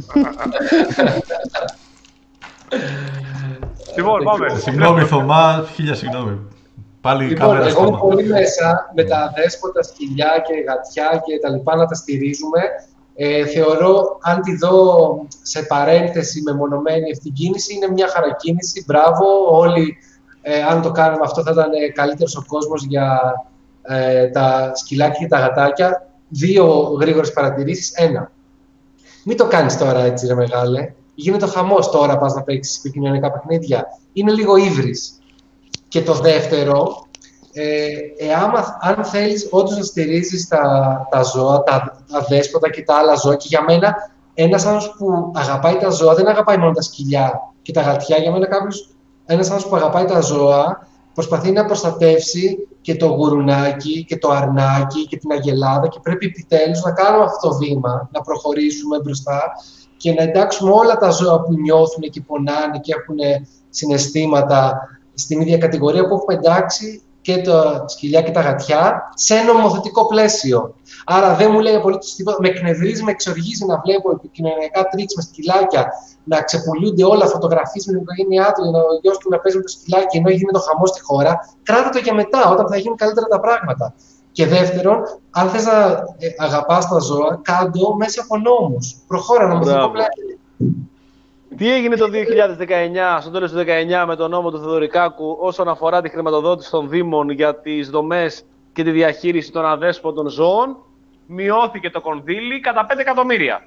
Λοιπόν, πάμε. Συγγνώμη, Θωμά, χίλια συγγνώμη. Πάλι λοιπόν, κάμερα εγώ στο είμαι πολύ μέσα με τα δέσποτα, σκυλιά και γατιά και τα λοιπά να τα στηρίζουμε. Ε, θεωρώ, αν τη δω σε παρένθεση μεμονωμένη αυτή την κίνηση, είναι μια χαρακίνηση. Μπράβο, όλοι. Ε, αν το κάνουμε αυτό θα ήταν καλύτερος ο κόσμος για ε, τα σκυλάκια και τα γατάκια. Δύο γρήγορες παρατηρήσεις. Ένα. Μην το κάνεις τώρα έτσι ρε μεγάλε. Γίνεται ο χαμός τώρα πας να παίξεις επικοινωνικά παιχνίδια. Είναι λίγο ύβρις. Και το δεύτερο, ε, ε, άμα, αν θέλεις όντως να στηρίζεις τα, τα ζώα, τα, τα δέσποτα και τα άλλα ζώα, και για μένα ένας άνθρωπος που αγαπάει τα ζώα δεν αγαπάει μόνο τα σκυλιά και τα γατιά. Για μένα κάποιος, ένας άνθρωπος που αγαπάει τα ζώα προσπαθεί να προστατεύσει και το γουρουνάκι και το αρνάκι και την αγελάδα, και πρέπει επιτέλους να κάνουμε αυτό το βήμα, να προχωρήσουμε μπροστά και να εντάξουμε όλα τα ζώα που νιώθουν και πονάνε και έχουν συναισθήματα στην ίδια κατηγορία που έχουμε εντάξει και τα σκυλιά και τα γατιά σε νομοθετικό πλαίσιο. Άρα δεν μου λέει απολύτως τίποτα. Με εκνευρίζει, με εξοργίζει να βλέπω επικοινωνιακά τρίξ με σκυλάκια, να ξεπουλούνται όλα, φωτογραφίες με την οικογένειά του, ο γιος του να παίζει με το σκυλάκι ενώ γίνεται το χαμό στη χώρα. Κράτα το για μετά, όταν θα γίνουν καλύτερα τα πράγματα. Και δεύτερον, αν θες να ε, αγαπάς τα ζώα, κάντο μέσα από νόμους. Προχώρα νομοθετικό πλαίσιο. Τι έγινε το δύο χιλιάδες δεκαεννιά, στο τέλος του δύο χιλιάδες δεκαεννιά, με τον νόμο του Θεοδωρικάκου όσον αφορά τη χρηματοδότηση των Δήμων για τις δομές και τη διαχείριση των αδέσποτων ζώων? Μειώθηκε το κονδύλι κατά πέντε εκατομμύρια.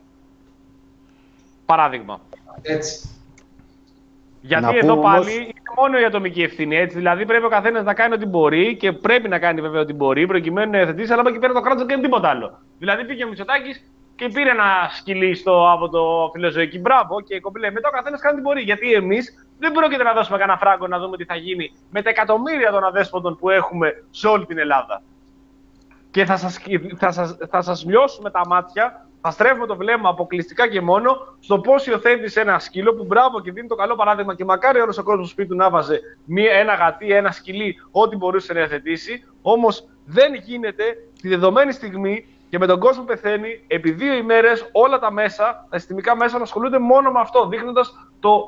Παράδειγμα. Έτσι. Γιατί να εδώ πάλι όμως... είναι μόνο η ατομική ευθύνη. Έτσι. Δηλαδή πρέπει ο καθένας να κάνει ό,τι μπορεί και πρέπει να κάνει βέβαια ό,τι μπορεί προκειμένου να εθετήσει, αλλά από εκεί πέρα το κράτος δεν κάνει τίποτα άλλο. Δηλαδή πήγε ο Μητσοτάκης και πήρε ένα σκυλί στο, από το φιλοζωική. Μπράβο, και κομπλέ. Μετά ο καθένας κάνει ό,τι μπορεί. Γιατί εμείς δεν πρόκειται να δώσουμε κανένα φράγκο να δούμε τι θα γίνει με τα εκατομμύρια των αδέσποτων που έχουμε σε όλη την Ελλάδα. Και θα σας, θα σας, θα σας λιώσουμε τα μάτια, θα στρέφουμε το βλέμμα αποκλειστικά και μόνο στο πώς υιοθέτησε ένα σκύλο που μπράβο και δίνει το καλό παράδειγμα, και μακάρι όλος ο κόσμος σπίτι του να βάζε μία, ένα γατί, ένα σκυλί, ό,τι μπορούσε να υιοθετήσει. Όμως δεν γίνεται τη δεδομένη στιγμή και με τον κόσμο πεθαίνει, επί δύο ημέρες όλα τα μέσα, τα συστημικά μέσα να ασχολούνται μόνο με αυτό, δείχνοντας το,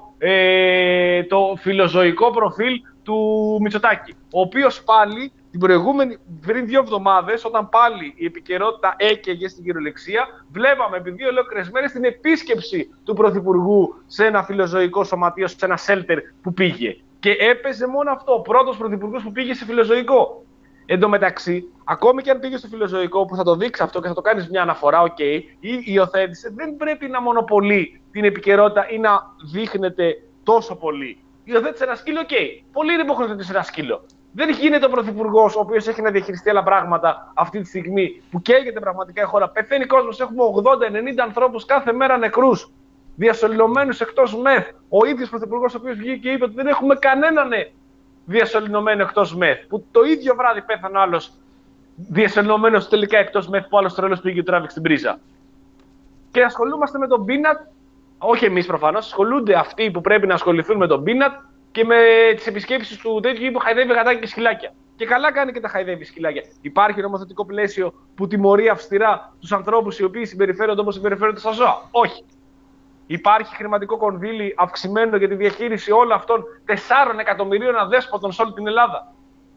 ε, το φιλοζωικό προφίλ του Μητσοτάκη, ο οποίος πάλι την προηγούμενη, πριν δύο εβδομάδες, όταν πάλι η επικαιρότητα έκαιγε στην κυριολεξία, βλέπαμε επί δύο ολόκληρες μέρες την επίσκεψη του Πρωθυπουργού σε ένα φιλοζωικό σωματείο, σε ένα σέλτερ που πήγε. Και έπαιζε μόνο αυτό, ο πρώτος Πρωθυπουργός που πήγε σε φιλοζωικό. Εν τω μεταξύ, ακόμη και αν πήγε στο φιλοζωικό, που θα το δείξει αυτό και θα το κάνεις μια αναφορά, οκ, okay, ή υιοθέτησε, δεν πρέπει να μονοπολεί την επικαιρότητα ή να δείχνεται τόσο πολύ. Υιοθέτησε ένα σκύλο, οκ. Okay. Πολύ είναι που έχουν υιοθετήσει ένα σκύλο. Δεν γίνεται ο Πρωθυπουργός, ο οποίος έχει να διαχειριστεί άλλα πράγματα αυτή τη στιγμή, που καίγεται πραγματικά η χώρα. Πεθαίνει κόσμος, έχουμε ογδόντα ενενήντα ανθρώπους κάθε μέρα νεκρούς, διασωληνωμένους εκτός ΜΕΘ. Ο ίδιος Πρωθυπουργός, ο οποίος βγήκε και είπε ότι δεν έχουμε κανέναν διασωληνωμένο εκτός ΜΕΘ. Που το ίδιο βράδυ πέθανε άλλος διασωληνωμένος τελικά εκτός ΜΕΘ, που άλλος τρελός πήγε και τράβηξε στην πρίζα. Και ασχολούμαστε με τον Πίνατ, όχι εμείς προφανώς, ασχολούνται αυτοί που πρέπει να ασχοληθούν με τον Πίνατ και με τις επισκέψεις του τέτοιου που χαϊδεύει γατάκια και σκυλάκια. Και καλά κάνει και τα χαϊδεύει σκυλάκια. Υπάρχει νομοθετικό πλαίσιο που τιμωρεί αυστηρά τους ανθρώπους οι οποίοι συμπεριφέρονται όπως συμπεριφέρονται στα ζώα? Όχι. Υπάρχει χρηματικό κονδύλι αυξημένο για τη διαχείριση όλων αυτών τεσσάρων εκατομμυρίων αδέσποτων σε όλη την Ελλάδα?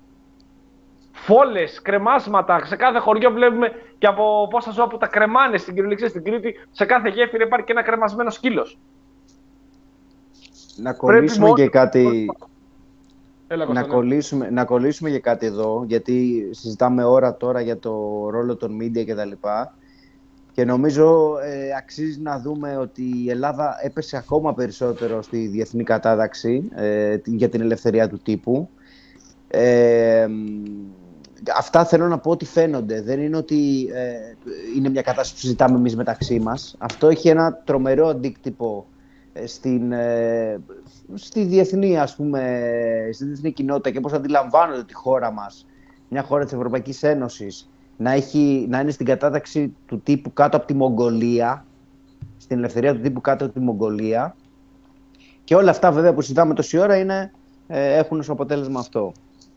Φόλες, κρεμάσματα, σε κάθε χωριό βλέπουμε και από πόσα ζώα που τα κρεμάνε στην κυριολεξία. Στην Κρήτη, σε κάθε γέφυρα υπάρχει και ένα κρεμασμένο σκύλος. Να κολλήσουμε και κάτι... Έλα, να, κολλήσουμε, να κολλήσουμε και κάτι εδώ, γιατί συζητάμε ώρα τώρα για το ρόλο των media κτλ. Και νομίζω ε, αξίζει να δούμε ότι η Ελλάδα έπεσε ακόμα περισσότερο στη διεθνή κατάταξη ε, για την ελευθερία του τύπου. Ε, αυτά θέλω να πω ότι φαίνονται. Δεν είναι ότι ε, είναι μια κατάσταση που συζητάμε εμείς μεταξύ μας. Αυτό έχει ένα τρομερό αντίκτυπο ε, στην, ε, στη, διεθνή, ας πούμε, στη διεθνή κοινότητα και πώς αντιλαμβάνονται τη χώρα μας, μια χώρα της Ευρωπαϊκής Ένωσης, να, έχει, να είναι στην κατάταξη του τύπου κάτω από τη Μογγολία, στην ελευθερία του τύπου κάτω από τη Μογγολία. Και όλα αυτά βέβαια που συζητάμε τόση ώρα είναι, ε, έχουν ως αποτέλεσμα αυτό.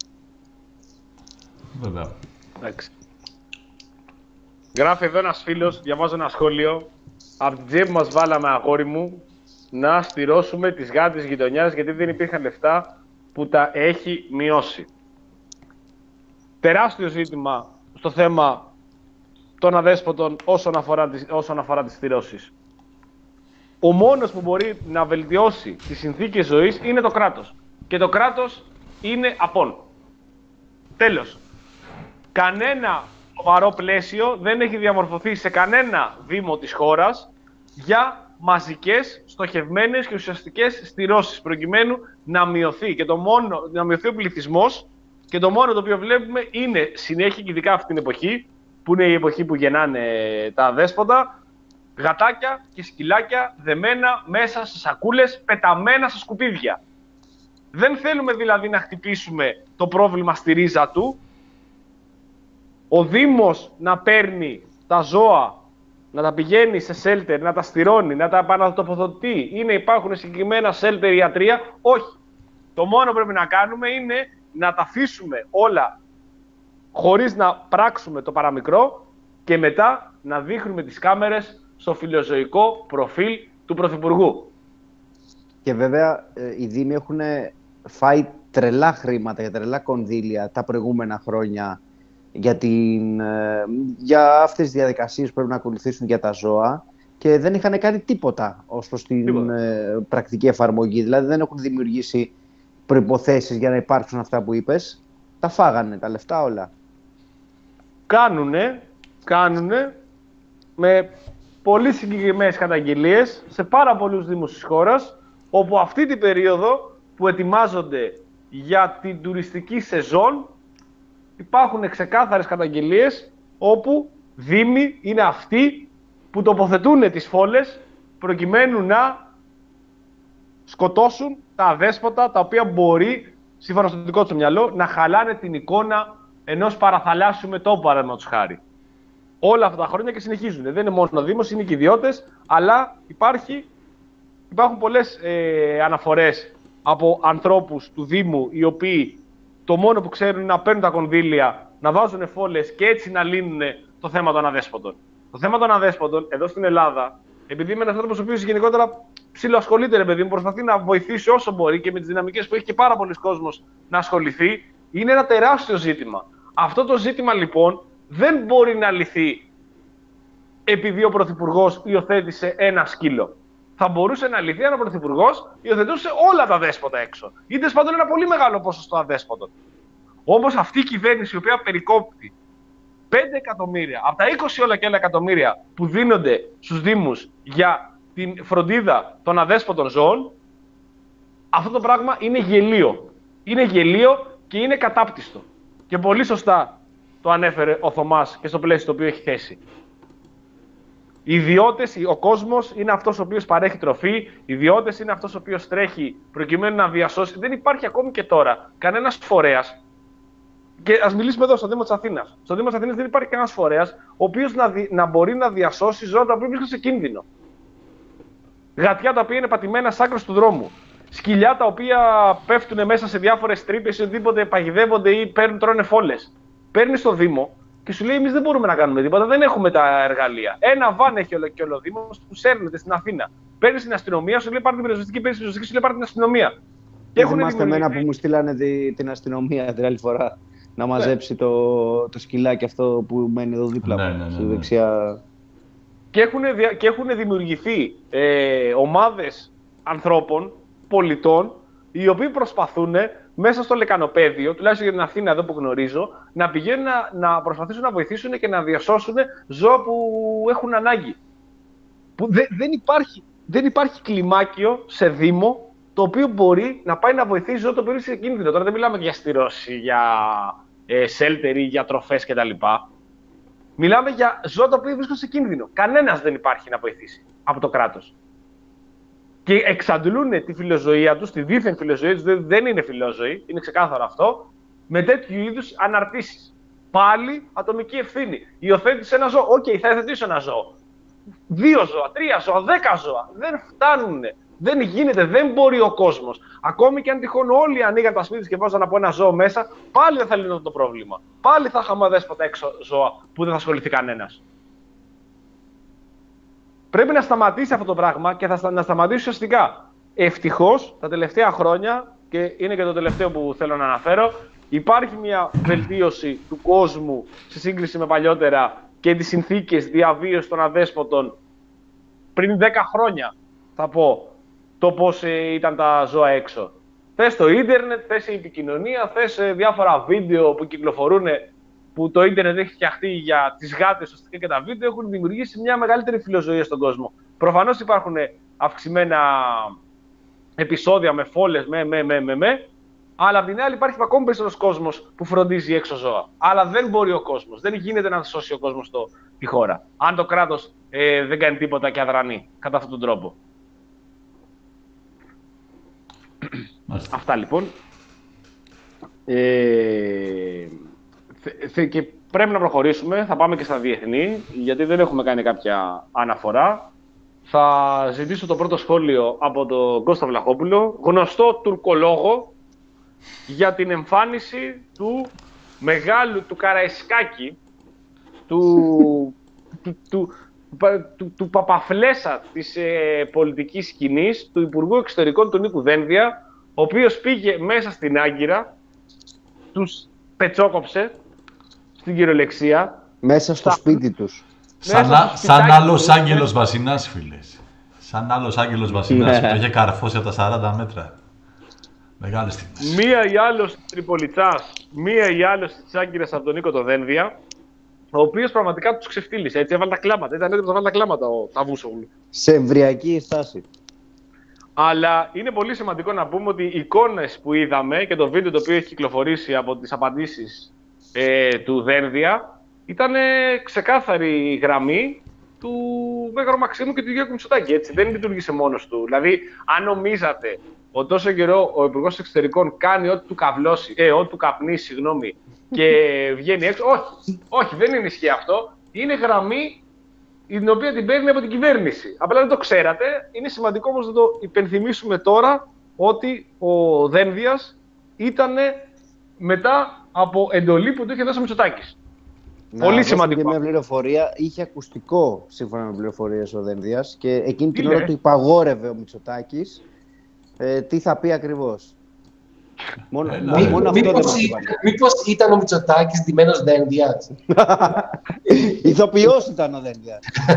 Βέβαια. Εντάξει. Γράφει εδώ ένας φίλος, διαβάζω ένα σχόλιο. Από την τσέπη μας βάλαμε, αγόρι μου, να στηρώσουμε τις γάτες γειτονιάς γιατί δεν υπήρχαν λεφτά που τα έχει μειώσει. Τεράστιο ζήτημα στο θέμα των αδέσποτων όσον αφορά τις, όσον αφορά τις στηρώσεις. Ο μόνος που μπορεί να βελτιώσει τις συνθήκες ζωής είναι το κράτος. Και το κράτος είναι απόν. Τέλος. Κανένα σοβαρό πλαίσιο δεν έχει διαμορφωθεί σε κανένα δήμο της χώρας για μαζικές, στοχευμένες και ουσιαστικές στηρώσεις προκειμένου να μειωθεί, και το μόνο, να μειωθεί ο πληθυσμός, και το μόνο το οποίο βλέπουμε είναι συνέχεια, και ειδικά αυτή την εποχή που είναι η εποχή που γεννάνε τα αδέσποτα, γατάκια και σκυλάκια δεμένα μέσα σε σακούλες, πεταμένα στα σκουπίδια. Δεν θέλουμε δηλαδή να χτυπήσουμε το πρόβλημα στη ρίζα του. Ο Δήμος να παίρνει τα ζώα, να τα πηγαίνει σε σέλτερ, να τα στηρώνει, να τα επανατοποθετεί, ή να υπάρχουν συγκεκριμένα σέλτερ ιατρία. Όχι. Το μόνο που πρέπει να κάνουμε είναι να τα αφήσουμε όλα χωρίς να πράξουμε το παραμικρό και μετά να δείχνουμε τις κάμερες στο φιλοζωικό προφίλ του Πρωθυπουργού. Και βέβαια οι Δήμοι έχουν φάει τρελά χρήματα και τρελά κονδύλια τα προηγούμενα χρόνια για, την, για αυτές τις διαδικασίες που πρέπει να ακολουθήσουν για τα ζώα και δεν είχαν κάνει τίποτα ως προς την τίποτα. πρακτική εφαρμογή. Δηλαδή δεν έχουν δημιουργήσει προϋποθέσεις για να υπάρξουν αυτά που είπες. Τα φάγανε τα λεφτά όλα. Κάνουνε, κάνουνε με πολύ συγκεκριμένες καταγγελίες σε πάρα πολλούς δήμους της χώρας, όπου αυτή την περίοδο που ετοιμάζονται για την τουριστική σεζόν υπάρχουν ξεκάθαρες καταγγελίες όπου δήμοι είναι αυτοί που τοποθετούν τις φόλες προκειμένου να σκοτώσουν τα αδέσποτα, τα οποία μπορεί, σύμφωνα στο δικό του μυαλό, να χαλάνε την εικόνα ενός παραθαλάσσιου μετώπου, παραδείγματος χάρη. Όλα αυτά τα χρόνια και συνεχίζουν. Δεν είναι μόνο ο Δήμος, είναι και οι ιδιώτες, αλλά υπάρχει, υπάρχουν πολλές ε, αναφορές από ανθρώπους του Δήμου, οι οποίοι το μόνο που ξέρουν είναι να παίρνουν τα κονδύλια, να βάζουν φόλες και έτσι να λύνουν το θέμα των αδέσποτων. Το θέμα των αδέσποτων εδώ στην Ελλάδα, επειδή είμαι ένας άνθρωπος ο οποίος γενικότερα ψιλοασχολείται, ρε παιδί μου, προσπαθεί να βοηθήσει όσο μπορεί και με τις δυναμικές που έχει και πάρα πολλοί κόσμος να ασχοληθεί, είναι ένα τεράστιο ζήτημα. Αυτό το ζήτημα λοιπόν δεν μπορεί να λυθεί επειδή ο Πρωθυπουργός υιοθέτησε ένα σκύλο. Θα μπορούσε να λυθεί αν ο Πρωθυπουργός υιοθετούσε όλα τα δέσποτα έξω. Ή τέλος πάντων ένα πολύ μεγάλο ποσοστό αδέσποτων. Όμως αυτή η κυβέρνηση, η οποία περικόπτει πέντε εκατομμύρια από τα είκοσι όλα και άλλα εκατομμύρια που δίνονται στους Δήμους για την φροντίδα των αδέσποτων ζώων, αυτό το πράγμα είναι γελίο. Είναι γελίο και είναι κατάπτυστο. Και πολύ σωστά το ανέφερε ο Θωμάς και στο πλαίσιο το οποίο έχει θέσει. Οι ιδιώτες, ο κόσμος είναι αυτός ο οποίος παρέχει τροφή, οι ιδιώτες είναι αυτός ο οποίος τρέχει προκειμένου να διασώσει. Δεν υπάρχει ακόμη και τώρα κανένας φορέας. Και ας μιλήσουμε εδώ στο Δήμο της Αθήνας. Στο Δήμο της Αθήνας δεν υπάρχει κανένας φορέας ο οποίος να, δι, να μπορεί να διασώσει ζώα τα οποία βρίσκονται σε κίνδυνο. Γατιά τα οποία είναι πατημένα σ' άκρος του δρόμου. Σκυλιά τα οποία πέφτουν μέσα σε διάφορες τρύπες ή οτιδήποτε παγιδεύονται ή παίρνουν, τρώνε φόλες. Παίρνει στο Δήμο και σου λέει: εμείς δεν μπορούμε να κάνουμε τίποτα, δεν έχουμε τα εργαλεία. Ένα βαν έχει όλο και όλο ο Δήμος που σέρνεται στην Αθήνα. Παίρνει την αστυνομία, σου λέει: πάρτε την πυροσβεστική, παίρνει την πυροσβεστική, σου λέει: πάρτε την αστυνομία. Και έχουν θυμάστε εμένα που μου στείλανε τη, την αστυνομία την άλλη φορά να μαζέψει ναι. το, το σκυλάκι αυτό που μένει εδώ δίπλα μου, ναι, ναι, ναι, στη δεξιά. Και έχουν, και έχουν δημιουργηθεί ε, ομάδες ανθρώπων, πολιτών, οι οποίοι προσπαθούν μέσα στο λεκανοπέδιο, τουλάχιστον για την Αθήνα εδώ που γνωρίζω, να πηγαίνουν να, να προσπαθήσουν να βοηθήσουν και να διασώσουν ζώα που έχουν ανάγκη. Που δε, δεν, υπάρχει, δεν υπάρχει κλιμάκιο σε Δήμο το οποίο μπορεί να πάει να βοηθήσει ζώα το οποίο είναι σε κίνδυνο. Τώρα δεν μιλάμε για στηρώση, για ε, σέλτερ ή για τροφές κτλ. Μιλάμε για ζώα τα οποία βρίσκονται σε κίνδυνο. Κανένας δεν υπάρχει να βοηθήσει από το κράτος. Και εξαντλούν τη φιλοζωία τους, τη δίθεν φιλοζωία τους, δεν είναι φιλόζωη, είναι ξεκάθαρο αυτό, με τέτοιου είδους αναρτήσεις. Πάλι ατομική ευθύνη. Υιοθέτησε ένα ζώο. Οκ, okay, θα υιοθετήσω ένα ζώο. Δύο ζώα, τρία ζώα, δέκα ζώα. Δεν φτάνουν. Δεν γίνεται, δεν μπορεί ο κόσμος. Ακόμη και αν τυχόν όλοι ανοίγαν τα σπίτια και βάζαν από ένα ζώο μέσα, πάλι δεν θα λύνονταν το πρόβλημα. Πάλι θα είχαμε αδέσποτα έξω ζώα που δεν θα ασχοληθεί κανένας. Πρέπει να σταματήσει αυτό το πράγμα και θα να σταματήσει ουσιαστικά. Ευτυχώς τα τελευταία χρόνια, και είναι και το τελευταίο που θέλω να αναφέρω, υπάρχει μια βελτίωση του κόσμου σε σύγκριση με παλιότερα και τις συνθήκες διαβίωσης των αδέσποτων πριν δέκα χρόνια, θα πω, το πώς ήταν τα ζώα έξω. Θες το ίντερνετ, θες η επικοινωνία, θες διάφορα βίντεο που κυκλοφορούν, που το ίντερνετ έχει φτιαχτεί για τις γάτες ουσιαστικά και τα βίντεο, έχουν δημιουργήσει μια μεγαλύτερη φιλοζωία στον κόσμο. Προφανώς υπάρχουν αυξημένα επεισόδια με φόλες, με, με, με, με, με, αλλά απ' την άλλη υπάρχει ακόμη περισσότερος κόσμος που φροντίζει έξω ζώα. Αλλά δεν μπορεί ο κόσμος, δεν γίνεται να σώσει ο κόσμος το, τη χώρα, αν το κράτος ε, δεν κάνει τίποτα και αδρανεί κατά αυτόν τον τρόπο. Μάλιστα. Αυτά λοιπόν. Ε, θε, θε, και πρέπει να προχωρήσουμε, θα πάμε και στα διεθνή, γιατί δεν έχουμε κάνει κάποια αναφορά. Θα ζητήσω το πρώτο σχόλιο από τον Κώστα Βλαχόπουλο, γνωστό τουρκολόγο, για την εμφάνιση του μεγάλου, του Καραϊσκάκη, του, του, του, του, του παπαφλέσα της ε, πολιτικής σκηνής, του Υπουργού Εξωτερικών του Νίκου Δένδια, ο οποίος πήγε μέσα στην Άγκυρα, τους πετσόκοψε, στην κυριολεξία. Μέσα στο στα... σπίτι τους. Σαν, σαν άλλος άγγελος βασινάς, φίλες. Σαν άλλος άγγελος βασινάς, που είχε καρφώσει από τα σαράντα μέτρα. Μεγάλες στιγμές. Μία ή άλλος Τριπολιτσάς, μία ή άλλος της Άγκυρας από τον Νίκο το Δένδια, ο οποίος πραγματικά τους ξεφτύλισε, έτσι, έβαλε τα κλάματα, ήταν έτοιμος να βάλει τα κλάματα ο Ταβούσογλου. Σε εμβριακή στάση. Αλλά είναι πολύ σημαντικό να πούμε ότι οι εικόνες που είδαμε και το βίντεο το οποίο έχει κυκλοφορήσει από τις απαντήσεις ε, του Δένδια ήταν ξεκάθαρη γραμμή του Μέγαρου Μαξίμου και του Γιώργου Μητσοτάκη, έτσι, δεν λειτουργήσε μόνος του. Δηλαδή, αν νομίζατε ότι τόσο καιρό ο Υπουργός Εξωτερικών κάνει ό,τι του καβλώσει, ε, ό,τι του καπνίσει, συγγνώμη, και βγαίνει έξω, όχι, όχι, δεν είναι ισχύει αυτό. Είναι γραμμή την οποία την παίρνει από την κυβέρνηση. Απλά δεν το ξέρατε. Είναι σημαντικό όμως να το υπενθυμίσουμε τώρα ότι ο Δένδιας ήταν μετά από εντολή που του είχε δώσει ο Μητσοτάκης. Να, πολύ σημαντικό. Και μια πληροφορία, είχε ακουστικό σύμφωνα με πληροφορίες ο Δένδιας και εκείνη την ώρα του υπαγόρευε ο Μητσοτάκης ε, τι θα πει ακριβώς. Μόνο, Μη, μόνο αυτό μήπως, δεν ή, μήπως ήταν ο Μητσοτάκης ντυμένος Δένδιας. Ηθοποιός ήταν ο Δένδιας.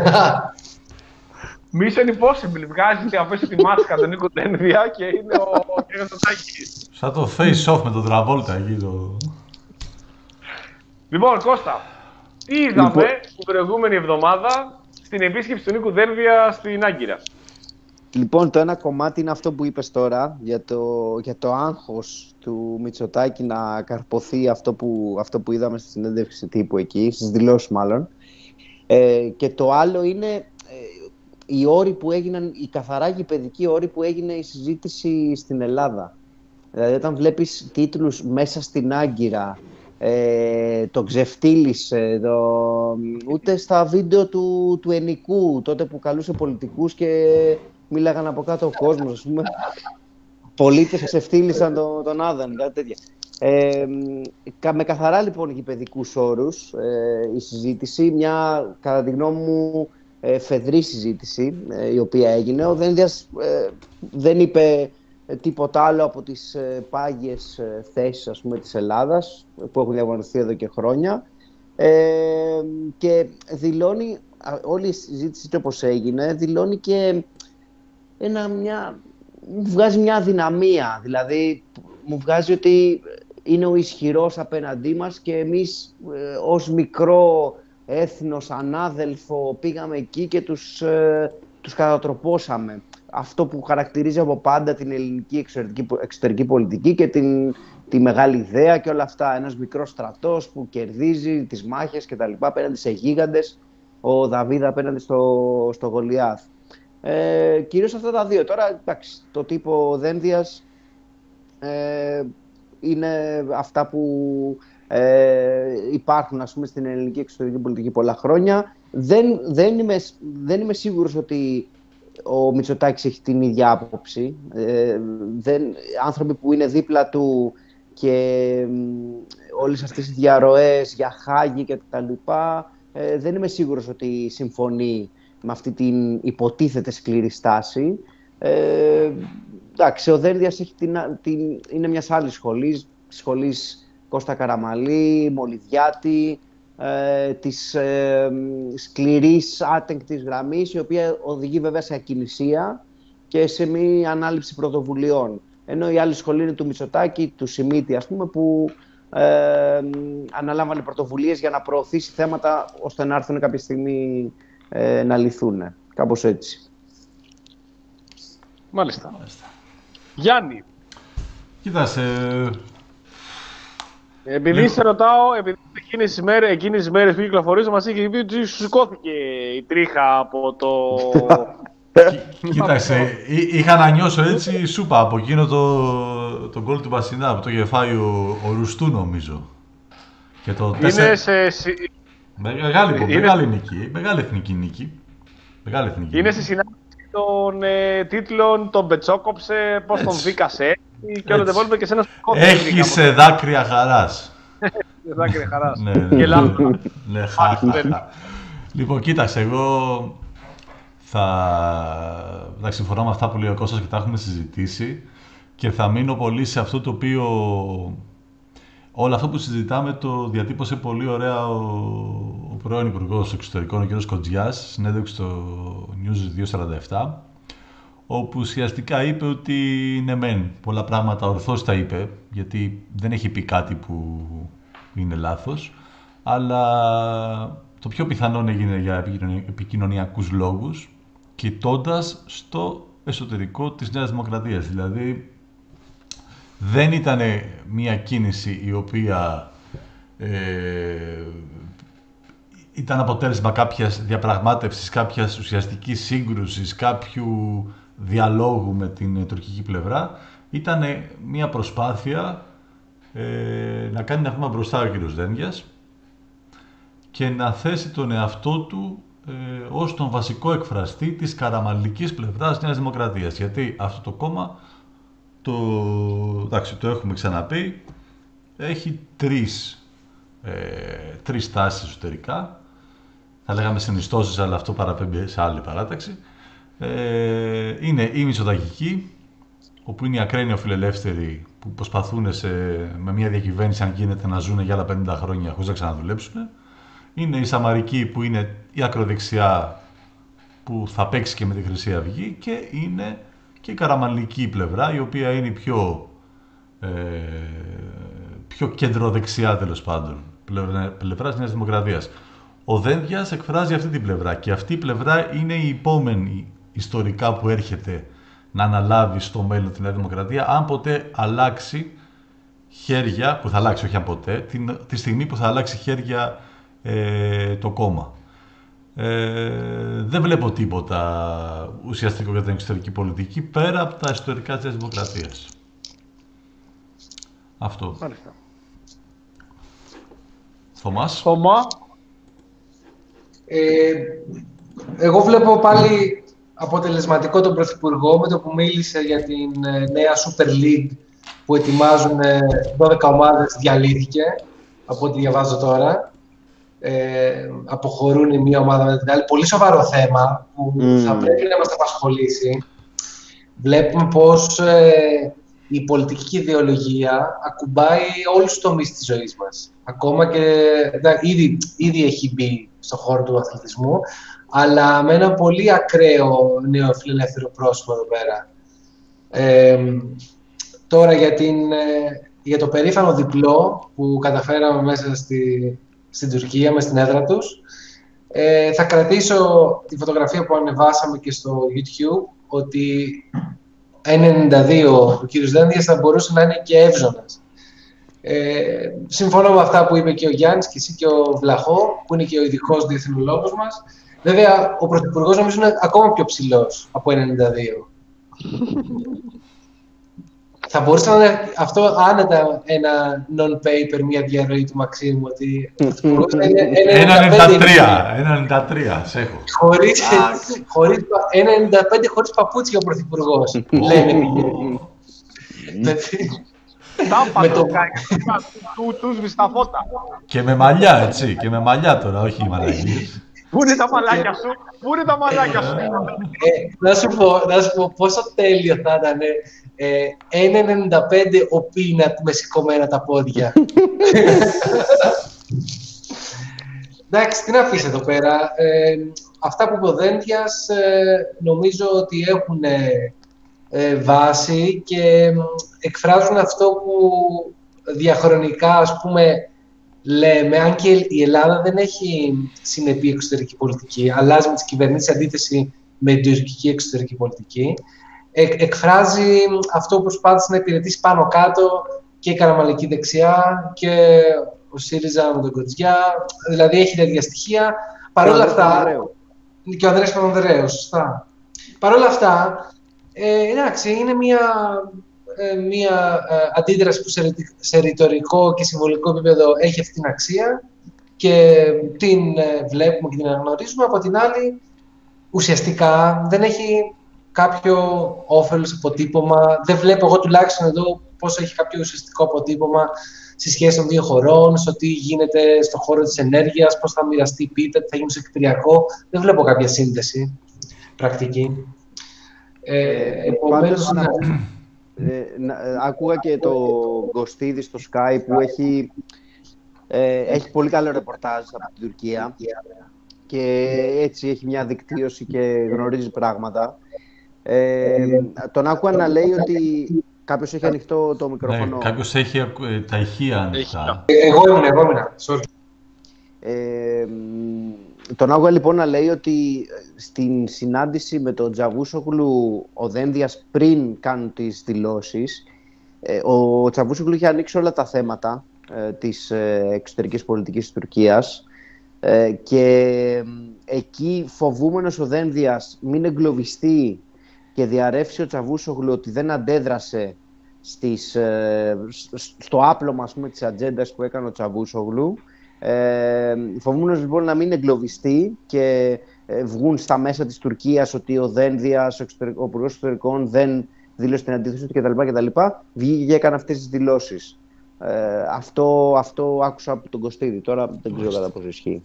Mission Impossible, βγάζει αφήσει τη μάσκα τον Νίκο Δένδια και είναι ο κ. Μητσοτάκης. Σαν το face off με τον Τραβόλτα εκεί το... Λοιπόν, Κώστα, τι είδαμε λοιπόν την προηγούμενη εβδομάδα στην επίσκεψη του Νίκου Δένδια στην Άγκυρα? Λοιπόν, το ένα κομμάτι είναι αυτό που είπες τώρα, για το, για το άγχος του Μητσοτάκη να καρποθεί αυτό που, αυτό που είδαμε στη συνέντευξη τύπου εκεί, στις δηλώσεις μάλλον. Ε, και το άλλο είναι ε, οι όροι που έγιναν, οι καθαρά γηπεδικοί όροι που έγινε η συζήτηση στην Ελλάδα. Δηλαδή, όταν βλέπεις τίτλους μέσα στην Άγκυρα, Ε, το ξεφτύλισε, το... ούτε στα βίντεο του, του Ενικού, τότε που καλούσε πολιτικούς και μίλαγαν από κάτω ο κόσμος, ας πούμε. Πολίτες ξεφτύλισαν τον, τον Άδαν, κάτι τέτοια. Ε, με καθαρά λοιπόν γηπεδικούς όρους ε, η συζήτηση, μια κατά τη γνώμη μου ε, φεδρή συζήτηση ε, η οποία έγινε. Ο Δένδιας ε, δεν είπε τίποτα άλλο από τις ε, πάγιες ε, θέσεις, ας πούμε, της Ελλάδας που έχουν διαμορφωθεί εδώ και χρόνια ε, και δηλώνει, όλη η συζήτηση όπως έγινε, δηλώνει και ένα, μια, βγάζει μια αδυναμία. Δηλαδή μου βγάζει ότι είναι ο ισχυρός απέναντί μας και εμείς ε, ως μικρό έθνος, ανάδελφο, πήγαμε εκεί και τους, ε, τους κατατροπώσαμε. Αυτό που χαρακτηρίζει από πάντα την ελληνική εξωτερική, εξωτερική πολιτική και την, τη μεγάλη ιδέα και όλα αυτά. Ένας μικρός στρατός που κερδίζει τις μάχες κτλ. Απέναντι σε γίγαντες, ο Δαβίδ απέναντι στο, στο Γολιάθ. Ε, κυρίως αυτά τα δύο. Τώρα, εντάξει, το τύπο Δένδιας ε, είναι αυτά που ε, υπάρχουν, ας πούμε, στην ελληνική εξωτερική πολιτική πολλά χρόνια. Δεν, δεν, είμαι, δεν είμαι σίγουρος ότι ο Μητσοτάκης έχει την ίδια άποψη. Ε, δεν, άνθρωποι που είναι δίπλα του και ε, όλες αυτές οι διαρροές για Χάγη και τα λοιπά, ε, δεν είμαι σίγουρος ότι συμφωνεί με αυτή την υποτίθεται σκληρή στάση. Ε, εντάξει, ο Δένδιας έχει την, την, είναι μιας άλλης σχολής, σχολής Κώστα Καραμαλή, Μολυβιάτη, ε, της ε, σκληρής άτεγκτης γραμμής, η οποία οδηγεί βέβαια σε ακινησία και σε μη ανάληψη πρωτοβουλειών. Ενώ η άλλη σχολή είναι του Μητσοτάκη, του Σιμίτη, ας πούμε, που ε, αναλάμβανε πρωτοβουλίες για να προωθήσει θέματα ώστε να έρθουν κάποια στιγμή ε, να λυθούν. Κάπως έτσι. Μάλιστα. Μάλιστα. Γιάννη. Κοίτασε. Επειδή Λίγο. σε ρωτάω, επειδή εκείνες τις μέρες, εκείνες τις μέρες που κυκλοφορίζω μας είχε πει ότι σου σηκώθηκε η τρίχα από το... Κοίταξε, είχα να νιώσω έτσι σούπα από εκείνο το, το γκολ του Μπασινά που το είχε φάει ο, ο Ρουστού, νομίζω. Και το είναι τέσσερα... σε... Μεγάλη, είναι... μεγάλη νίκη, μεγάλη εθνική νίκη. Μεγάλη εθνική είναι νίκη. σε συνάντηση των ε, τίτλων, τον πετσόκοψε, πώς τον δίκασε και όλα τα υπόλοιπα και σε ένα σκότεινο. Έχισε δάκρυα χαράς. Δάκρυα χαράς. Ναι, ναι, και λάθος. Ναι, χάχα. Λοιπόν, κοίταξε, εγώ θα... θα συμφωνώ με αυτά που λέει ο Κώστας και τα έχουμε συζητήσει και θα μείνω πολύ σε αυτό το οποίο... Όλο αυτό που συζητάμε το διατύπωσε πολύ ωραία ο, ο πρώην Υπουργός Εξωτερικών, ο κ. Κοντζιάς, συνέντευξη στο News διακόσια σαράντα επτά, όπου ουσιαστικά είπε ότι ναι μεν, πολλά πράγματα ορθώς τα είπε, γιατί δεν έχει πει κάτι που είναι λάθος, αλλά το πιο πιθανόν έγινε για επικοινωνιακούς λόγους, κοιτώντας στο εσωτερικό της Νέας Δημοκρατίας. Δηλαδή, δεν ήταν μια κίνηση η οποία ε, ήταν αποτέλεσμα κάποιας διαπραγμάτευσης, κάποιας ουσιαστικής σύγκρουσης, κάποιου διαλόγου με την τουρκική πλευρά. Ήταν μια προσπάθεια ε, να κάνει ένα βήμα μπροστά ο κ. Δένδιας και να θέσει τον εαυτό του ε, ως τον βασικό εκφραστή της καραμανλικής πλευράς Νέας Δημοκρατίας. Γιατί αυτό το κόμμα, το, εντάξει, το έχουμε ξαναπεί, έχει τρεις, ε, τρεις τάσεις εσωτερικά. Θα λέγαμε συνιστώσεις, αλλά αυτό παραπέμπει σε άλλη παράταξη. Ε, είναι η μητσοτακική, όπου είναι οι ακραίοι νεοφιλελεύθεροι που προσπαθούν σε, με μια διακυβέρνηση, αν γίνεται, να ζουν για άλλα πενήντα χρόνια χωρίς να ξαναδουλέψουν. Είναι η σαμαρική, που είναι η ακροδεξιά που θα παίξει και με τη Χρυσή Αυγή, και είναι και η καραμανλική πλευρά, η οποία είναι η πιο, ε, πιο κεντροδεξιά, τέλος πάντων, πλευρά της Νέας Δημοκρατίας. Ο Δένδιας εκφράζει αυτή την πλευρά και αυτή η πλευρά είναι η επόμενη ιστορικά που έρχεται να αναλάβει στο μέλλον τη Νέα Δημοκρατία, αν ποτέ αλλάξει χέρια, που θα αλλάξει, όχι αν ποτέ, την, τη στιγμή που θα αλλάξει χέρια ε, το κόμμα. Ε, δεν βλέπω τίποτα ουσιαστικό για την εξωτερική πολιτική πέρα από τα ιστορικά της Δημοκρατίας. Αυτό. Μάλιστα. Θωμάς. Θωμά. Ε, εγώ βλέπω πάλι αποτελεσματικό τον Πρωθυπουργό με το που μίλησε για την νέα Super League που ετοιμάζουν δώδεκα ομάδες, διαλύθηκε από ό,τι διαβάζω τώρα. Ε, αποχωρούν η μία ομάδα με την άλλη. Πολύ σοβαρό θέμα που mm. θα πρέπει να μας απασχολήσει. Βλέπουμε πως ε, η πολιτική ιδεολογία ακουμπάει όλους τους τομείς της ζωής μας. Ακόμα και δά, ήδη, ήδη έχει μπει στον χώρο του αθλητισμού, αλλά με ένα πολύ ακραίο νεοφιλελεύθερο πρόσωπο εδώ πέρα. Ε, τώρα για, την, για το περήφανο διπλό που καταφέραμε μέσα στη, στην Τουρκία, με στην έδρα τους. Ε, θα κρατήσω τη φωτογραφία που ανεβάσαμε και στο YouTube, ότι ένα ενενήντα δύο ο κύριος Δένδιας θα μπορούσε να είναι και εύζωνας. Ε, συμφωνώ με αυτά που είπε και ο Γιάννης και εσύ και ο Βλαχό, που είναι και ο ειδικός διεθνολόγος μας. Βέβαια, ο Πρωθυπουργός νομίζω είναι ακόμα πιο ψηλός από ένα ενενήντα δύο. Θα μπορούσε να είναι αυτό άνετα ένα non-paper, μια διαρροή του Μαξίμου, ότι ένα ενενήντα τρία, σε έχω. Χωρίς, χωρίς, ένα ενενήντα πέντε χωρίς παπούτσια ο Πρωθυπουργός, λένε. Με το του σβήσει τα φώτα. Και με μαλλιά, έτσι, και με μαλλιά τώρα, όχι μαλακίες. Πού είναι τα μαλάκια σου, πού είναι τα μαλάκια σου. Να σου πω, να σου πω πόσο τέλειο θα ήταν ένα ενενήντα πέντε ο Πίνατ με σηκωμένα τα πόδια. Εντάξει, τι να πεις εδώ πέρα. Ε, αυτά που είπε ο Δένδιας ε, νομίζω ότι έχουν ε, βάση και εκφράζουν αυτό που διαχρονικά, ας πούμε, λέμε, αν και η Ελλάδα δεν έχει συνεπή εξωτερική πολιτική, αλλάζει με τις κυβερνήσεις αντίθεση με την τουρκική εξωτερική πολιτική, εκ, εκφράζει αυτό που προσπάθησε να υπηρετήσει πάνω κάτω και η καραμαλική δεξιά και ο ΣΥΡΙΖΑ με τον Κοτζιά, δηλαδή έχει τέτοια στοιχεία. Παρ' όλα αυτά, και ο Ανδρέας Παπανδρέου, σωστά. Παρ' όλα αυτά, ε, εντάξει, είναι μια, ε, μια ε, αντίδραση που σε, σε ρητορικό και συμβολικό επίπεδο έχει αυτή την αξία και την ε, βλέπουμε και την αναγνωρίζουμε. Από την άλλη, ουσιαστικά δεν έχει κάποιο όφελος αποτύπωμα. Δεν βλέπω εγώ τουλάχιστον εδώ πόσο έχει κάποιο ουσιαστικό αποτύπωμα στη σχέση των δύο χωρών, στο τι γίνεται στον χώρο της ενέργειας, πώς θα μοιραστεί η πίτα, τι θα γίνει στο Κυπριακό. Δεν βλέπω κάποια σύνδεση πρακτική. Ε, επομένως, να, ε, να, άκουγα και το Γκοστίδη στο Sky που έχει, ε, έχει πολύ καλό ρεπορτάζ από την Τουρκία και έτσι έχει μια δικτύωση και γνωρίζει πράγματα. Ε, τον άκουγα να λέει ότι κάποιος έχει ανοιχτό το μικρόφωνο. Ναι, κάποιος έχει ε, τα ηχεία ανοιχτά. Εγώ ήμουν, εγώ ήμουν. Sorry. Ε, τον άκουγα λοιπόν να λέει ότι στην συνάντηση με τον Τσαβούσογλου, ο Δένδιας πριν κάνουν τις δηλώσεις, ε, ο Τσαβούσογλου είχε ανοίξει όλα τα θέματα ε, της ε, εξωτερικής πολιτικής της Τουρκίας ε, και ε, εκεί φοβούμενος ο Δένδιας μην εγκλωβιστεί και διαρρεύσει ο Τσαβούσογλου ότι δεν αντέδρασε στις, ε, στο άπλωμα, ας πούμε, της ατζέντας που έκανε ο Τσαβούσογλου. Ε, φοβούμενος λοιπόν να μην εγκλωβιστεί και ε, βγουν στα μέσα της Τουρκίας ότι ο Δένδιας, ο, ο Υπουργός Εξωτερικών, δεν δήλωσε την αντίθεση του κτλ. κτλ. Βγήκε και έκανε αυτές τις δηλώσεις. Ε, αυτό, αυτό άκουσα από τον Κωστίδη. Τώρα δεν ξέρω κατά πόσο ισχύει.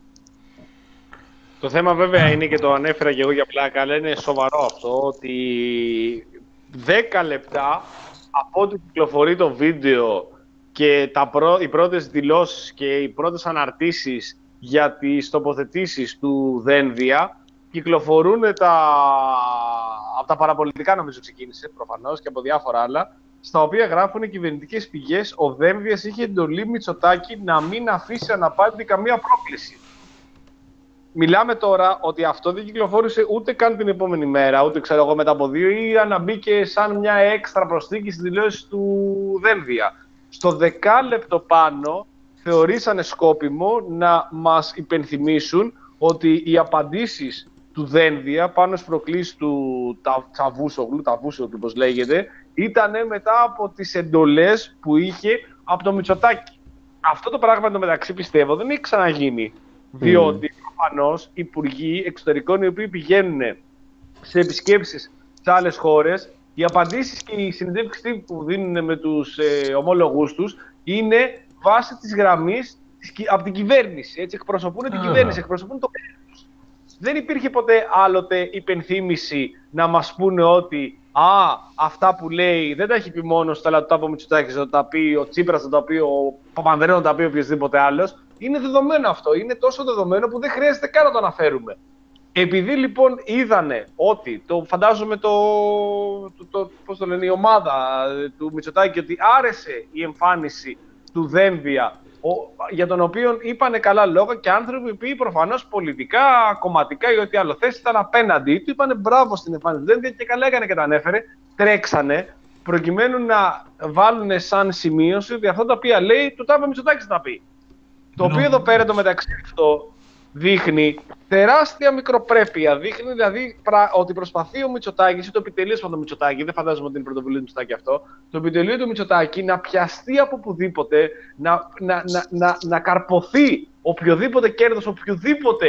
Το θέμα βέβαια είναι, και το ανέφερα και εγώ για πλάκα, αλλά είναι σοβαρό αυτό, ότι δέκα λεπτά από ό,τι κυκλοφορεί το βίντεο και τα πρω... οι πρώτες δηλώσεις και οι πρώτες αναρτήσεις για τις τοποθετήσεις του Δένδια κυκλοφορούν τα... από τα παραπολιτικά, νομίζω ξεκίνησε προφανώς, και από διάφορα άλλα, στα οποία γράφουν οι κυβερνητικές πηγές ο Δένδιας είχε εντολή Μητσοτάκη να μην αφήσει αναπάντητη καμία πρόκληση. Μιλάμε τώρα ότι αυτό δεν κυκλοφόρησε ούτε καν την επόμενη μέρα, ούτε ξέρω εγώ μετά από δύο, ή να μπήκε σαν μια έξτρα προσθήκη στις δηλώσεις του Δένδια. Στο δεκάλεπτο πάνω θεωρήσανε σκόπιμο να μας υπενθυμίσουν ότι οι απαντήσεις του Δένδια πάνω στις προκλήσεις του Τσαβούσογλου, Ταβούσογλου όπως λέγεται, ήταν μετά από τις εντολές που είχε από το Μητσοτάκη. Αυτό το πράγμα εντωμεταξύ πιστεύω δεν έχει ξαναγίνει. Διότι προφανώς υπουργοί εξωτερικών οι οποίοι πηγαίνουν σε επισκέψεις σε άλλες χώρες, οι απαντήσεις και οι συνεντεύξεις που δίνουν με τους ε, ομόλογους τους είναι βάση της γραμμής από την κυβέρνηση. Έτσι, εκπροσωπούν την κυβέρνηση, εκπροσωπούν το κράτος. Δεν υπήρχε ποτέ άλλοτε υπενθύμηση να μας πούνε ότι α, αυτά που λέει δεν τα έχει πει μόνος, αλλά το τα πει ο Μητσοτάκης, θα τα πει ο Τσίπρας, θα τα πει ο Παπανδρέου, θα τα πει οποιοδήποτε άλλος. Είναι δεδομένο αυτό. Είναι τόσο δεδομένο που δεν χρειάζεται καν να το αναφέρουμε. Επειδή λοιπόν είδανε ότι, το, φαντάζομαι το, το, το, πώς το λένε, η ομάδα του Μητσοτάκη, ότι άρεσε η εμφάνιση του Δένδια, ο, για τον οποίο είπανε καλά λόγια και άνθρωποι που προφανώς πολιτικά, κομματικά ή ό,τι άλλο θέση ήταν απέναντι του, είπανε μπράβο στην εμφάνιση του Δένδια και καλά έκανε και τα ανέφερε, τρέξανε προκειμένου να βάλουν σαν σημείωση ότι αυτά τα οποία λέει, του τα είπε ο Μητσοτάκης να πει. Το οποίο εδώ πέρα το μεταξύ αυτό δείχνει τεράστια μικροπρέπεια. Δείχνει δηλαδή ότι προσπαθεί ο Μητσοτάκης ή το επιτελείο του Μητσοτάκη, δεν φαντάζομαι ότι είναι πρωτοβουλία του Μητσοτάκη αυτό, το επιτελείο του Μητσοτάκη να πιαστεί από οπουδήποτε, να, να, να, να, να καρποθεί οποιοδήποτε κέρδος, οποιοδήποτε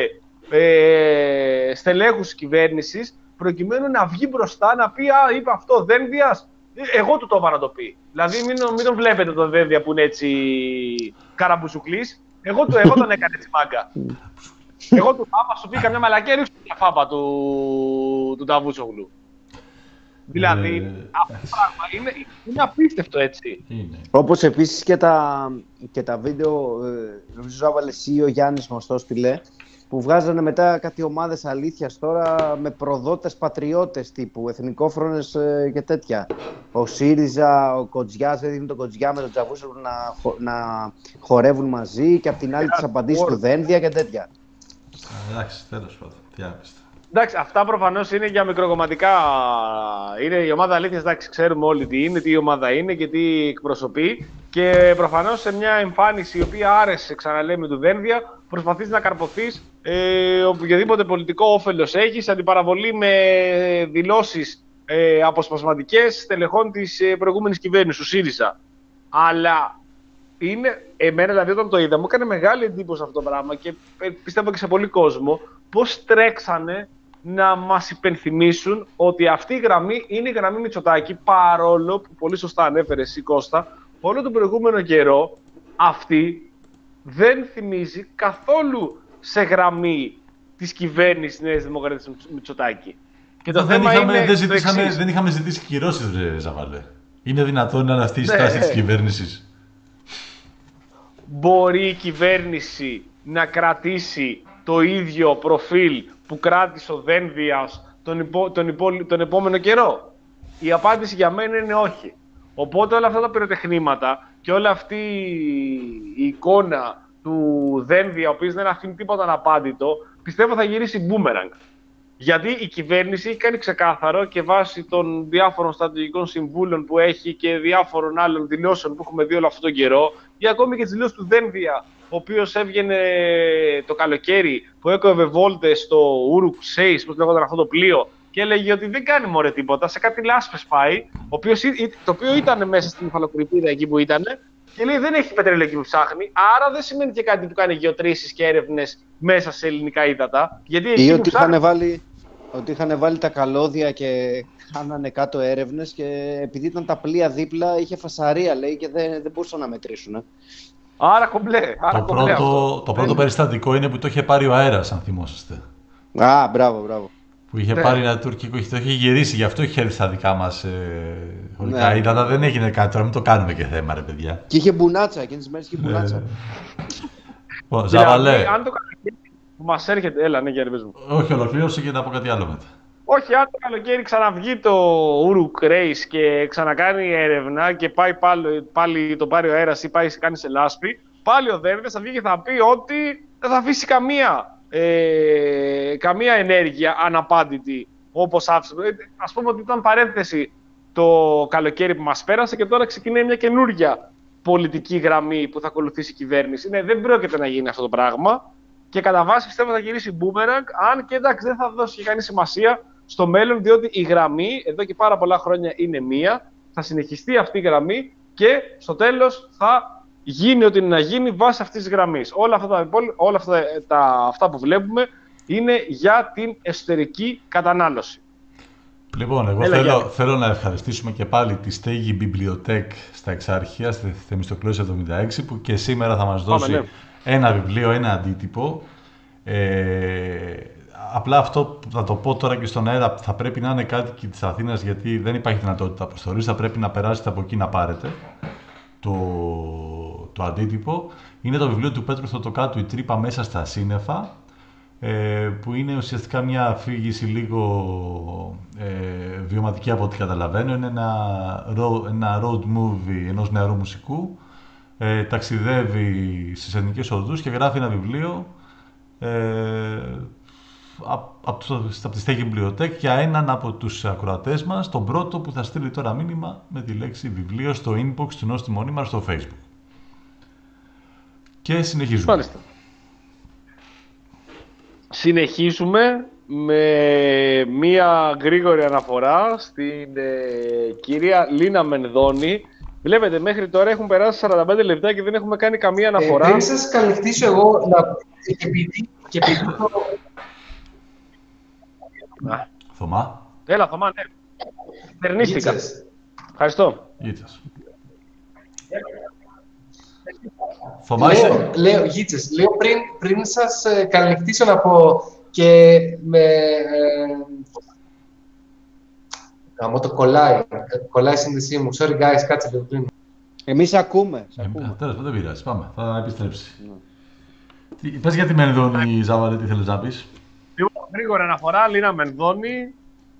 ε, στελέχους της κυβέρνησης, προκειμένου να βγει μπροστά να πει «Α, είπε αυτό, Δένδιας, εγώ του το είπα να το πει». Δηλαδή μην, μην τον βλέπετε τον Δένδια που είναι έτσι καραμπουσουκλής. Εγώ, το, εγώ τον έκανα έτσι μάγκα. Εγώ του άμα σου πει καμιά μαλακία, ρίξου την φάπα του, του Νταβούσογλου. Δηλαδή, Ε, αυτό το πράγμα είναι, είναι απίστευτο, έτσι. είναι. Όπως επίσης και τα, και τα βίντεο, ε, νομίζω έβαλε εσύ ο Γιάννης μας το στείλε, που βγάζανε μετά κάτι ομάδες αλήθειας τώρα με προδότες πατριώτες τύπου, εθνικόφρονες ε, και τέτοια. Ο ΣΥΡΙΖΑ, ο Κοτζιάς έδειχνε τον Κοτζιά με τον Τσαβούσογλου να, χο, να χορεύουν μαζί και απ' την άλλη τις απαντήσεις του Δένδια και τέτοια. Εντάξει, τέλος πάντων. Τι άπιστα. Εντάξει, αυτά προφανώς είναι για μικροκομματικά. Είναι η ομάδα αλήθειας, εντάξει, ξέρουμε όλοι τι είναι, τι ομάδα είναι και τι εκπροσωπεί. Και προφανώς σε μια εμφάνιση η οποία άρεσε, ξαναλέμε, του Δένδια, προσπαθείς να καρποθείς ε, οποιοδήποτε πολιτικό όφελος έχεις, αντιπαραβολή με δηλώσεις ε, αποσπασματικές στελεχών της ε, προηγούμενης κυβέρνησης, του ΣΥΡΙΖΑ. Αλλά είναι, εμένα δηλαδή όταν το είδα, μου έκανε μεγάλη εντύπωση αυτό το πράγμα και πιστεύω και σε πολύ κόσμο, πώς τρέξανε να μας υπενθυμίσουν ότι αυτή η γραμμή είναι η γραμμή Μητσοτάκη, παρόλο που πολύ σωστά ανέφερε εσύ Κώστα, όλο τον προηγούμενο καιρό αυτή δεν θυμίζει καθόλου σε γραμμή της κυβέρνησης Νέας Δημοκρατίας Μητσοτάκη. Και το δεν, θέμα είχαμε, είναι δεν, το ζητήσαμε, εξής. δεν είχαμε ζητήσει κυρώσεις, ρε Ζαβαλέ. Είναι δυνατόν να είναι αυτή η στάση Ναι. της κυβέρνησης? Μπορεί η κυβέρνηση να κρατήσει το ίδιο προφίλ που κράτησε ο Δένδιας τον, υπό, τον, υπό, τον επόμενο καιρό? Η απάντηση για μένα είναι όχι. Οπότε όλα αυτά τα πυροτεχνήματα και όλη αυτή η εικόνα του Δένδια, ο οποίος δεν αφήνει τίποτα αναπάντητο, πιστεύω θα γυρίσει boomerang. Γιατί η κυβέρνηση έχει κάνει ξεκάθαρο και βάσει των διάφορων στρατηγικών συμβούλων που έχει και διάφορων άλλων δηλώσεων που έχουμε δει όλο αυτόν τον καιρό, ή ακόμη και τις δηλώσεις του Δένδια, ο οποίος έβγαινε το καλοκαίρι που έκοβε βόλτες στο Ούρουκ Σέις, πώς λέγονταν αυτό το πλοίο, και έλεγε ότι δεν κάνει μωρέ τίποτα, σε κάτι λάσπες πάει, ο οποίος, το οποίο ήταν μέσα στην υφαλοκρηπίδα εκεί που ήταν, και λέει δεν έχει πετρέλαιο εκεί που ψάχνει, άρα δεν σημαίνει και κάτι που κάνει γεωτρήσεις και έρευνες μέσα σε ελληνικά ύδατα. Γιατί εκεί Ή που ότι ψάχνει... είχαν βάλει, ότι είχαν βάλει τα καλώδια και κάνανε κάτω έρευνες και επειδή ήταν τα πλοία δίπλα είχε φασαρία λέει και δεν, δεν μπορούσαν να μετρήσουν. Ε. Άρα κομπλέ. Άρα Το κομπλέ πρώτο, αυτό. το πρώτο περιστατικό είναι που το είχε πάρει ο αέρας, αν θυμόσαστε. Α, μπράβο, μπράβο. Που είχε Ναι. πάρει ένα τουρκικό, το είχε γυρίσει, γι' αυτό είχε έρθει στα δικά μας ε, χωρικά Ναι. ύδατα. Δεν έγινε κάτι, τώρα μην το κάνουμε και θέμα, ρε παιδιά. Και είχε μπουνάτσα, εκείνες τις μέρες είχε μπουνάτσα. Ε, Λοιπόν, Ζαβαλέ, Δηλαδή, αν το καλοκαίρι που μας έρχεται, έλα, ναι, Γιάννη, πες μου. όχι, ολοκλήρωσε και να πω κάτι άλλο μετά. Όχι, αν το καλοκαίρι ξαναβγεί το Ούρουκ Race και ξανακάνει έρευνα και πάει πάλι, πάλι το πάρει ο αέρας ή πάει κάνει σε λάσπη, πάλι ο Δένδιας θα βγει και θα πει ότι δεν θα αφήσει καμία, ε, καμία ενέργεια αναπάντητη όπως άφησε. Ας πούμε ότι ήταν παρένθεση το καλοκαίρι που μας πέρασε και τώρα ξεκινάει μια καινούργια πολιτική γραμμή που θα ακολουθήσει η κυβέρνηση. Ναι, δεν πρόκειται να γίνει αυτό το πράγμα και κατά βάση πιστεύω θα γυρίσει boomerang, αν και εντάξει δεν θα δώσει κανεί σημασία στο μέλλον, διότι η γραμμή εδώ και πάρα πολλά χρόνια είναι μία, θα συνεχιστεί αυτή η γραμμή και στο τέλος θα γίνει ό,τι είναι να γίνει βάσει αυτής της γραμμής. Όλα αυτά τα, όλα αυτά, τα, αυτά που βλέπουμε είναι για την εσωτερική κατανάλωση. Λοιπόν, εγώ Έλα, θέλω, Γιάννη. θέλω να ευχαριστήσουμε και πάλι τη Στέγη Bibliothèque στα Εξάρχεια, στη Θεμιστοκλέους εβδομήντα έξι, που και σήμερα θα μας δώσει ναι. ένα βιβλίο, ένα αντίτυπο. Ε, απλά αυτό που θα το πω τώρα και στον αέρα, θα πρέπει να είναι κάτοικοι της Αθήνας, γιατί δεν υπάρχει δυνατότητα αποστολής, θα πρέπει να περάσετε από εκεί να πάρετε το, το αντίτυπο. Είναι το βιβλίο του Πέτρου Θωτοκάτου, «Η τρύπα μέσα στα σύννεφα». ε, που είναι ουσιαστικά μια αφήγηση λίγο ε, βιωματική από ό,τι καταλαβαίνω. Είναι ένα, ro- ένα road movie ενός νεαρού μουσικού. Ε, ταξιδεύει στις εθνικές οδούς και γράφει ένα βιβλίο ε, από απ, απ, τη στέγη βιβλιοτέκ για έναν από τους ακροατές μας, τον πρώτο που θα στείλει τώρα μήνυμα με τη λέξη βιβλίο στο inbox του Νόστιμου Μονίμαρ στο Facebook. Και συνεχίζουμε. Μάλιστα. Συνεχίζουμε με μία γρήγορη αναφορά στην ε, κυρία Λίνα Μενδώνη. Βλέπετε, μέχρι τώρα έχουν περάσει σαράντα πέντε λεπτά και δεν έχουμε κάνει καμία αναφορά. Ε, πριν σας καλυφθήσω εγώ, να... και επειδή, και επειδή το... Να. Θωμά. Έλα, Θωμά, ναι. Τερνίστηκα. Ευχαριστώ. Γίτσας. Θωμά, είσαι... Λέω, λέω, Γίτσες, λέω πριν, πριν σας ε, καλυφθήσω να πω και με... Ε, Άμα το κολλάει, κολλάει η σύνδεσή μου. Sorry guys, κάτσε λίγο πριν. Εμείς ακούμε. Ε, τέλος πάντων, δεν πειράζει. Πάμε, θα επιστρέψει. Mm. Τι, πες για τη Μενδώνη, Ζάβαρε, τι θέλεις να πεις. Λοιπόν, γρήγορα αναφορά, Λίνα Μενδώνη.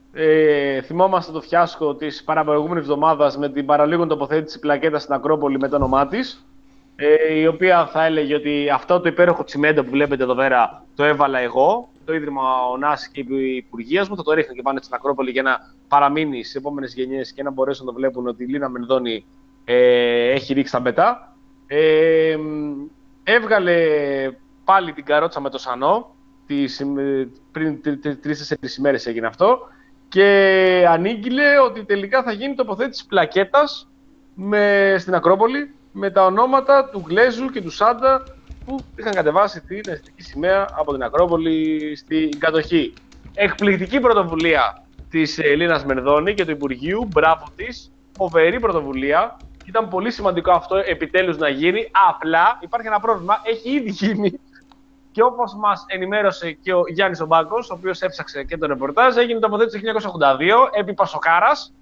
Ε, θυμόμαστε το φιάσκο της παραπροηγούμενης εβδομάδας με την παραλίγων τοποθέτηση πλακέτα στην Ακρόπολη με το όνομά της. Ε, η οποία θα έλεγε ότι αυτό το υπέροχο τσιμέντο που βλέπετε εδώ πέρα το έβαλα εγώ. Το Ίδρυμα ΟΝΑΣ και η Υπουργεία μου θα το ρίχνω και πάνε στην Ακρόπολη για να παραμείνει στις επόμενες γενιές και να μπορέσουν να το βλέπουν ότι η Λίνα Μενδώνη ε, έχει ρίξει τα μπετά. Ε, έβγαλε πάλι την καρότσα με το σανό. Τις, πριν τρεις-τέσσερις ημέρες έγινε αυτό. Και ανήγγειλε ότι τελικά θα γίνει τοποθέτηση πλακέτας με, στην Ακρόπολη με τα ονόματα του Γλέζου και του Σάντα που είχαν κατεβάσει την εθνική σημαία από την Ακρόπολη στην κατοχή. Εκπληκτική πρωτοβουλία της Λίνας Μενδώνη και του Υπουργείου, μπράβο της, φοβερή πρωτοβουλία. Ήταν πολύ σημαντικό αυτό επιτέλους να γίνει. Απλά υπάρχει ένα πρόβλημα, έχει ήδη γίνει. Και όπως μας ενημέρωσε και ο Γιάννης Ομπάκος, ο οποίος έψαξε και το ρεπορτάζ, έγινε το τοποθέτηση το χίλια εννιακόσια ογδόντα δύο επί Πασοκάρας,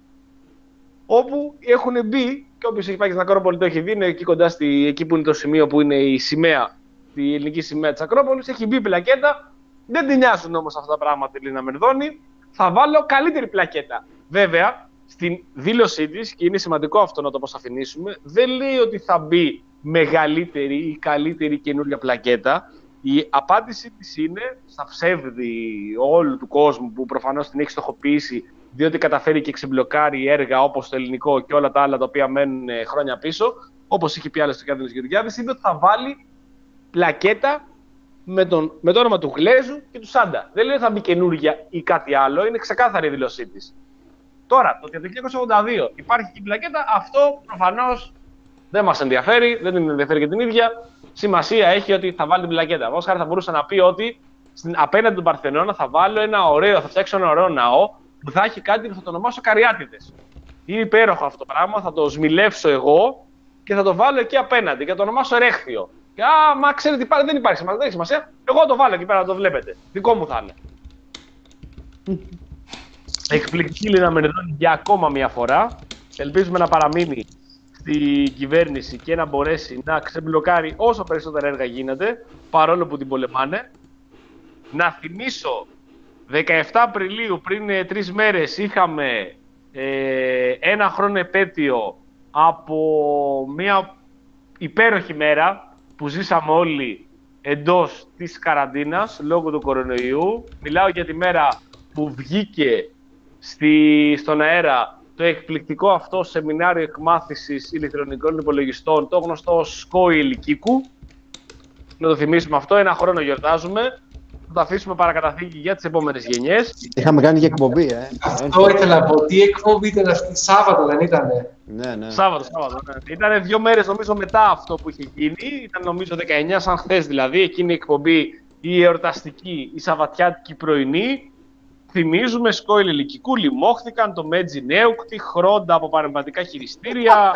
όπου έχουν μπει, και όποιος έχει πάει στην Ακρόπολη το έχει δει, είναι εκεί κοντά στη, εκεί που είναι το σημείο που είναι η σημαία, η ελληνική σημαία της Ακρόπολης, έχει μπει πλακέτα. Δεν την νοιάζουν όμως αυτά τα πράγματα τη Λίνα Μενδώνη. Θα βάλω καλύτερη πλακέτα. Βέβαια, στην δήλωσή της, και είναι σημαντικό αυτό να το αποσαφηνίσουμε, δεν λέει ότι θα μπει μεγαλύτερη ή καλύτερη καινούργια πλακέτα. Η απάντηση της είναι στα ψεύδι όλου του κόσμου που προφανώς την έχει στοχοποιήσει, διότι καταφέρει και ξεμπλοκάρει έργα όπως το ελληνικό και όλα τα άλλα τα οποία μένουν χρόνια πίσω, όπως είχε πει άλλωστε ο Κιάνδρος Γεωργιάδης, είπε ότι θα βάλει πλακέτα με, τον, με το όνομα του Γλέζου και του Σάντα. Δεν λέει ότι θα μπει καινούργια ή κάτι άλλο, είναι ξεκάθαρη η δήλωσή της. Τώρα, το ότι το χίλια εννιακόσια ογδόντα δύο υπάρχει και η πλακέτα, αυτό προφανώς δεν μας ενδιαφέρει, δεν την ενδιαφέρει και την ίδια. Σημασία έχει ότι θα βάλει την πλακέτα. Ως χάρη θα μπορούσε να πει ότι στην, απέναντι του Παρθενώνα θα βάλω ένα ωραίο, θα φτιάξω ένα ωραίο ναό που θα έχει κάτι που θα το ονομάσω Καριάτιδες. Είναι υπέροχο αυτό το πράγμα, θα το σμιλεύσω εγώ και θα το βάλω εκεί απέναντι και θα το ονομάσω Ερέχθιο. Και α, μα ξέρετε, δεν υπάρχει σημασία, δεν έχει σημασία. Εγώ το βάλω εκεί πέρα να το βλέπετε. Δικό μου θα είναι. Εκπληκτική Λίνα Μενδώνη για ακόμα μια φορά. Ελπίζουμε να παραμείνει στην κυβέρνηση και να μπορέσει να ξεμπλοκάρει όσο περισσότερα έργα γίνεται, παρόλο που την πολεμάνε. Να θυμίσω, δεκαεφτά Απριλίου, πριν ε, τρεις μέρες, είχαμε ε, ένα χρόνο επέτειο από μια υπέροχη μέρα που ζήσαμε όλοι εντός της καραντίνας λόγω του κορονοϊού. Μιλάω για τη μέρα που βγήκε στη, στον αέρα το εκπληκτικό αυτό σεμινάριο εκμάθησης ηλεκτρονικών υπολογιστών, το γνωστό ΣΚΟΙ Λυκίκου. Να το θυμίσουμε αυτό, ένα χρόνο γιορτάζουμε. Θα το αφήσουμε παρακαταθήκη για τις επόμενες γενιές. Είχαμε κάνει και εκπομπή, ε. Αυτό ήθελα να πω. Τι εκπομπή ήταν αυτή, Σάββατο δεν ήτανε? Ναι, ναι. Σάββατο, Σάββατο. Ναι. Ήταν δύο μέρες νομίζω μετά αυτό που είχε γίνει. Ήταν νομίζω δεκαεννιά, σαν χθες δηλαδή. Εκείνη η εκπομπή, η εορταστική, η σαββατιάτικη πρωινή. Θυμίζουμε, ΣΚΟΙ Λυκικού, λιμόχθηκαν, το Μέτζι Νέουκτη, Χρόντα από παρεμβατικά χειριστήρια.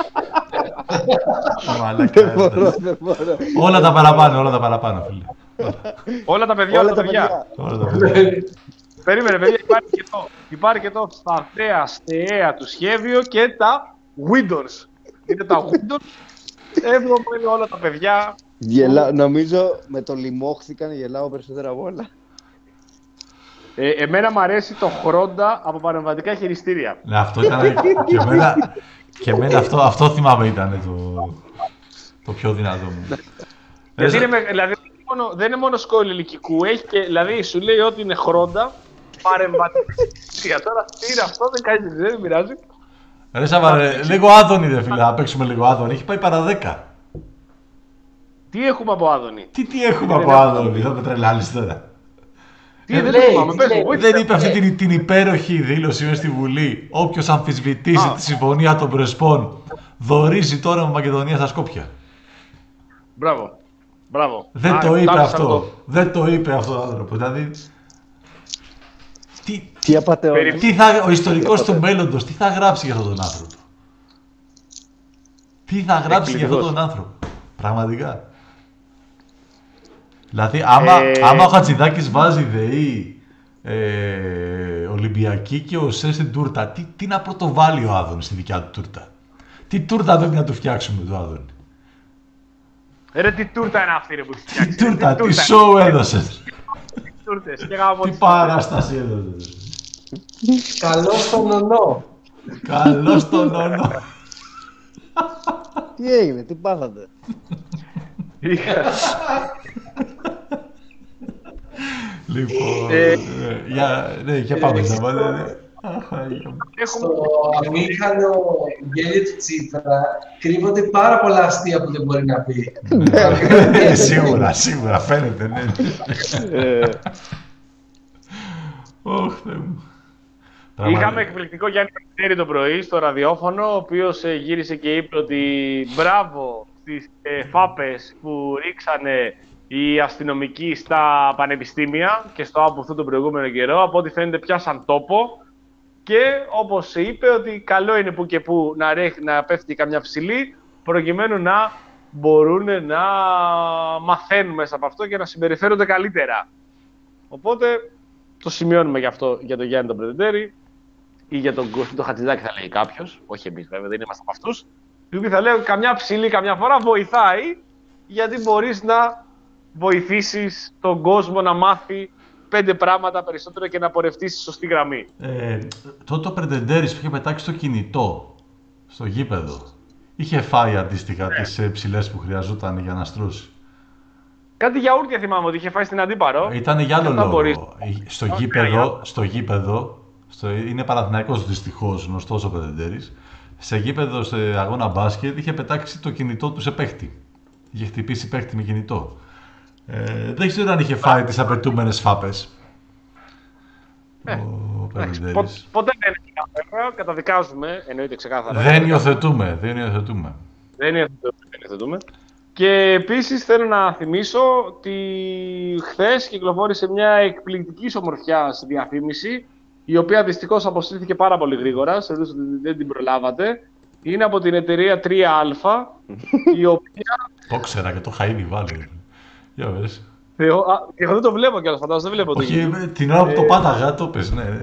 Όλα τα παραπάνω, όλα τα παραπάνω, φίλε. Όλα τα παιδιά, όλα τα παιδιά. Περίμενε, παιδιά, υπάρχει και το, υπάρχει και το σταθέα στεέα του σχέδιο και τα Windows. Είναι τα Windows, έβδομο είναι όλα τα παιδιά Γελά... Νομίζω με το λιμόχθηκαν, γελάω περισσότερα από όλα. Ε, εμένα μου αρέσει το Χρόντα από παρεμβατικά χειριστήρια. Ναι, αυτό ήταν και εμένα, και εμένα αυτό, αυτό θυμάμαι ήταν το, το πιο δυνατό μου. Γιατί είναι, δηλαδή, μόνο, δεν είναι μόνο σκόλλη ηλικικού, έχει και, δηλαδή σου λέει ότι είναι Χρόντα, παρεμβατικά χειριστήρια. Τώρα τι είναι αυτό, δεν κάνει, δεν μοιράζει. Ρε Σαββαρέ, λίγο Άδωνη ρε φίλε, να παίξουμε λίγο Άδωνη, έχει πάει παρά δέκα. Τι έχουμε από Άδωνη. Τι, τι έχουμε από Άδωνη, θα με τρελάνεις τώρα. Τι, δεν, λέει, θυμάμαι, πες μου, δεν είπε αυτή την, την υπέροχη δήλωση μέσα στη Βουλή. Όποιος αμφισβητήσει τη συμφωνία των Πρεσπών δωρίζει τώρα με Μακεδονία στα Σκόπια. Μπράβο. Μπράβο. Δεν Α, το είπε αυτό. Το... Δεν το είπε αυτό ο άνθρωπος. Δηλαδή. Τι, τι απατεώνες. Τι θα, ο ιστορικός του μέλλοντος, τι θα γράψει για αυτόν τον άνθρωπο. Τι θα γράψει για αυτόν τον άνθρωπο. Πραγματικά. Δηλαδή, άμα, ε... άμα ο Χατζηδάκης βάζει ΔΕΗ, ε, Ολυμπιακή και ο ΣΕ στην τούρτα, τι, τι να πρωτοβάλει ο Άδωνης στη δικιά του τούρτα. Τι τούρτα πρέπει να του φτιάξουμε του Άδωνη. Ρε, τι τούρτα είναι αυτή ρε, που έχει φτιάξει. Τι τούρτα, τι σοου έδωσες. Τι παράσταση έδωσες. Καλώς τον ονό. Καλώς τον ονό. Τι έγινε, τι πάθατε. Λοιπόν, για, ναι, για πάμε να βάλε. Στο αμήχανο γέλιο του Τσίπρα κρύβονται πάρα πολλά αστεία που δεν μπορεί να πει. Σίγουρα, σίγουρα, φαίνεται, ναι. Ωχ, Θεέ μου. Είχαμε εκπληκτικό Γιάννη Παπαδέρη το πρωί στο ραδιόφωνο, ο οποίος γύρισε και είπε ότι μπράβο στις φάπες που ρίξανε οι αστυνομικοί στα πανεπιστήμια και στο άπουθο τον προηγούμενο καιρό, από ό,τι φαίνεται πιάσαν τόπο. Και όπως είπε ότι καλό είναι που και που να, ρέχ, να πέφτει καμιά ψηλή, προκειμένου να μπορούν να μαθαίνουν μέσα από αυτό και να συμπεριφέρονται καλύτερα. Οπότε το σημειώνουμε για αυτό για τον Γιάννη τον Πρετεντέρη ή για τον Κώστα τον Χατζηδάκη, θα λέει κάποιος. Όχι εμείς βέβαια, δεν είμαστε από αυτούς. Οι οποίοι θα λέω καμιά ψηλή καμιά φορά βοηθάει, γιατί μπορείς να βοηθήσεις τον κόσμο να μάθει πέντε πράγματα περισσότερο και να πορευτεί στη σωστή γραμμή. Ε, τότε ο Πρετεντέρης που είχε πετάξει το κινητό στο γήπεδο, είχε φάει αντίστοιχα ναι. τις ψηλές που χρειαζόταν για να στρώσει. Κάτι γιαούρτια θυμάμαι ότι είχε φάει στην Αντίπαρο. Ήταν για άλλο λόγο. Μπορείς... Στο, okay, γήπεδο, στο γήπεδο, στο... είναι Παναθηναϊκός δυστυχώς γνωστός ο Πρετεντέρης, σε γήπεδο, σε αγώνα μπάσκετ, είχε πετάξει το κινητό του σε παίχτη. Είχε χτυπήσει παίχτη με κινητό. Ε, δεν ξέρω αν είχε φάει τις απαιτούμενες φάπες. Ε, ο Πρετεντέρης. Ποτέ δεν είναι βέβαια, καταδικάζουμε, εννοείται ξεκάθαρα. Δεν υιοθετούμε, δεν υιοθετούμε. Δεν υιοθετούμε. Και επίσης θέλω να θυμίσω ότι χθες κυκλοφόρησε μια εκπληκτική ομορφιάς διαφήμιση, η οποία δυστυχώς αποσύρθηκε πάρα πολύ γρήγορα, σε ότι δεν την προλάβατε. Είναι από την εταιρεία τρία Α, η οποία... Το ξέρα και το είχα ήδη βάλει. Για βες. Θεό, α, εγώ δεν το βλέπω κιόλας, φαντάζομαι, δεν βλέπω το Όχι, το την ώρα που ε... το πάταγα, το πες, ναι.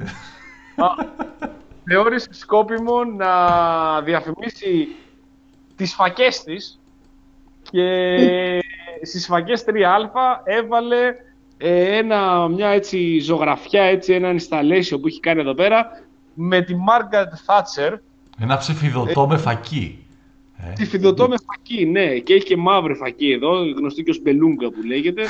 Θεώρησε σκόπιμο να διαφημίσει τις φακές της και στις φακές τρία Α έβαλε ε, ένα, μια έτσι ζωγραφιά, έτσι, ένα installation που έχει κάνει εδώ πέρα με τη Margaret Thatcher. Ένα ψηφιδωτό ε, με φακή. Ε. Ψηφιδωτό με φακή, ναι. Και έχει και μαύρη φακή εδώ, γνωστή και ως μπελούγκα που λέγεται.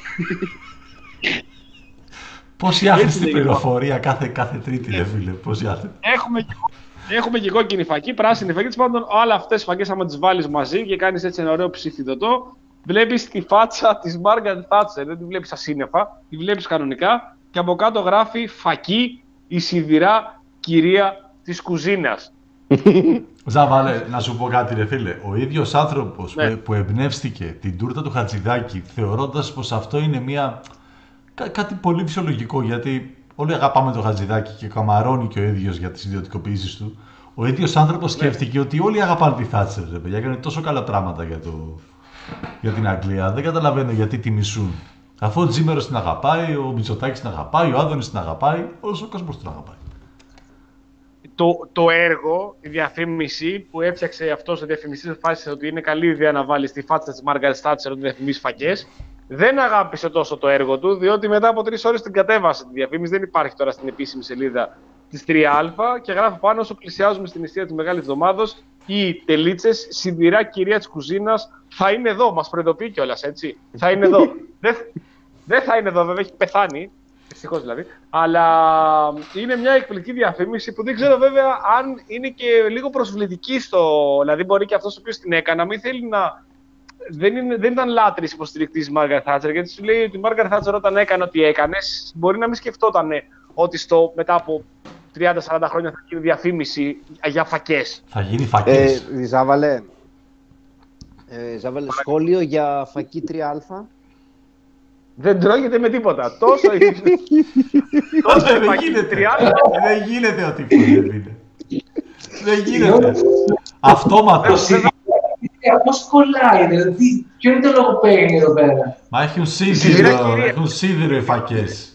Πόση άχρηστη πληροφορία κάθε, κάθε τρίτη, ρε φίλε. Πόση άχρηστη. Έχουμε και, έχουμε και κόκκινη φακή, πράσινη φακή. Της πάντων, όλα αυτές τις φακές, άμα τις βάλεις μαζί και κάνεις έτσι ένα ωραίο ψηφιδωτό, βλέπεις τη φάτσα της Margaret Thatcher. Δεν τη βλέπεις ασύννεφα, τη βλέπεις κανονικά. Και από κάτω γράφει φακή, η σιδηρά κυρία της κουζίνας. Ζάβαλε, να σου πω κάτι ρε φίλε. Ο ίδιος άνθρωπος ναι. που, που εμπνεύστηκε την τούρτα του Χατζηδάκη, θεωρώντας πως αυτό είναι μια... Κά, κάτι πολύ φυσιολογικό, γιατί όλοι αγαπάμε τον Χατζηδάκη και καμαρώνει και ο ίδιος για τις ιδιωτικοποιήσεις του. Ο ίδιος άνθρωπος ναι. σκέφτηκε ότι όλοι αγαπάνε τη Θάτσερ, ρε παιδιά, έκανε τόσο καλά πράγματα για, το... για την Αγγλία. Δεν καταλαβαίνω γιατί τη μισούν. Αφού ο Τζίμερος την αγαπάει, ο Μητσοτάκης την αγαπάει, ο Άδωνης την αγαπάει, όσο ο κόσμος την αγαπάει. το, το έργο, η διαφήμιση που έφτιαξε αυτός ο διαφημιστής, αποφάσισε ότι είναι καλή ιδέα να βάλει στη φάτσα της Μάργαρετ Θάτσερ ότι διαφημίσει φακές. Δεν αγάπησε τόσο το έργο του, διότι μετά από τρεις ώρες την κατέβασε τη διαφήμιση. Δεν υπάρχει τώρα στην επίσημη σελίδα της τρία Α και γράφει πάνω: όσο πλησιάζουμε στην εστία της Μεγάλης Εβδομάδος, οι τελίτσες, σιδηρά κυρία της κουζίνας, θα είναι εδώ. Μας προειδοποιεί κιόλας, έτσι. Θα είναι εδώ. Δεν δεν θα είναι εδώ, βέβαια, έχει πεθάνει. Δυστυχώς δηλαδή. Αλλά είναι μια εκπληκτική διαφήμιση που δεν ξέρω βέβαια αν είναι και λίγο προσβλητική στο. Δηλαδή, μπορεί και αυτός ο οποίος την έκανε να μην θέλει να. Δεν, είναι, δεν ήταν λάτρης υποστηρικτής Μάργαρετ Θάτσερ, γιατί σου λέει ότι η Μάργαρετ Θάτσερ όταν έκανε ό,τι έκανε, μπορεί να μην σκεφτόταν ότι στο, μετά από τριάντα σαράντα χρόνια θα γίνει διαφήμιση για φακές. Θα γίνει φακές. Ε, Ζάβαλε, ε, Ζάβαλε σχόλιο για φακή τρία Α. Δεν τρώγεται με τίποτα. Τόσο η τόσο δεν φακή γίνεται. τρία Α. Δεν γίνεται ο τύπος, δεν είναι. Δεν γίνεται. Αυτόματα. Πώς κολλάει, δηλαδή, ποιο είναι το λογοπαίγνιο εδώ πέρα. Μα έχουν σίδηρο, έχουν σίδηρο οι φακές.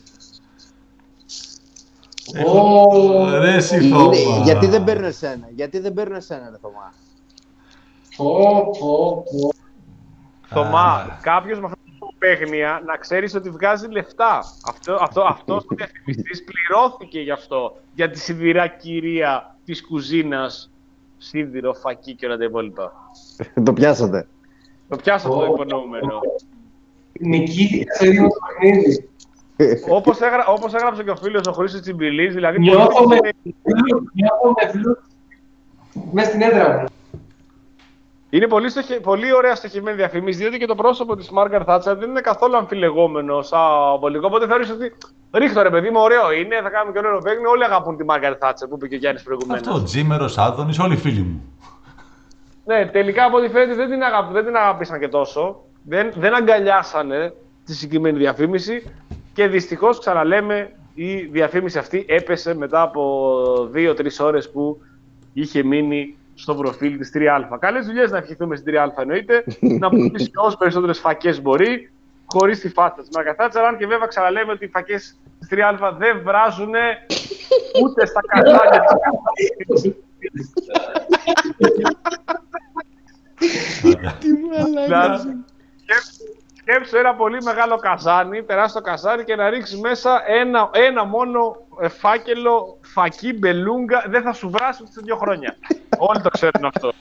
Ω, Ρε εσύ Θωμά. Γιατί δεν παίρνω εσένα, γιατί δεν παίρνω εσένα, ρε Θωμά. πω, πω, πω. Θωμά, κάποιος με αυτά τα λογοπαίγνια να ξέρεις ότι βγάζει λεφτά. Αυτό, αυτό, αυτός ο διαφημιστής πληρώθηκε γι' αυτό. Για τη σιδηρά κυρία της κουζίνας, σίδηρο, φακή και όλα τα υπόλοιπα. Το πιάσατε. Το πιάσατε το υπονοούμενο. Νικήτηκα σε λίγο το παιχνίδι. Όπως, έγρα, όπως έγραψε και ο φίλος ο Χρήστος Τσιμπηλής, δηλαδή... Νιώθω με βλου μέσα στην έδρα μου. Είναι πολύ, στοχε, πολύ ωραία στοχευμένη διαφήμιση, διότι και το πρόσωπο της Μάργαρετ Θάτσερ δεν είναι καθόλου αμφιλεγόμενο σαν βολικό. Οπότε θεωρείς ότι ρίχτω ρε παιδί μου, ωραίο είναι, θα κάνουμε και ωραίο παίγνιο. Όλοι αγαπούν τη Μάργαρετ Θάτσερ που είπε και ο Γιάννης προηγουμένως. Αυτό, Τζίμερος, Άδωνης, όλοι οι φίλοι μου. Ναι, τελικά από ό,τι φαίνεται δεν την, αγάπη, δεν την αγάπησαν και τόσο. Δεν, δεν αγκαλιάσανε τη συγκεκριμένη διαφήμιση και δυστυχώς ξαναλέμε η διαφήμιση αυτή έπεσε μετά από δύο τρεις ώρες που είχε μείνει στο προφίλ της τρία Α. Καλές δουλειές να ευχηθούμε στην τρία Α εννοείται, να πουλήσει όσο περισσότερες φακές μπορεί, χωρίς τη φάτσα της Μάργαρετ Θάτσερ. Αν και βέβαια ξαναλέμε ότι οι φακές της τρία Α δεν βράζουν ούτε στα καζάνια της. Τι μαλάκα. Σκέψου ένα πολύ μεγάλο καζάνι, περάσει το καζάνι και να ρίξει μέσα ένα, ένα μόνο φάκελο φακή μπελούγκα. Δεν θα σου βράσει ούτε σε δύο χρόνια. Όλοι το ξέρουν αυτό.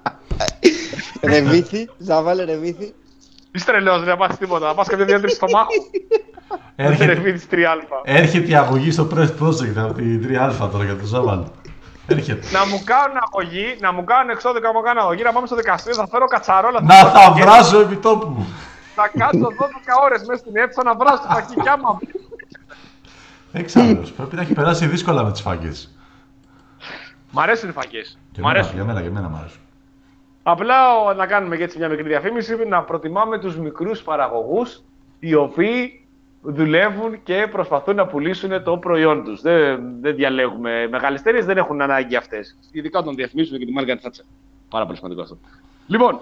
Ρεβίθι, Ζαβάλε ρεβίθι. Είσαι τρελός, δεν πας τίποτα. Θα πας κάποια διάτρηση στο μάχο. Έρχεται, Ρεβίθι τρία Α. έρχεται η αγωγή στο Press Project από την τρία Α τώρα για το Ζάβαλ. Έρχεται. Να μου κάνουν αγωγή, να μου κάνουν εξώδικα, να μου κάνουν αγωγή, να πάμε στο δικαστήριο, θα φέρω κατσαρόλα. Να τα βράζω επί τόπου. Θα κάτσω δώδεκα ώρες μέσα στην αίθουσα να βράσω το φακί κι άμα. Εξάλλου, πρέπει να έχει περάσει δύσκολα με τις φάκες. Μ' αρέσουν οι φακές. Και Μ' εμένα, αρέσουν. για μένα, για μένα μ' αρέσουν. Απλά να κάνουμε και έτσι μια μικρή διαφήμιση, να προτιμάμε τους μικρούς παραγωγούς, οι οποίοι δουλεύουν και προσπαθούν να πουλήσουν το προϊόν τους. Δεν, δεν διαλέγουμε μεγάλες εταιρείες, δεν έχουν ανάγκη αυτές. Ειδικά όταν διαφημίσουμε και τη Μάργαρετ Θάτσερ. Πάρα πολύ σημαντικό αυτό. Λοιπόν,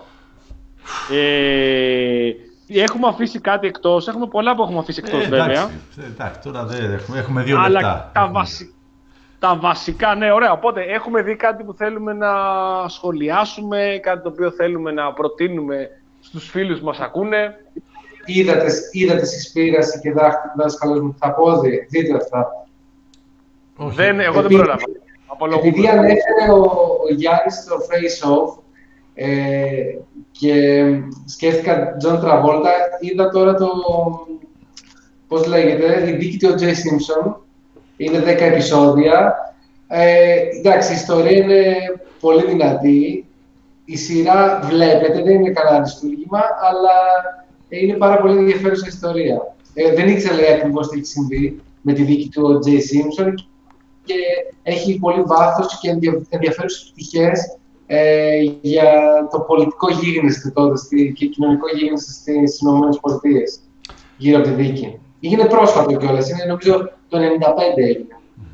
ε, έχουμε αφήσει κάτι εκτός, έχουμε πολλά που έχουμε αφήσει εκτός Ε, βέβαια. εντάξει, εντάξει, τώρα δεν έχουμε, έχουμε δύο Αλλά λεπτά. τα, βασι... τα βασικά, ναι, ωραία. Οπότε έχουμε δει κάτι που θέλουμε να σχολιάσουμε, κάτι το οποίο θέλουμε να προτείνουμε στους φίλους που μας ακούνε. Είδατε, είδατε συσπήραση και δάσκαλος μου τα πόδι. Δείτε αυτά. Όχι. Δεν, εγώ δεν Επειδή- πρόλαβα. Απολογούμε. Επειδή ανέφερε ο, ο Γιάννης το face-off ε, και σκέφτηκα John Travolta, είδα τώρα το, πώς λέγεται, η δίκη του Τζέι Simpson. Είναι δέκα επεισόδια. Ε, εντάξει, η ιστορία είναι πολύ δυνατή. Η σειρά βλέπετε, δεν είναι καλά αριστούργημα, αλλά είναι πάρα πολύ ενδιαφέρουσα ιστορία. Ε, δεν ήξερα ακριβώς τι έχει συμβεί με τη δίκη του Τζέι Simpson και έχει πολύ βάθος και ενδιαφέρουσες πτυχές ε, για το πολιτικό γίγνεσθε τότε στη, και κοινωνικό γίγνεσθε στις ΗΠΑ γύρω από τη δίκη. Έγινε πρόσφατο κιόλας, είναι νομίζω το ενενήντα πέντε έγινε.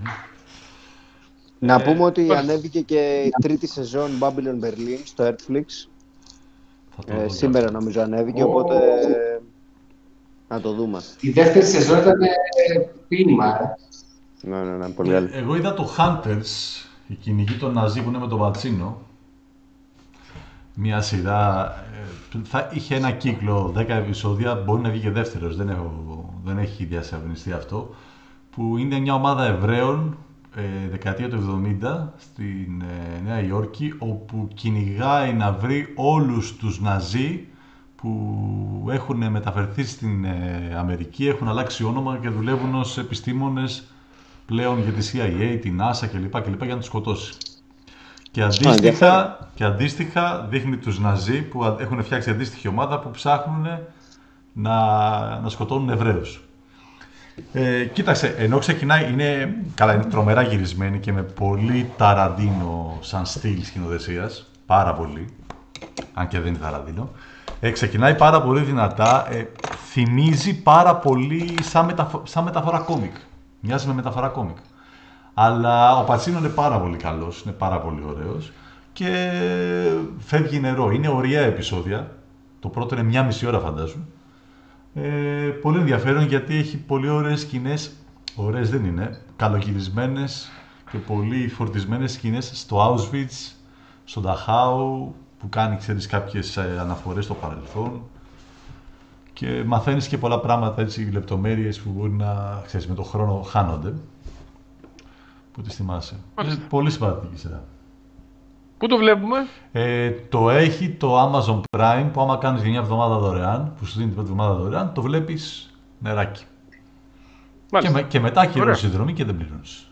Να πούμε ότι ανέβηκε και η τρίτη σεζόν Babylon Berlin στο Netflix. Θα το Ε, δω. σήμερα νομίζω ανέβηκε, Ω. οπότε να το δούμε. Η δεύτερη σεζόν ήταν ε, ποίημα, ε. Ναι, ναι, ναι, πολύ άλλη. Εγώ είδα το Hunters, η κυνηγή των Ναζί που είναι με τον Πατσίνο. Μια σειρά, ε, θα είχε ένα κύκλο, δέκα επεισόδια, μπορεί να βγει και δεύτερος, δεν, έχω, δεν έχει διασαφινιστεί αυτό, που είναι μια ομάδα Εβραίων, ε, δεκαετία του εβδομήντα, στην ε, Νέα Υόρκη, όπου κυνηγάει να βρει όλους τους Ναζί που έχουν μεταφερθεί στην ε, Αμερική, έχουν αλλάξει όνομα και δουλεύουν ως επιστήμονες πλέον για τη σι άι έι, την NASA κλπ. κλπ για να τους σκοτώσει. Και αντίστοιχα, και αντίστοιχα δείχνει τους Ναζί που έχουν φτιάξει αντίστοιχη ομάδα που ψάχνουν να, να σκοτώνουν Εβραίους. Ε, κοίταξε, ενώ ξεκινάει, είναι, καλά, είναι τρομερά γυρισμένη και με πολύ Ταραντίνο σαν στυλ σκηνοθεσίας, πάρα πολύ, αν και δεν είναι Ταραντίνο. Ε, ξεκινάει πάρα πολύ δυνατά, ε, θυμίζει πάρα πολύ σαν, μεταφο- σαν μεταφορά κόμικ. Μοιάζει με μεταφορά κόμικ. Αλλά ο Πατσίνο είναι πάρα πολύ καλός, είναι πάρα πολύ ωραίος και φεύγει νερό. Είναι ωραία επεισόδια. Το πρώτο είναι μία μισή ώρα φαντάζομαι. Ε, πολύ ενδιαφέρον γιατί έχει πολύ ωραίες σκηνές, ωραίες δεν είναι, καλογυρισμένες και πολύ φορτισμένες σκηνές στο Auschwitz, στο Νταχάου, που κάνει, ξέρεις, κάποιες αναφορές στο παρελθόν και μαθαίνεις και πολλά πράγματα, έτσι, λεπτομέρειες που μπορεί να, ξέρεις, με τον χρόνο χάνονται. Που τις θυμάσαι. Είναι πολύ συμπαθητική σειρά. Πού το βλέπουμε? Ε, το έχει το Amazon Prime που άμα κάνεις για μια εβδομάδα δωρεάν, που σου δίνει την πρώτη εβδομάδα δωρεάν, το βλέπεις νεράκι. Και, με, και μετά ακυρώνεις τη συνδρομή και δεν πληρώνεις.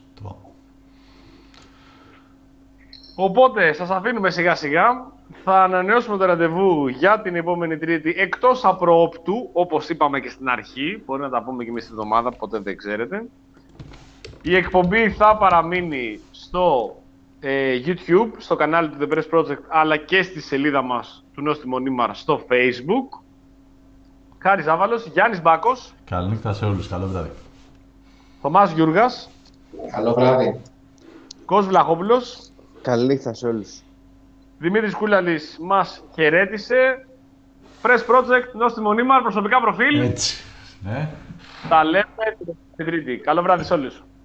Οπότε, σας αφήνουμε σιγά σιγά. Θα ανανεώσουμε το ραντεβού για την επόμενη Τρίτη εκτός απροόπτου, όπως είπαμε και στην αρχή. Μπορεί να τα πούμε και εμείς την εβδομάδα, ποτέ δεν ξέρετε. Η εκπομπή θα παραμείνει στο ε, YouTube, στο κανάλι του The Press Project, αλλά και στη σελίδα μας του Νόστιμο Νίμαρ στο Facebook. Χάρης Ζάβαλος, Γιάννης Μπάκος. Καληνύχτα σε όλους, καλό βράδυ. Θωμάς Γιούργας. Καλό βράδυ. Κος Βλαχόπουλος. Καληνύχτα σε όλους. Δημήτρης Κούλαλης μας χαιρέτησε. Press Project, Νόστιμο Νίμαρ, προσωπικά προφίλ. Έτσι, ναι. Τα λέμε την Τρίτη. Καλό βράδυ σε όλους.